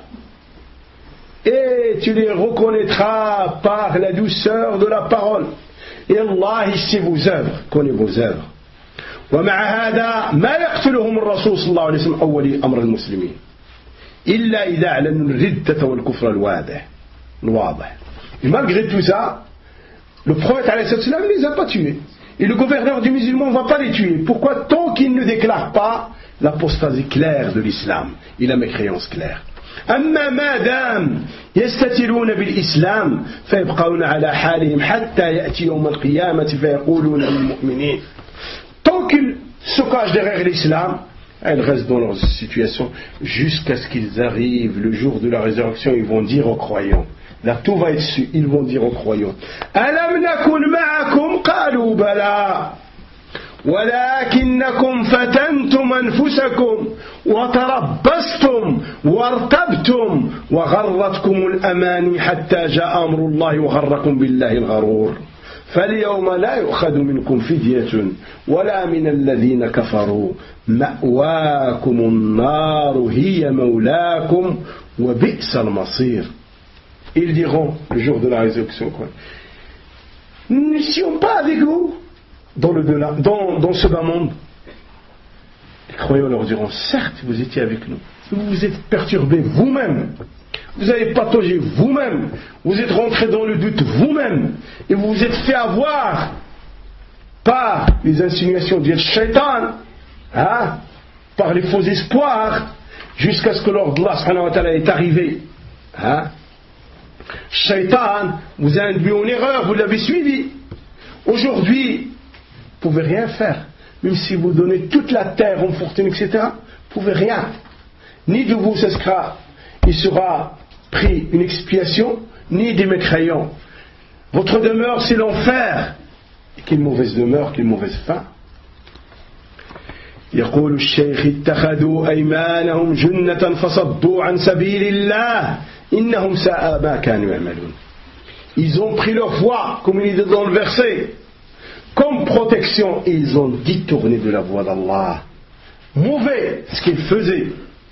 Et tu les reconnaîtras par la douceur de la parole. Et Allah ici vos œuvres, connaît vos œuvres. ومع هذا ما يقتلهم الرسول صلى الله عليه وسلم أول أمر المسلمين إلا إذا أعلنوا الردة والكفر الواضح الواضح. Et malgré tout ça, le prophète alayhi salam ne les a pas tués. Et le gouverneur des musulmans ne va pas les tuer. Pourquoi? Tant qu'il ne déclare pas l'apostasie claire de l'islam et la mécréance claire. أما ما دام يستترون بالإسلام فيبقون على حالهم حتى يأتي يوم القيامة فيقولون للمؤمنين. Tant qu'ils se cachent derrière l'islam, elles restent dans leur situation jusqu'à ce qu'ils arrivent le jour de la résurrection. Ils vont dire aux croyants, là tout va être su, ils vont dire aux croyants, ألم نكن معكم قالوا بلى ولكنكم فتنتم أنفسكم وتربصتم وارتبتم وغرتكم الأماني حتى جاء أمر الله وغركم بالله الغرور فاليوم لا يؤخذ منكم فدية ولا من الذين كفروا مأواكم النار هي مولاكم وبئس المصير. Ils diront le jour de la résurrection, quoi, nous n'étions pas avec vous dans, le delà, dans, dans ce bas monde. Les croyants leur diront, certes vous étiez avec nous, vous vous êtes perturbés vous-même, vous avez pataugé vous-même, vous êtes rentrés dans le doute vous-même, et vous vous êtes fait avoir par les insinuations du shaitan, hein, par les faux espoirs, jusqu'à ce que l'ordre d'Allah subhanahu wa ta'ala est arrivé. Hein. Shaitan vous a induit en erreur, vous l'avez suivi. Aujourd'hui, vous ne pouvez rien faire. Même si vous donnez toute la terre en fortune, et cetera, vous ne pouvez rien. Ni de vous, ce sera, il sera pris une expiation, ni des mécréants. Votre demeure, c'est l'enfer. Et quelle mauvaise demeure, quelle mauvaise fin. يقول الشيخ اتخذوا أيمانهم جنة فصدوا عن سبيل الله إنهم ساء ما كانوا يعملون. Ils ont pris leur voie, comme il est dans le verset, comme protection, et ils ont détourné de la voie d'Allah. Mauvais ce qu'ils faisaient.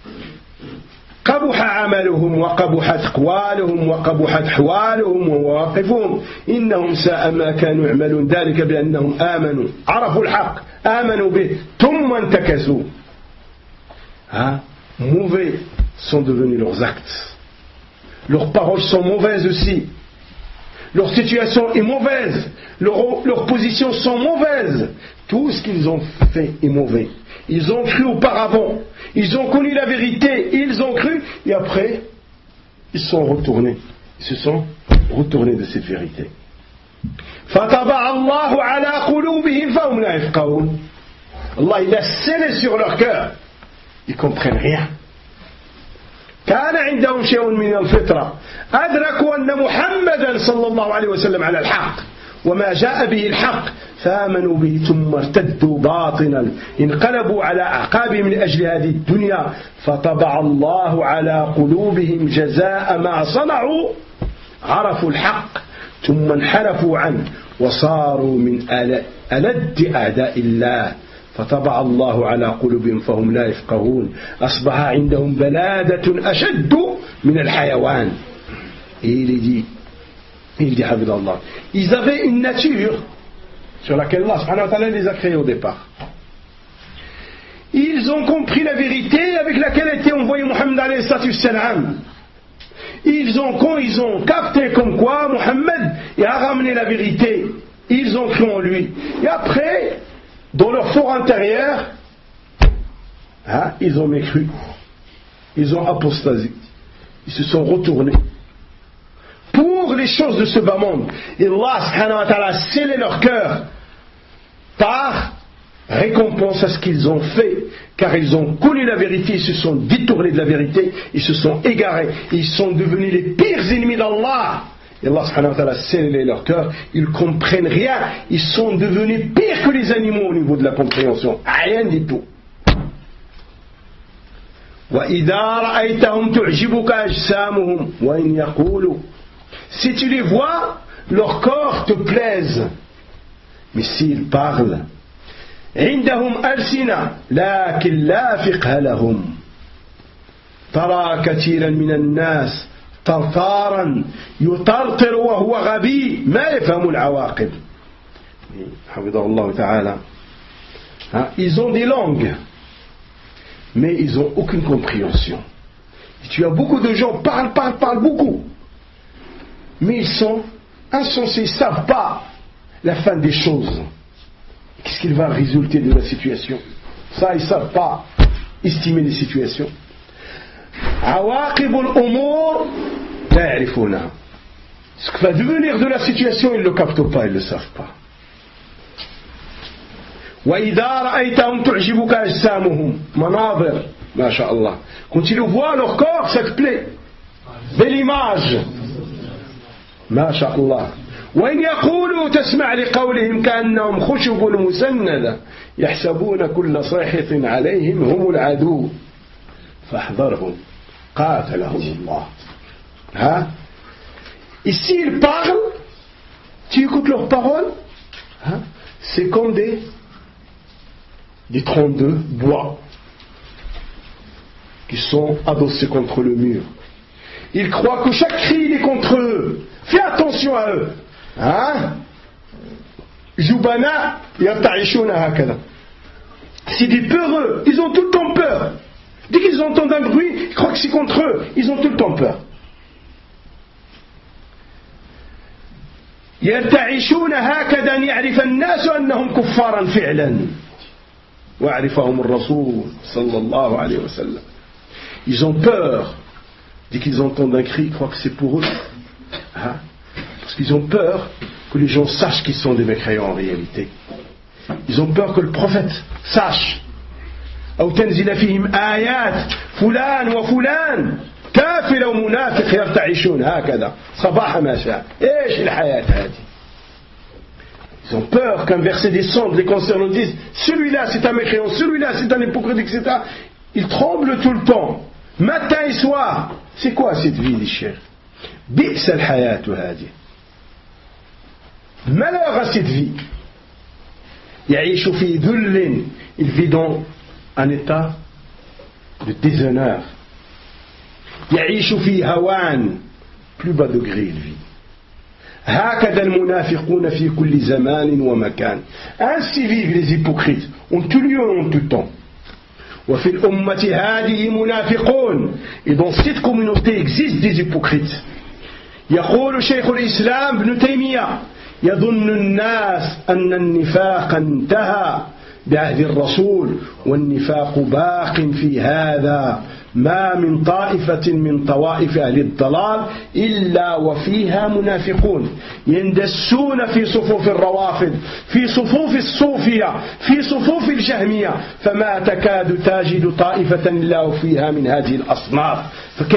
قبح عملهم وقبحت أقوالهم وقبحت حوالهم ومواقفهم إنهم ساء ما كانوا يعملون ذلك بأنهم آمنوا عرفوا الحق آمنوا به ثم انتكسوا. Hein? Mauvais sont devenus leurs actes. Leurs paroles sont mauvaises aussi. Leur situation est mauvaise. Leurs leur positions sont mauvaises. Tout ce qu'ils ont fait est mauvais. Ils ont cru auparavant. Ils ont connu la vérité. Ils ont cru. Et après, ils sont retournés. Ils se sont retournés de cette vérité. فَطَبَعَ اللَّهُ عَلَى قُلُوبِهِمْ فَهُمْ لَا يَفْقَهُونَ. Allah, il a scellé sur leur cœur. Ils ne comprennent rien. كان عندهم شيء من الفطرة أدركوا أن محمدا صلى الله عليه وسلم على الحق وما جاء به الحق فآمنوا به ثم ارتدوا باطنا انقلبوا على أعقابهم من أجل هذه الدنيا فطبع الله على قلوبهم جزاء ما صنعوا عرفوا الحق ثم انحرفوا عنه وصاروا من ألد أعداء الله فطبع الله على قلوبهم فهم لا يفقهون أصبح عندهم بلادة أشد من الحيوان. Et il dit, il dit Allah, ils avaient une nature sur laquelle Allah subhanahu wa ta'ala les a créés au départ. Ils ont compris la vérité avec laquelle était envoyé Muhammad alayhi salatu salam. Ils ont, quand ils ont capté comme quoi Muhammad a ramené la vérité, ils ont cru en lui. Et après, dans leur fort intérieur, hein, ils ont mécru. Ils ont apostasé. Ils se sont retournés pour les choses de ce bas monde. Et Allah subhanahu wa ta'ala a scellé leur cœur par récompense à ce qu'ils ont fait, car ils ont connu la vérité, ils se sont détournés de la vérité, ils se sont égarés, ils sont devenus les pires ennemis d'Allah. Et Allah subhanahu wa ta'ala a scellé leur cœur, ils ne comprennent rien, ils sont devenus pires que les animaux au niveau de la compréhension, rien du tout. وَإِذَا رَأَيْتَهُمْ تُعْجِبُكَ أَجْسَامُهُمْ وَإِنْ يَقُولُوا. Si tu les vois, leur corps te plaise. Mais s'ils parlent, عندهم ألسنة لكن لا فقه لهم ترى كثيرا من الناس طرطارا يطرطر وهو غبي ما يفهم العواقب. حفظه الله تعالى. Ils ont des langues, mais ils n'ont aucune compréhension. Et tu as beaucoup de gens parlent, parlent, parlent beaucoup, mais ils sont insensés, ils ne savent pas la fin des choses. Qu'est-ce qu'il va résulter de la situation? Ça, ils ne savent pas estimer les situations. عواقب الأمور لا يعرفونها. Ce qui va devenir de la situation, ils ne le captent pas, ils ne le savent pas. وإذا رأيتهم تعجبك أجسامهم مناظر ما شاء الله. Quand tu le vois, leur corps, ça te plaît. Belle image. ما شاء الله. وإن يقولوا تسمع لقولهم كأنهم خشب مسندة يحسبون كل صيحة عليهم هم العدو فاحذرهم قاتلهم الله. Hein? Et s'ils parlent, tu écoutes leurs paroles, hein? C'est comme des des troncs de bois qui sont adossés contre le mur. Ils croient que chaque cri il est contre eux. Fais attention à eux. Hein? Joubana yarta'ishuna hakada. C'est des peureux, ils ont tout le temps peur. Dès qu'ils entendent un bruit, ils croient que c'est contre eux, ils ont tout le temps peur. يرتعشون هكذا يعرف الناس أنهم كفارا فعلا وعرفهم الرسول صلى الله عليه وسلم. Ils ont peur. Dès qu'ils entendent un cri, ils croient que c'est pour eux. Hein? Parce qu'ils ont peur que les gens sachent qu'ils sont des mécréants en réalité. Ils ont peur que le prophète sache. أو تنزل فيهم آيات فلان وفلان كافر ومنافق يرتعشون هكذا صباح مساء. إيش الحياة هذه؟ Ils ont peur qu'un verset descende les concernant, disent celui-là c'est un mécréant, celui-là c'est un hypocrite, et cetera. Ils tremblent tout le temps, matin et soir. C'est quoi cette vie, les chers? بئس الحياة هذه. Malheur à cette vie. يعيش في ذل. Il vit dans un état de déshonneur. يعيش في هوان. Plus bas degré il vit. هكذا المنافقون في كل زمان ومكان. Ainsi vivent les hypocrites en tout lieu et en tout temps. وفي الأمة هذه منافقون. Et dans cette communauté existent des hypocrites. يقول شيخ الإسلام ابن تيمية يظن الناس أن النفاق انتهى بعهد الرسول والنفاق باق في هذا ما من طائفة من طوائف أهل الضلال إلا وفيها منافقون يندسون في صفوف الروافض في صفوف الصوفية في صفوف الجهمية فما تكاد تجد طائفة إلا وفيها من هذه الأصناف.